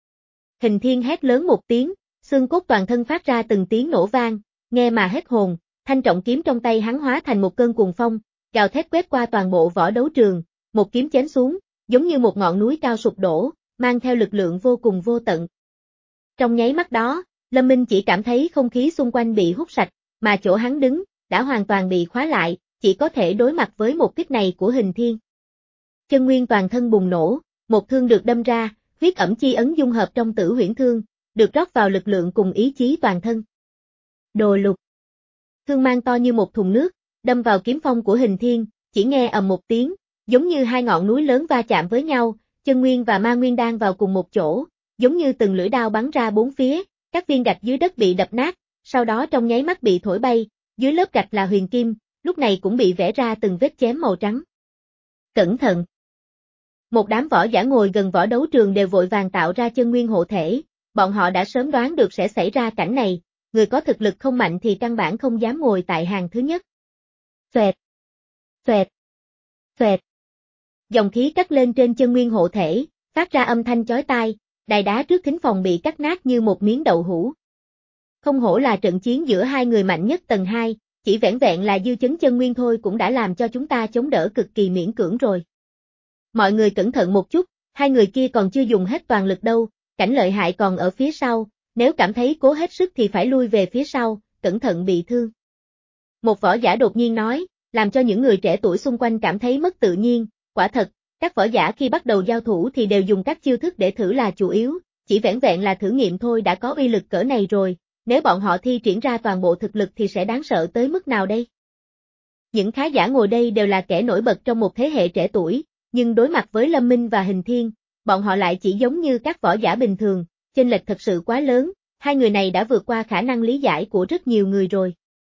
Hình Thiên hét lớn một tiếng, xương cốt toàn thân phát ra từng tiếng nổ vang, nghe mà hết hồn, thanh trọng kiếm trong tay hắn hóa thành một cơn cuồng phong, gào thét quét qua toàn bộ võ đấu trường, một kiếm chém xuống, giống như một ngọn núi cao sụp đổ, mang theo lực lượng vô cùng vô tận. Trong nháy mắt đó, Lâm Minh chỉ cảm thấy không khí xung quanh bị hút sạch, mà chỗ hắn đứng, đã hoàn toàn bị khóa lại, chỉ có thể đối mặt với một kích này của Hình Thiên. Chân nguyên toàn thân bùng nổ, một thương được đâm ra, huyết ẩm chi ấn dung hợp trong Tử Huyễn Thương, được rót vào lực lượng cùng ý chí toàn thân. Đồ lục. Thương mang to như một thùng nước, đâm vào kiếm phong của Hình Thiên, chỉ nghe ầm một tiếng, giống như hai ngọn núi lớn va chạm với nhau, chân nguyên và ma nguyên đan vào cùng một chỗ, giống như từng lưỡi đao bắn ra bốn phía, các viên gạch dưới đất bị đập nát, sau đó trong nháy mắt bị thổi bay, dưới lớp gạch là huyền kim, lúc này cũng bị vẽ ra từng vết chém màu trắng. Cẩn thận! Một đám võ giả ngồi gần võ đấu trường đều vội vàng tạo ra chân nguyên hộ thể, bọn họ đã sớm đoán được sẽ xảy ra cảnh này, người có thực lực không mạnh thì căn bản không dám ngồi tại hàng thứ nhất. Phẹt! Phẹt! Phẹt! Dòng khí cắt lên trên chân nguyên hộ thể, phát ra âm thanh chói tai, đài đá trước thính phòng bị cắt nát như một miếng đậu hũ. Không hổ là trận chiến giữa hai người mạnh nhất tầng hai, chỉ vẻn vẹn là dư chấn chân nguyên thôi cũng đã làm cho chúng ta chống đỡ cực kỳ miễn cưỡng rồi. Mọi người cẩn thận một chút, hai người kia còn chưa dùng hết toàn lực đâu, cảnh lợi hại còn ở phía sau, nếu cảm thấy cố hết sức thì phải lui về phía sau, cẩn thận bị thương. Một võ giả đột nhiên nói, làm cho những người trẻ tuổi xung quanh cảm thấy mất tự nhiên, quả thật, các võ giả khi bắt đầu giao thủ thì đều dùng các chiêu thức để thử là chủ yếu, chỉ vẻn vẹn là thử nghiệm thôi đã có uy lực cỡ này rồi, nếu bọn họ thi triển ra toàn bộ thực lực thì sẽ đáng sợ tới mức nào đây? Những khán giả ngồi đây đều là kẻ nổi bật trong một thế hệ trẻ tuổi, nhưng đối mặt với Lâm Minh và Hình Thiên, bọn họ lại chỉ giống như các võ giả bình thường, chênh lệch thật sự quá lớn, hai người này đã vượt qua khả năng lý giải của rất nhiều người rồi.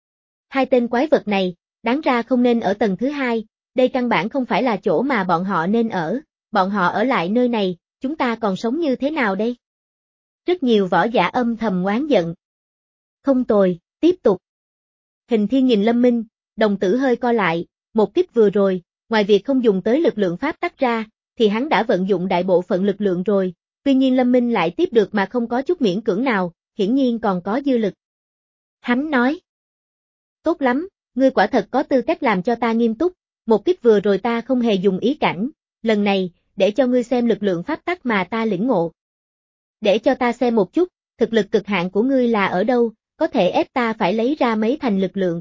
Hai tên quái vật này, đáng ra không nên ở tầng thứ hai, đây căn bản không phải là chỗ mà bọn họ nên ở, bọn họ ở lại nơi này, chúng ta còn sống như thế nào đây? Rất nhiều võ giả âm thầm oán giận. Không tồi, tiếp tục. Hình Thiên nhìn Lâm Minh, đồng tử hơi co lại, một kích vừa rồi, ngoài việc không dùng tới lực lượng pháp tắc ra, thì hắn đã vận dụng đại bộ phận lực lượng rồi, tuy nhiên Lâm Minh lại tiếp được mà không có chút miễn cưỡng nào, hiển nhiên còn có dư lực. Hắn nói. Tốt lắm, ngươi quả thật có tư cách làm cho ta nghiêm túc, một kích vừa rồi ta không hề dùng ý cảnh, lần này, để cho ngươi xem lực lượng pháp tắc mà ta lĩnh ngộ. Để cho ta xem một chút, thực lực cực hạn của ngươi là ở đâu, có thể ép ta phải lấy ra mấy thành lực lượng.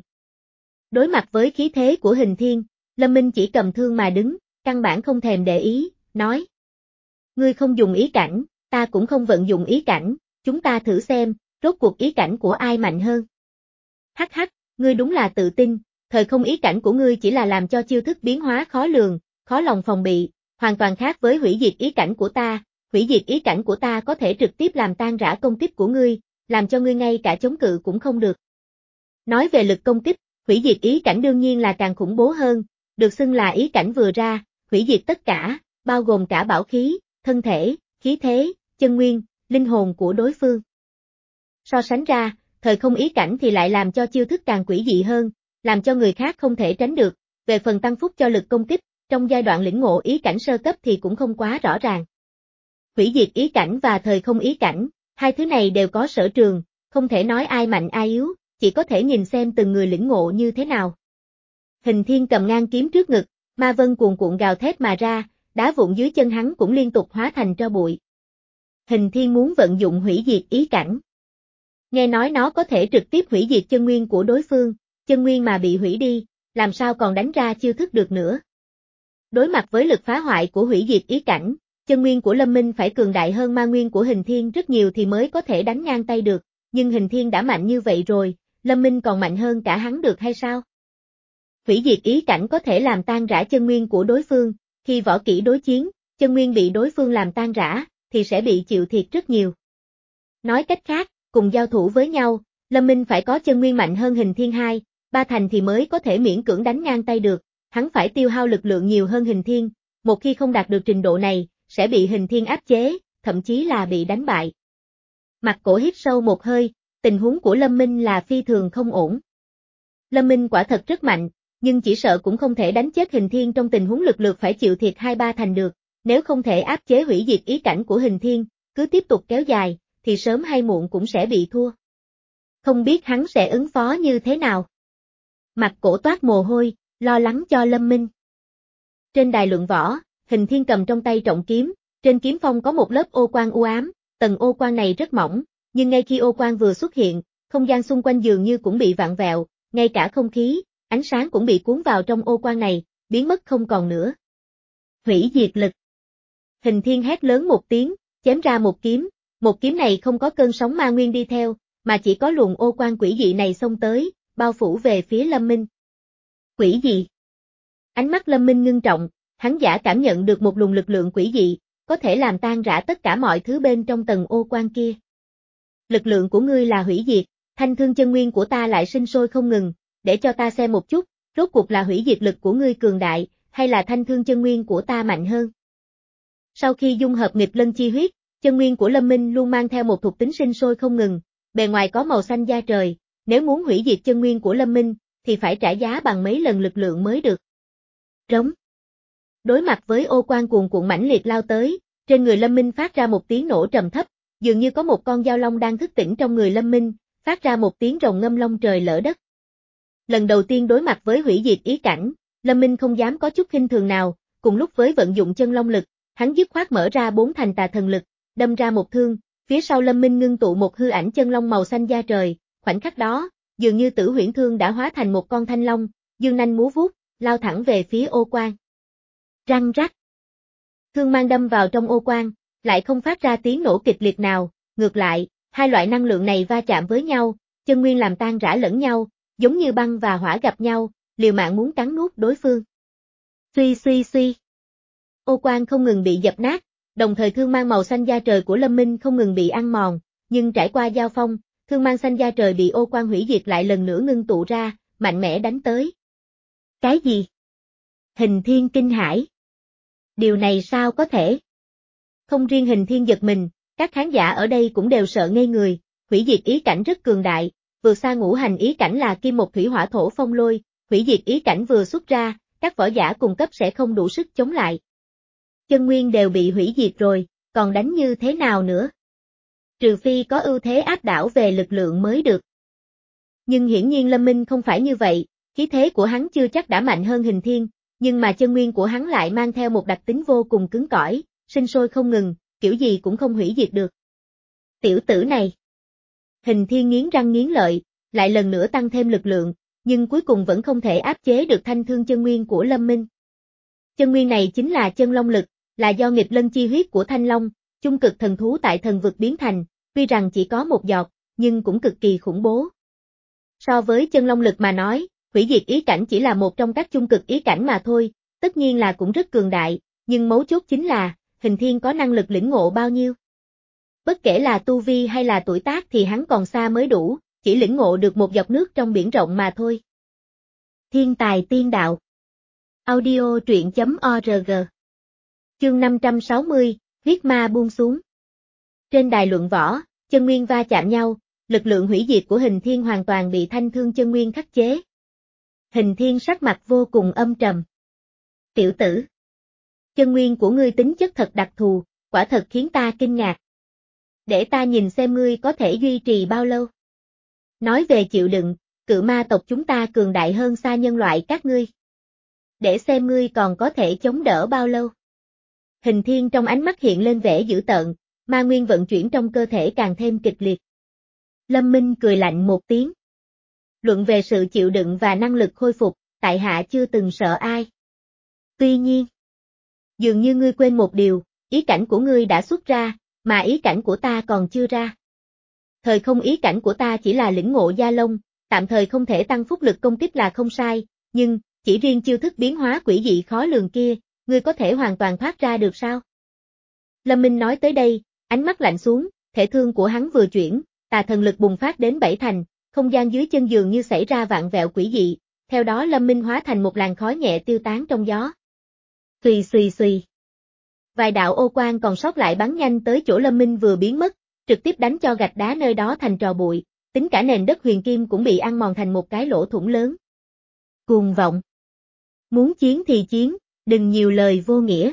Đối mặt với khí thế của Hình Thiên, Lâm Minh chỉ cầm thương mà đứng, căn bản không thèm để ý, nói. Ngươi không dùng ý cảnh, ta cũng không vận dụng ý cảnh, chúng ta thử xem, rốt cuộc ý cảnh của ai mạnh hơn. Hắc hắc, ngươi đúng là tự tin, thời không ý cảnh của ngươi chỉ là làm cho chiêu thức biến hóa khó lường, khó lòng phòng bị, hoàn toàn khác với hủy diệt ý cảnh của ta, hủy diệt ý cảnh của ta có thể trực tiếp làm tan rã công kích của ngươi, làm cho ngươi ngay cả chống cự cũng không được. Nói về lực công kích, hủy diệt ý cảnh đương nhiên là càng khủng bố hơn, được xưng là ý cảnh vừa ra, hủy diệt tất cả, bao gồm cả bảo khí, thân thể, khí thế, chân nguyên, linh hồn của đối phương. So sánh ra, thời không ý cảnh thì lại làm cho chiêu thức càng quỷ dị hơn, làm cho người khác không thể tránh được, về phần tăng phúc cho lực công kích, trong giai đoạn lĩnh ngộ ý cảnh sơ cấp thì cũng không quá rõ ràng. Hủy diệt ý cảnh và thời không ý cảnh, hai thứ này đều có sở trường, không thể nói ai mạnh ai yếu, chỉ có thể nhìn xem từng người lĩnh ngộ như thế nào. Hình Thiên cầm ngang kiếm trước ngực, ma vân cuồn cuộn gào thét mà ra, đá vụn dưới chân hắn cũng liên tục hóa thành tro bụi. Hình Thiên muốn vận dụng hủy diệt ý cảnh. Nghe nói nó có thể trực tiếp hủy diệt chân nguyên của đối phương, chân nguyên mà bị hủy đi, làm sao còn đánh ra chiêu thức được nữa. Đối mặt với lực phá hoại của hủy diệt ý cảnh, chân nguyên của Lâm Minh phải cường đại hơn ma nguyên của Hình Thiên rất nhiều thì mới có thể đánh ngang tay được, nhưng Hình Thiên đã mạnh như vậy rồi, Lâm Minh còn mạnh hơn cả hắn được hay sao? Hủy diệt ý cảnh có thể làm tan rã chân nguyên của đối phương, khi võ kỹ đối chiến, chân nguyên bị đối phương làm tan rã, thì sẽ bị chịu thiệt rất nhiều. Nói cách khác, cùng giao thủ với nhau, Lâm Minh phải có chân nguyên mạnh hơn Hình Thiên hai, ba thành thì mới có thể miễn cưỡng đánh ngang tay được, hắn phải tiêu hao lực lượng nhiều hơn Hình Thiên, một khi không đạt được trình độ này, sẽ bị Hình Thiên áp chế, thậm chí là bị đánh bại. Mặt Cổ hít sâu một hơi, tình huống của Lâm Minh là phi thường không ổn. Lâm Minh quả thật rất mạnh, nhưng chỉ sợ cũng không thể đánh chết Hình Thiên trong tình huống lực lượt phải chịu thiệt hai ba thành được, nếu không thể áp chế hủy diệt ý cảnh của Hình Thiên, cứ tiếp tục kéo dài, thì sớm hay muộn cũng sẽ bị thua. Không biết hắn sẽ ứng phó như thế nào. Mặt Cổ toát mồ hôi, lo lắng cho Lâm Minh. Trên đài luận võ, Hình Thiên cầm trong tay trọng kiếm, trên kiếm phong có một lớp ô quang u ám, tầng ô quang này rất mỏng, nhưng ngay khi ô quang vừa xuất hiện, không gian xung quanh dường như cũng bị vặn vẹo, ngay cả không khí, ánh sáng cũng bị cuốn vào trong ô quang này, biến mất không còn nữa. Hủy diệt lực. Hình Thiên hét lớn một tiếng, chém ra một kiếm, một kiếm này không có cơn sóng ma nguyên đi theo, mà chỉ có luồng ô quang quỷ dị này xông tới, bao phủ về phía Lâm Minh. Quỷ dị. Ánh mắt Lâm Minh ngưng trọng, hắn giả cảm nhận được một luồng lực lượng quỷ dị, có thể làm tan rã tất cả mọi thứ bên trong tầng ô quang kia. Lực lượng của ngươi là hủy diệt, thanh thương chân nguyên của ta lại sinh sôi không ngừng, để cho ta xem một chút, rốt cuộc là hủy diệt lực của ngươi cường đại, hay là thanh thương chân nguyên của ta mạnh hơn. Sau khi dung hợp nghịch lân chi huyết, chân nguyên của Lâm Minh luôn mang theo một thuộc tính sinh sôi không ngừng, bề ngoài có màu xanh da trời, nếu muốn hủy diệt chân nguyên của Lâm Minh, thì phải trả giá bằng mấy lần lực lượng mới được. Rống. Đối mặt với ô quang cuồn cuộn mãnh liệt lao tới, trên người Lâm Minh phát ra một tiếng nổ trầm thấp, dường như có một con dao long đang thức tỉnh trong người Lâm Minh, phát ra một tiếng rồng ngâm long trời lỡ đất. Lần đầu tiên đối mặt với hủy diệt ý cảnh, Lâm Minh không dám có chút khinh thường nào, cùng lúc với vận dụng chân long lực, hắn dứt khoát mở ra bốn thành tà thần lực, đâm ra một thương, phía sau Lâm Minh ngưng tụ một hư ảnh chân long màu xanh da trời, khoảnh khắc đó, dường như Tử Huyễn Thương đã hóa thành một con thanh long, dương nanh múa vuốt, lao thẳng về phía ô quang. Răng rắc. Thương mang đâm vào trong ô quang, lại không phát ra tiếng nổ kịch liệt nào, ngược lại, hai loại năng lượng này va chạm với nhau, chân nguyên làm tan rã lẫn nhau, giống như băng và hỏa gặp nhau, liều mạng muốn cắn nuốt đối phương. Suy suy suy. Ô quang không ngừng bị dập nát, đồng thời thương mang màu xanh da trời của Lâm Minh không ngừng bị ăn mòn, nhưng trải qua giao phong, thương mang xanh da trời bị ô quang hủy diệt lại lần nữa ngưng tụ ra, mạnh mẽ đánh tới. Cái gì? Hình Thiên kinh hãi. Điều này sao có thể? Không riêng Hình Thiên giật mình, các khán giả ở đây cũng đều sợ ngây người, hủy diệt ý cảnh rất cường đại, vượt xa ngũ hành ý cảnh là kim một thủy hỏa thổ phong lôi, hủy diệt ý cảnh vừa xuất ra, các võ giả cùng cấp sẽ không đủ sức chống lại. Chân nguyên đều bị hủy diệt rồi, còn đánh như thế nào nữa? Trừ phi có ưu thế áp đảo về lực lượng mới được. Nhưng hiển nhiên Lâm Minh không phải như vậy, khí thế của hắn chưa chắc đã mạnh hơn Hình Thiên, nhưng mà chân nguyên của hắn lại mang theo một đặc tính vô cùng cứng cỏi, sinh sôi không ngừng, kiểu gì cũng không hủy diệt được. Tiểu tử này. Hình Thiên nghiến răng nghiến lợi, lại lần nữa tăng thêm lực lượng, nhưng cuối cùng vẫn không thể áp chế được thanh thương chân nguyên của Lâm Minh. Chân nguyên này chính là chân long lực, là do nghịch lân chi huyết của thanh long, chung cực thần thú tại thần vực biến thành, tuy rằng chỉ có một giọt, nhưng cũng cực kỳ khủng bố. So với chân long lực mà nói, hủy diệt ý cảnh chỉ là một trong các chung cực ý cảnh mà thôi, tất nhiên là cũng rất cường đại, nhưng mấu chốt chính là, Hình Thiên có năng lực lĩnh ngộ bao nhiêu. Bất kể là tu vi hay là tuổi tác thì hắn còn xa mới đủ, chỉ lĩnh ngộ được một giọt nước trong biển rộng mà thôi. Thiên tài tiên đạo. Audio truyện chấm org. Chương năm trăm sáu mươi, huyết ma buông xuống. Trên đài luận võ, chân nguyên va chạm nhau, lực lượng hủy diệt của Hình Thiên hoàn toàn bị thanh thương chân nguyên khắc chế. Hình Thiên sắc mặt vô cùng âm trầm. Tiểu tử. Chân nguyên của ngươi tính chất thật đặc thù, quả thật khiến ta kinh ngạc. Để ta nhìn xem ngươi có thể duy trì bao lâu. Nói về chịu đựng, cự ma tộc chúng ta cường đại hơn xa nhân loại các ngươi. Để xem ngươi còn có thể chống đỡ bao lâu. Hình Thiên trong ánh mắt hiện lên vẻ dữ tợn, ma nguyên vận chuyển trong cơ thể càng thêm kịch liệt. Lâm Minh cười lạnh một tiếng. Luận về sự chịu đựng và năng lực khôi phục, tại hạ chưa từng sợ ai. Tuy nhiên, dường như ngươi quên một điều, ý cảnh của ngươi đã xuất ra, mà ý cảnh của ta còn chưa ra. Thời không ý cảnh của ta chỉ là lĩnh ngộ gia long, tạm thời không thể tăng phúc lực công kích là không sai, nhưng, chỉ riêng chiêu thức biến hóa quỷ dị khó lường kia, ngươi có thể hoàn toàn thoát ra được sao? Lâm Minh nói tới đây, ánh mắt lạnh xuống, thể thương của hắn vừa chuyển, tà thần lực bùng phát đến bảy thành, không gian dưới chân dường như xảy ra vạn vẹo quỷ dị, theo đó Lâm Minh hóa thành một làn khói nhẹ tiêu tán trong gió. Xùy xùy xùy. Vài đạo ô quang còn sót lại bắn nhanh tới chỗ Lâm Minh vừa biến mất, trực tiếp đánh cho gạch đá nơi đó thành trò bụi, tính cả nền đất huyền kim cũng bị ăn mòn thành một cái lỗ thủng lớn. Cuồng vọng. Muốn chiến thì chiến, đừng nhiều lời vô nghĩa.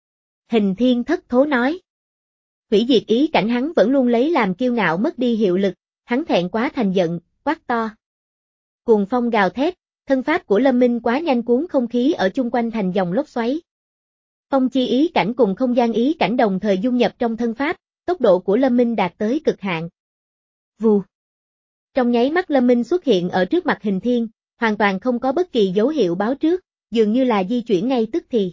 Hình Thiên thất thố nói. Hủy diệt ý cảnh hắn vẫn luôn lấy làm kiêu ngạo mất đi hiệu lực, hắn thẹn quá thành giận, quát to. Cuồng phong gào thét, thân pháp của Lâm Minh quá nhanh cuốn không khí ở chung quanh thành dòng lốc xoáy. Phong chi ý cảnh cùng không gian ý cảnh đồng thời dung nhập trong thân pháp, tốc độ của Lâm Minh đạt tới cực hạn. Vù. Trong nháy mắt Lâm Minh xuất hiện ở trước mặt Hình Thiên, hoàn toàn không có bất kỳ dấu hiệu báo trước, dường như là di chuyển ngay tức thì.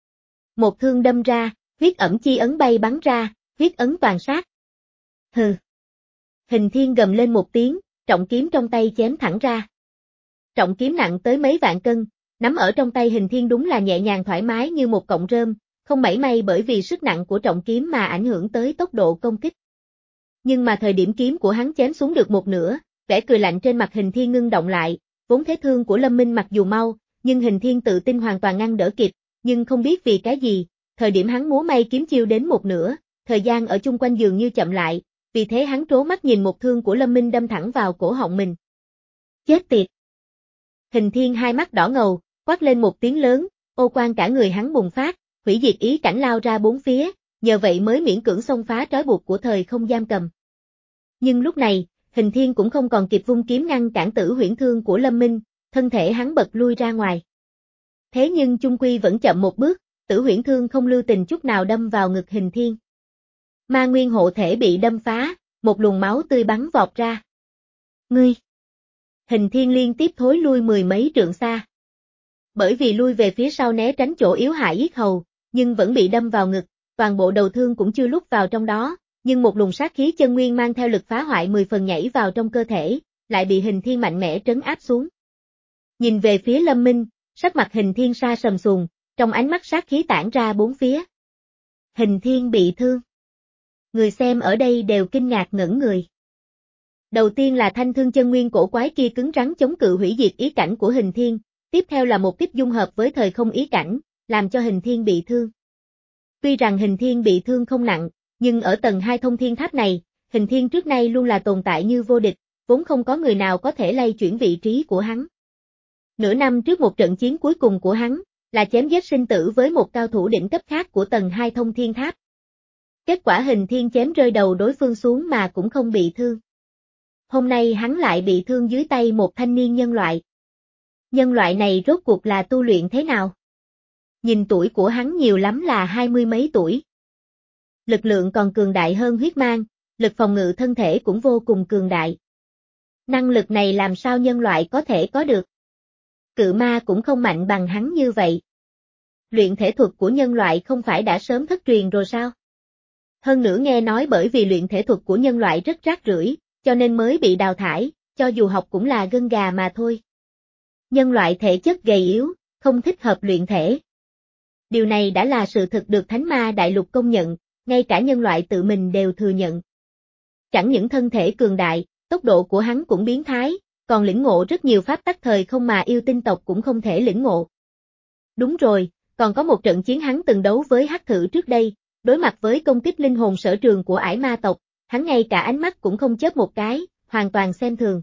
Một thương đâm ra, huyết ẩm chi ấn bay bắn ra, huyết ấn toàn sát. Hừ. Hình Thiên gầm lên một tiếng, trọng kiếm trong tay chém thẳng ra. Trọng kiếm nặng tới mấy vạn cân, nắm ở trong tay Hình Thiên đúng là nhẹ nhàng thoải mái như một cọng rơm, không mảy may bởi vì sức nặng của trọng kiếm mà ảnh hưởng tới tốc độ công kích. Nhưng mà thời điểm kiếm của hắn chém xuống được một nửa, vẻ cười lạnh trên mặt Hình Thiên ngưng động lại, vốn thế thương của Lâm Minh mặc dù mau, nhưng Hình Thiên tự tin hoàn toàn ngăn đỡ kịp, nhưng không biết vì cái gì, thời điểm hắn múa may kiếm chiêu đến một nửa, thời gian ở chung quanh dường như chậm lại, vì thế hắn trố mắt nhìn một thương của Lâm Minh đâm thẳng vào cổ họng mình. Chết tiệt! Hình Thiên hai mắt đỏ ngầu, quát lên một tiếng lớn, ô quang cả người hắn bùng phát, hủy diệt ý cảnh lao ra bốn phía, nhờ vậy mới miễn cưỡng xông phá trói buộc của thời không giam cầm. Nhưng lúc này, Hình Thiên cũng không còn kịp vung kiếm ngăn cản Tử Huyễn thương của Lâm Minh, thân thể hắn bật lui ra ngoài. Thế nhưng chung quy vẫn chậm một bước, Tử Huyễn thương không lưu tình chút nào đâm vào ngực Hình Thiên. Ma nguyên hộ thể bị đâm phá, một luồng máu tươi bắn vọt ra. Ngươi! Hình Thiên liên tiếp thối lui mười mấy trượng xa. Bởi vì lui về phía sau né tránh chỗ yếu hại yết hầu, nhưng vẫn bị đâm vào ngực, toàn bộ đầu thương cũng chưa lúc vào trong đó, nhưng một luồng sát khí chân nguyên mang theo lực phá hoại mười phần nhảy vào trong cơ thể, lại bị Hình Thiên mạnh mẽ trấn áp xuống. Nhìn về phía Lâm Minh, sắc mặt Hình Thiên sa sầm sùn, trong ánh mắt sát khí tản ra bốn phía. Hình Thiên bị thương. Người xem ở đây đều kinh ngạc ngẩn người. Đầu tiên là thanh thương chân nguyên cổ quái kia cứng rắn chống cự hủy diệt ý cảnh của Hình Thiên, tiếp theo là một kích dung hợp với thời không ý cảnh, làm cho Hình Thiên bị thương. Tuy rằng Hình Thiên bị thương không nặng, nhưng ở tầng hai thông thiên tháp này, Hình Thiên trước nay luôn là tồn tại như vô địch, vốn không có người nào có thể lay chuyển vị trí của hắn. Nửa năm trước một trận chiến cuối cùng của hắn, là chém giết sinh tử với một cao thủ đỉnh cấp khác của tầng hai thông thiên tháp. Kết quả Hình Thiên chém rơi đầu đối phương xuống mà cũng không bị thương. Hôm nay hắn lại bị thương dưới tay một thanh niên nhân loại. Nhân loại này rốt cuộc là tu luyện thế nào? Nhìn tuổi của hắn nhiều lắm là hai mươi mấy tuổi. Lực lượng còn cường đại hơn huyết mang, lực phòng ngự thân thể cũng vô cùng cường đại. Năng lực này làm sao nhân loại có thể có được? Cự ma cũng không mạnh bằng hắn như vậy. Luyện thể thuật của nhân loại không phải đã sớm thất truyền rồi sao? Hơn nữa nghe nói bởi vì luyện thể thuật của nhân loại rất rác rưởi, cho nên mới bị đào thải, cho dù học cũng là gân gà mà thôi. Nhân loại thể chất gầy yếu, không thích hợp luyện thể. Điều này đã là sự thực được Thánh Ma Đại Lục công nhận, ngay cả nhân loại tự mình đều thừa nhận. Chẳng những thân thể cường đại, tốc độ của hắn cũng biến thái, còn lĩnh ngộ rất nhiều pháp tắc thời không mà yêu tinh tộc cũng không thể lĩnh ngộ. Đúng rồi, còn có một trận chiến hắn từng đấu với Hắc Thử trước đây, đối mặt với công kích linh hồn sở trường của Ải Ma tộc, hắn ngay cả ánh mắt cũng không chớp một cái, hoàn toàn xem thường.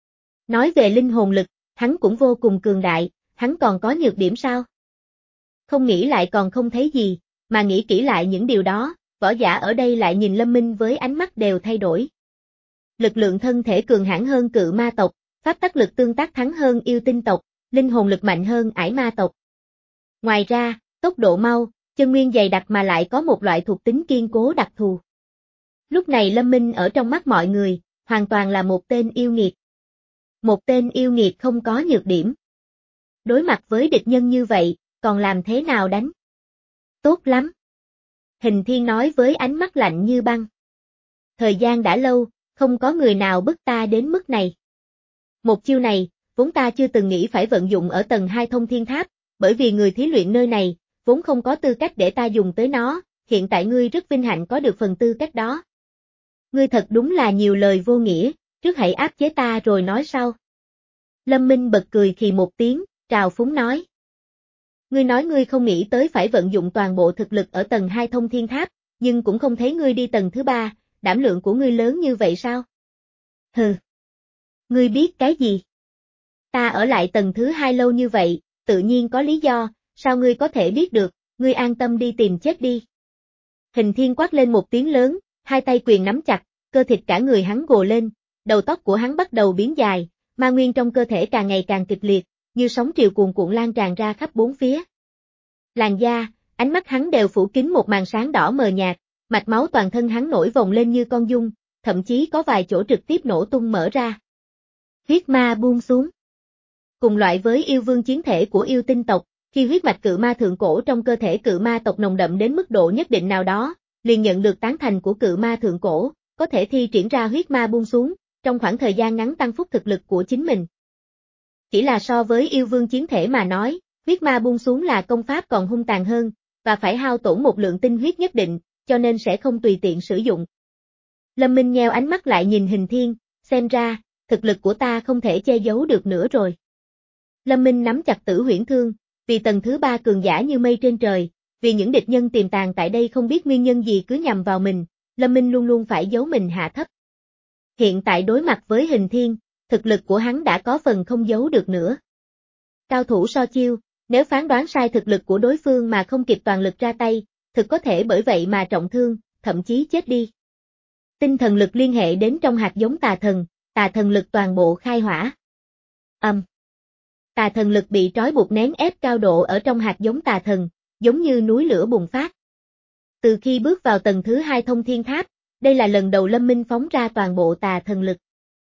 Nói về linh hồn lực, hắn cũng vô cùng cường đại, hắn còn có nhược điểm sao? Không nghĩ lại còn không thấy gì, mà nghĩ kỹ lại những điều đó, võ giả ở đây lại nhìn Lâm Minh với ánh mắt đều thay đổi. Lực lượng thân thể cường hãn hơn cự ma tộc, pháp tắc lực tương tác thắng hơn yêu tinh tộc, linh hồn lực mạnh hơn Ải Ma tộc. Ngoài ra, tốc độ mau, chân nguyên dày đặc mà lại có một loại thuộc tính kiên cố đặc thù. Lúc này Lâm Minh ở trong mắt mọi người, hoàn toàn là một tên yêu nghiệt. Một tên yêu nghiệt không có nhược điểm. Đối mặt với địch nhân như vậy, còn làm thế nào đánh? Tốt lắm. Hình Thiên nói với ánh mắt lạnh như băng. Thời gian đã lâu, không có người nào bức ta đến mức này. Một chiêu này, vốn ta chưa từng nghĩ phải vận dụng ở tầng hai thông thiên tháp, bởi vì người thí luyện nơi này, vốn không có tư cách để ta dùng tới nó, hiện tại ngươi rất vinh hạnh có được phần tư cách đó. Ngươi thật đúng là nhiều lời vô nghĩa, trước hãy áp chế ta rồi nói sau. Lâm Minh bật cười khì một tiếng, trào phúng nói. Ngươi nói ngươi không nghĩ tới phải vận dụng toàn bộ thực lực ở tầng hai thông thiên tháp, nhưng cũng không thấy ngươi đi tầng thứ ba, đảm lượng của ngươi lớn như vậy sao? Hừ. Ngươi biết cái gì? Ta ở lại tầng thứ hai lâu như vậy, tự nhiên có lý do, sao ngươi có thể biết được, ngươi an tâm đi tìm chết đi. Hình Thiên quát lên một tiếng lớn, hai tay quyền nắm chặt, cơ thịt cả người hắn gồ lên, đầu tóc của hắn bắt đầu biến dài, ma nguyên trong cơ thể càng ngày càng kịch liệt, như sóng triều cuồn cuộn lan tràn ra khắp bốn phía. Làn da, ánh mắt hắn đều phủ kín một màn sáng đỏ mờ nhạt, mạch máu toàn thân hắn nổi vòng lên như con giun, thậm chí có vài chỗ trực tiếp nổ tung mở ra. Huyết ma buông xuống. Cùng loại với yêu vương chiến thể của yêu tinh tộc, khi huyết mạch cự ma thượng cổ trong cơ thể cự ma tộc nồng đậm đến mức độ nhất định nào đó, liền nhận được tán thành của cự ma thượng cổ, có thể thi triển ra huyết ma buông xuống, trong khoảng thời gian ngắn tăng phúc thực lực của chính mình. Chỉ là so với yêu vương chiến thể mà nói, huyết ma buông xuống là công pháp còn hung tàn hơn, và phải hao tổn một lượng tinh huyết nhất định, cho nên sẽ không tùy tiện sử dụng. Lâm Minh nheo ánh mắt lại nhìn Hình Thiên, xem ra, thực lực của ta không thể che giấu được nữa rồi. Lâm Minh nắm chặt Tử Huyễn Thương, vì tầng thứ ba cường giả như mây trên trời, vì những địch nhân tiềm tàng tại đây không biết nguyên nhân gì cứ nhằm vào mình, Lâm Minh luôn luôn phải giấu mình hạ thấp. Hiện tại đối mặt với Hình Thiên, thực lực của hắn đã có phần không giấu được nữa. Cao thủ so chiêu, nếu phán đoán sai thực lực của đối phương mà không kịp toàn lực ra tay, thực có thể bởi vậy mà trọng thương, thậm chí chết đi. Tinh thần lực liên hệ đến trong hạt giống tà thần, tà thần lực toàn bộ khai hỏa. Âm. Um. Tà thần lực bị trói buộc nén ép cao độ ở trong hạt giống tà thần, giống như núi lửa bùng phát. Từ khi bước vào tầng thứ hai thông thiên tháp, đây là lần đầu Lâm Minh phóng ra toàn bộ tà thần lực.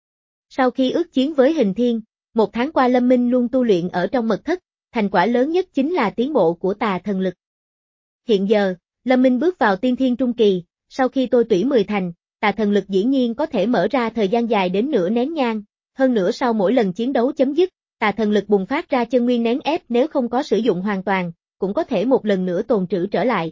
Sau khi ước chiến với Hình Thiên, một tháng qua Lâm Minh luôn tu luyện ở trong mật thất, thành quả lớn nhất chính là tiến bộ của tà thần lực. Hiện giờ, Lâm Minh bước vào tiên thiên trung kỳ, sau khi tôi tủy mười thành, tà thần lực dĩ nhiên có thể mở ra thời gian dài đến nửa nén nhang, hơn nữa sau mỗi lần chiến đấu chấm dứt, tà thần lực bùng phát ra chân nguyên nén ép nếu không có sử dụng hoàn toàn, cũng có thể một lần nữa tồn trữ trở lại.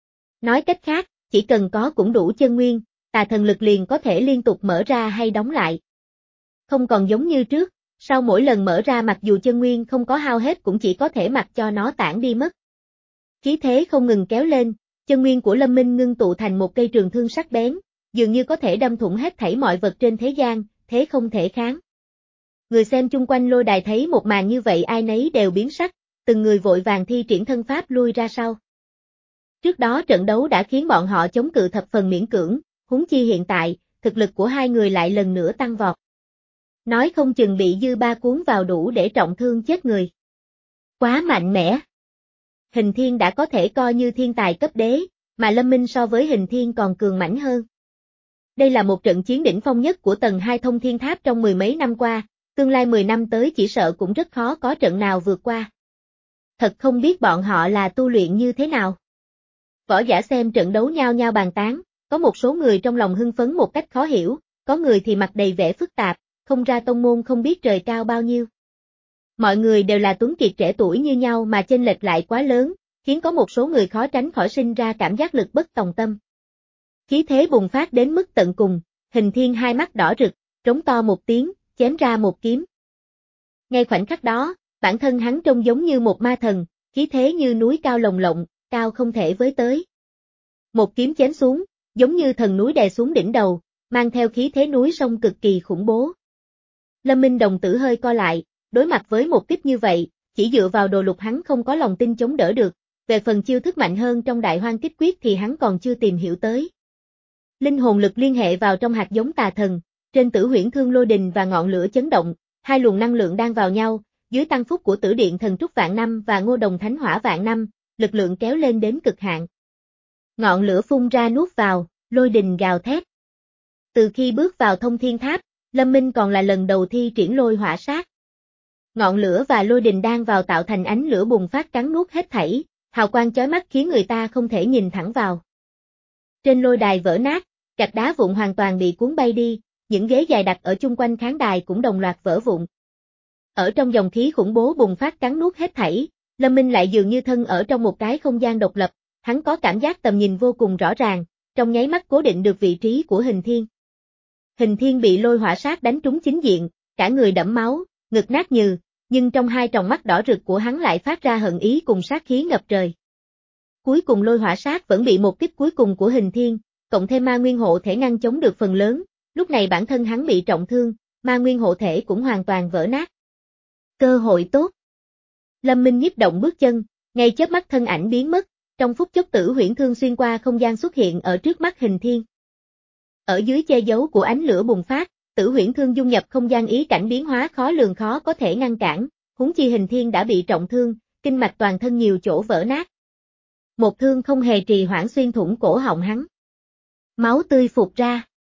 Nói cách khác, chỉ cần có cũng đủ chân nguyên, tà thần lực liền có thể liên tục mở ra hay đóng lại. Không còn giống như trước, sau mỗi lần mở ra mặc dù chân nguyên không có hao hết cũng chỉ có thể mặc cho nó tản đi mất. Khí thế không ngừng kéo lên, chân nguyên của Lâm Minh ngưng tụ thành một cây trường thương sắc bén, dường như có thể đâm thủng hết thảy mọi vật trên thế gian, thế không thể kháng. Người xem chung quanh lôi đài thấy một màn như vậy ai nấy đều biến sắc, từng người vội vàng thi triển thân pháp lui ra sau. Trước đó trận đấu đã khiến bọn họ chống cự thập phần miễn cưỡng, huống chi hiện tại, thực lực của hai người lại lần nữa tăng vọt. Nói không chừng bị dư ba cuốn vào đủ để trọng thương chết người. Quá mạnh mẽ. Hình Thiên đã có thể coi như thiên tài cấp đế, mà Lâm Minh so với Hình Thiên còn cường mãnh hơn. Đây là một trận chiến đỉnh phong nhất của tầng hai thông thiên tháp trong mười mấy năm qua, tương lai mười năm tới chỉ sợ cũng rất khó có trận nào vượt qua. Thật không biết bọn họ là tu luyện như thế nào. Võ giả xem trận đấu nhao nhao bàn tán, có một số người trong lòng hưng phấn một cách khó hiểu, có người thì mặt đầy vẻ phức tạp, không ra tông môn không biết trời cao bao nhiêu. Mọi người đều là tuấn kiệt trẻ tuổi như nhau mà chênh lệch lại quá lớn, khiến có một số người khó tránh khỏi sinh ra cảm giác lực bất tòng tâm. Khí thế bùng phát đến mức tận cùng, Hình Thiên hai mắt đỏ rực, trống to một tiếng, chém ra một kiếm. Ngay khoảnh khắc đó, bản thân hắn trông giống như một ma thần, khí thế như núi cao lồng lộng, cao không thể với tới. Một kiếm chém xuống, giống như thần núi đè xuống đỉnh đầu, mang theo khí thế núi sông cực kỳ khủng bố. Lâm Minh đồng tử hơi co lại, đối mặt với một kích như vậy, chỉ dựa vào đồ lục hắn không có lòng tin chống đỡ được, về phần chiêu thức mạnh hơn trong đại hoang kích quyết thì hắn còn chưa tìm hiểu tới. Linh hồn lực liên hệ vào trong hạt giống tà thần, trên Tử Huyễn Thương lôi đình và ngọn lửa chấn động, hai luồng năng lượng đang vào nhau, dưới tăng phúc của Tử Điện Thần Trúc vạn năm và Ngô Đồng Thánh Hỏa vạn năm, lực lượng kéo lên đến cực hạn. Ngọn lửa phun ra nuốt vào, lôi đình gào thét. Từ khi bước vào thông thiên tháp, Lâm Minh còn là lần đầu thi triển lôi hỏa sát. Ngọn lửa và lôi đình đang vào tạo thành ánh lửa bùng phát cắn nuốt hết thảy, hào quang chói mắt khiến người ta không thể nhìn thẳng vào. Trên lôi đài vỡ nát, gạch đá vụn hoàn toàn bị cuốn bay đi, những ghế dài đặt ở chung quanh khán đài cũng đồng loạt vỡ vụn. Ở trong dòng khí khủng bố bùng phát cắn nuốt hết thảy, Lâm Minh lại dường như thân ở trong một cái không gian độc lập, hắn có cảm giác tầm nhìn vô cùng rõ ràng, trong nháy mắt cố định được vị trí của Hình Thiên. Hình Thiên bị lôi hỏa sát đánh trúng chính diện, cả người đẫm máu, ngực nát nhừ, nhưng trong hai tròng mắt đỏ rực của hắn lại phát ra hận ý cùng sát khí ngập trời. Cuối cùng lôi hỏa sát vẫn bị một kích cuối cùng của Hình Thiên, cộng thêm ma nguyên hộ thể ngăn chống được phần lớn, lúc này bản thân hắn bị trọng thương, ma nguyên hộ thể cũng hoàn toàn vỡ nát. Cơ hội tốt. Lâm Minh nhiếp động bước chân, ngay chớp mắt thân ảnh biến mất, trong phút chốc Tử Huyễn Thương xuyên qua không gian xuất hiện ở trước mắt Hình Thiên. Ở dưới che giấu của ánh lửa bùng phát, Tử Huyễn Thương dung nhập không gian ý cảnh biến hóa khó lường khó có thể ngăn cản, huống chi Hình Thiên đã bị trọng thương, kinh mạch toàn thân nhiều chỗ vỡ nát. Một thương không hề trì hoãn xuyên thủng cổ họng hắn. Máu tươi phụt ra.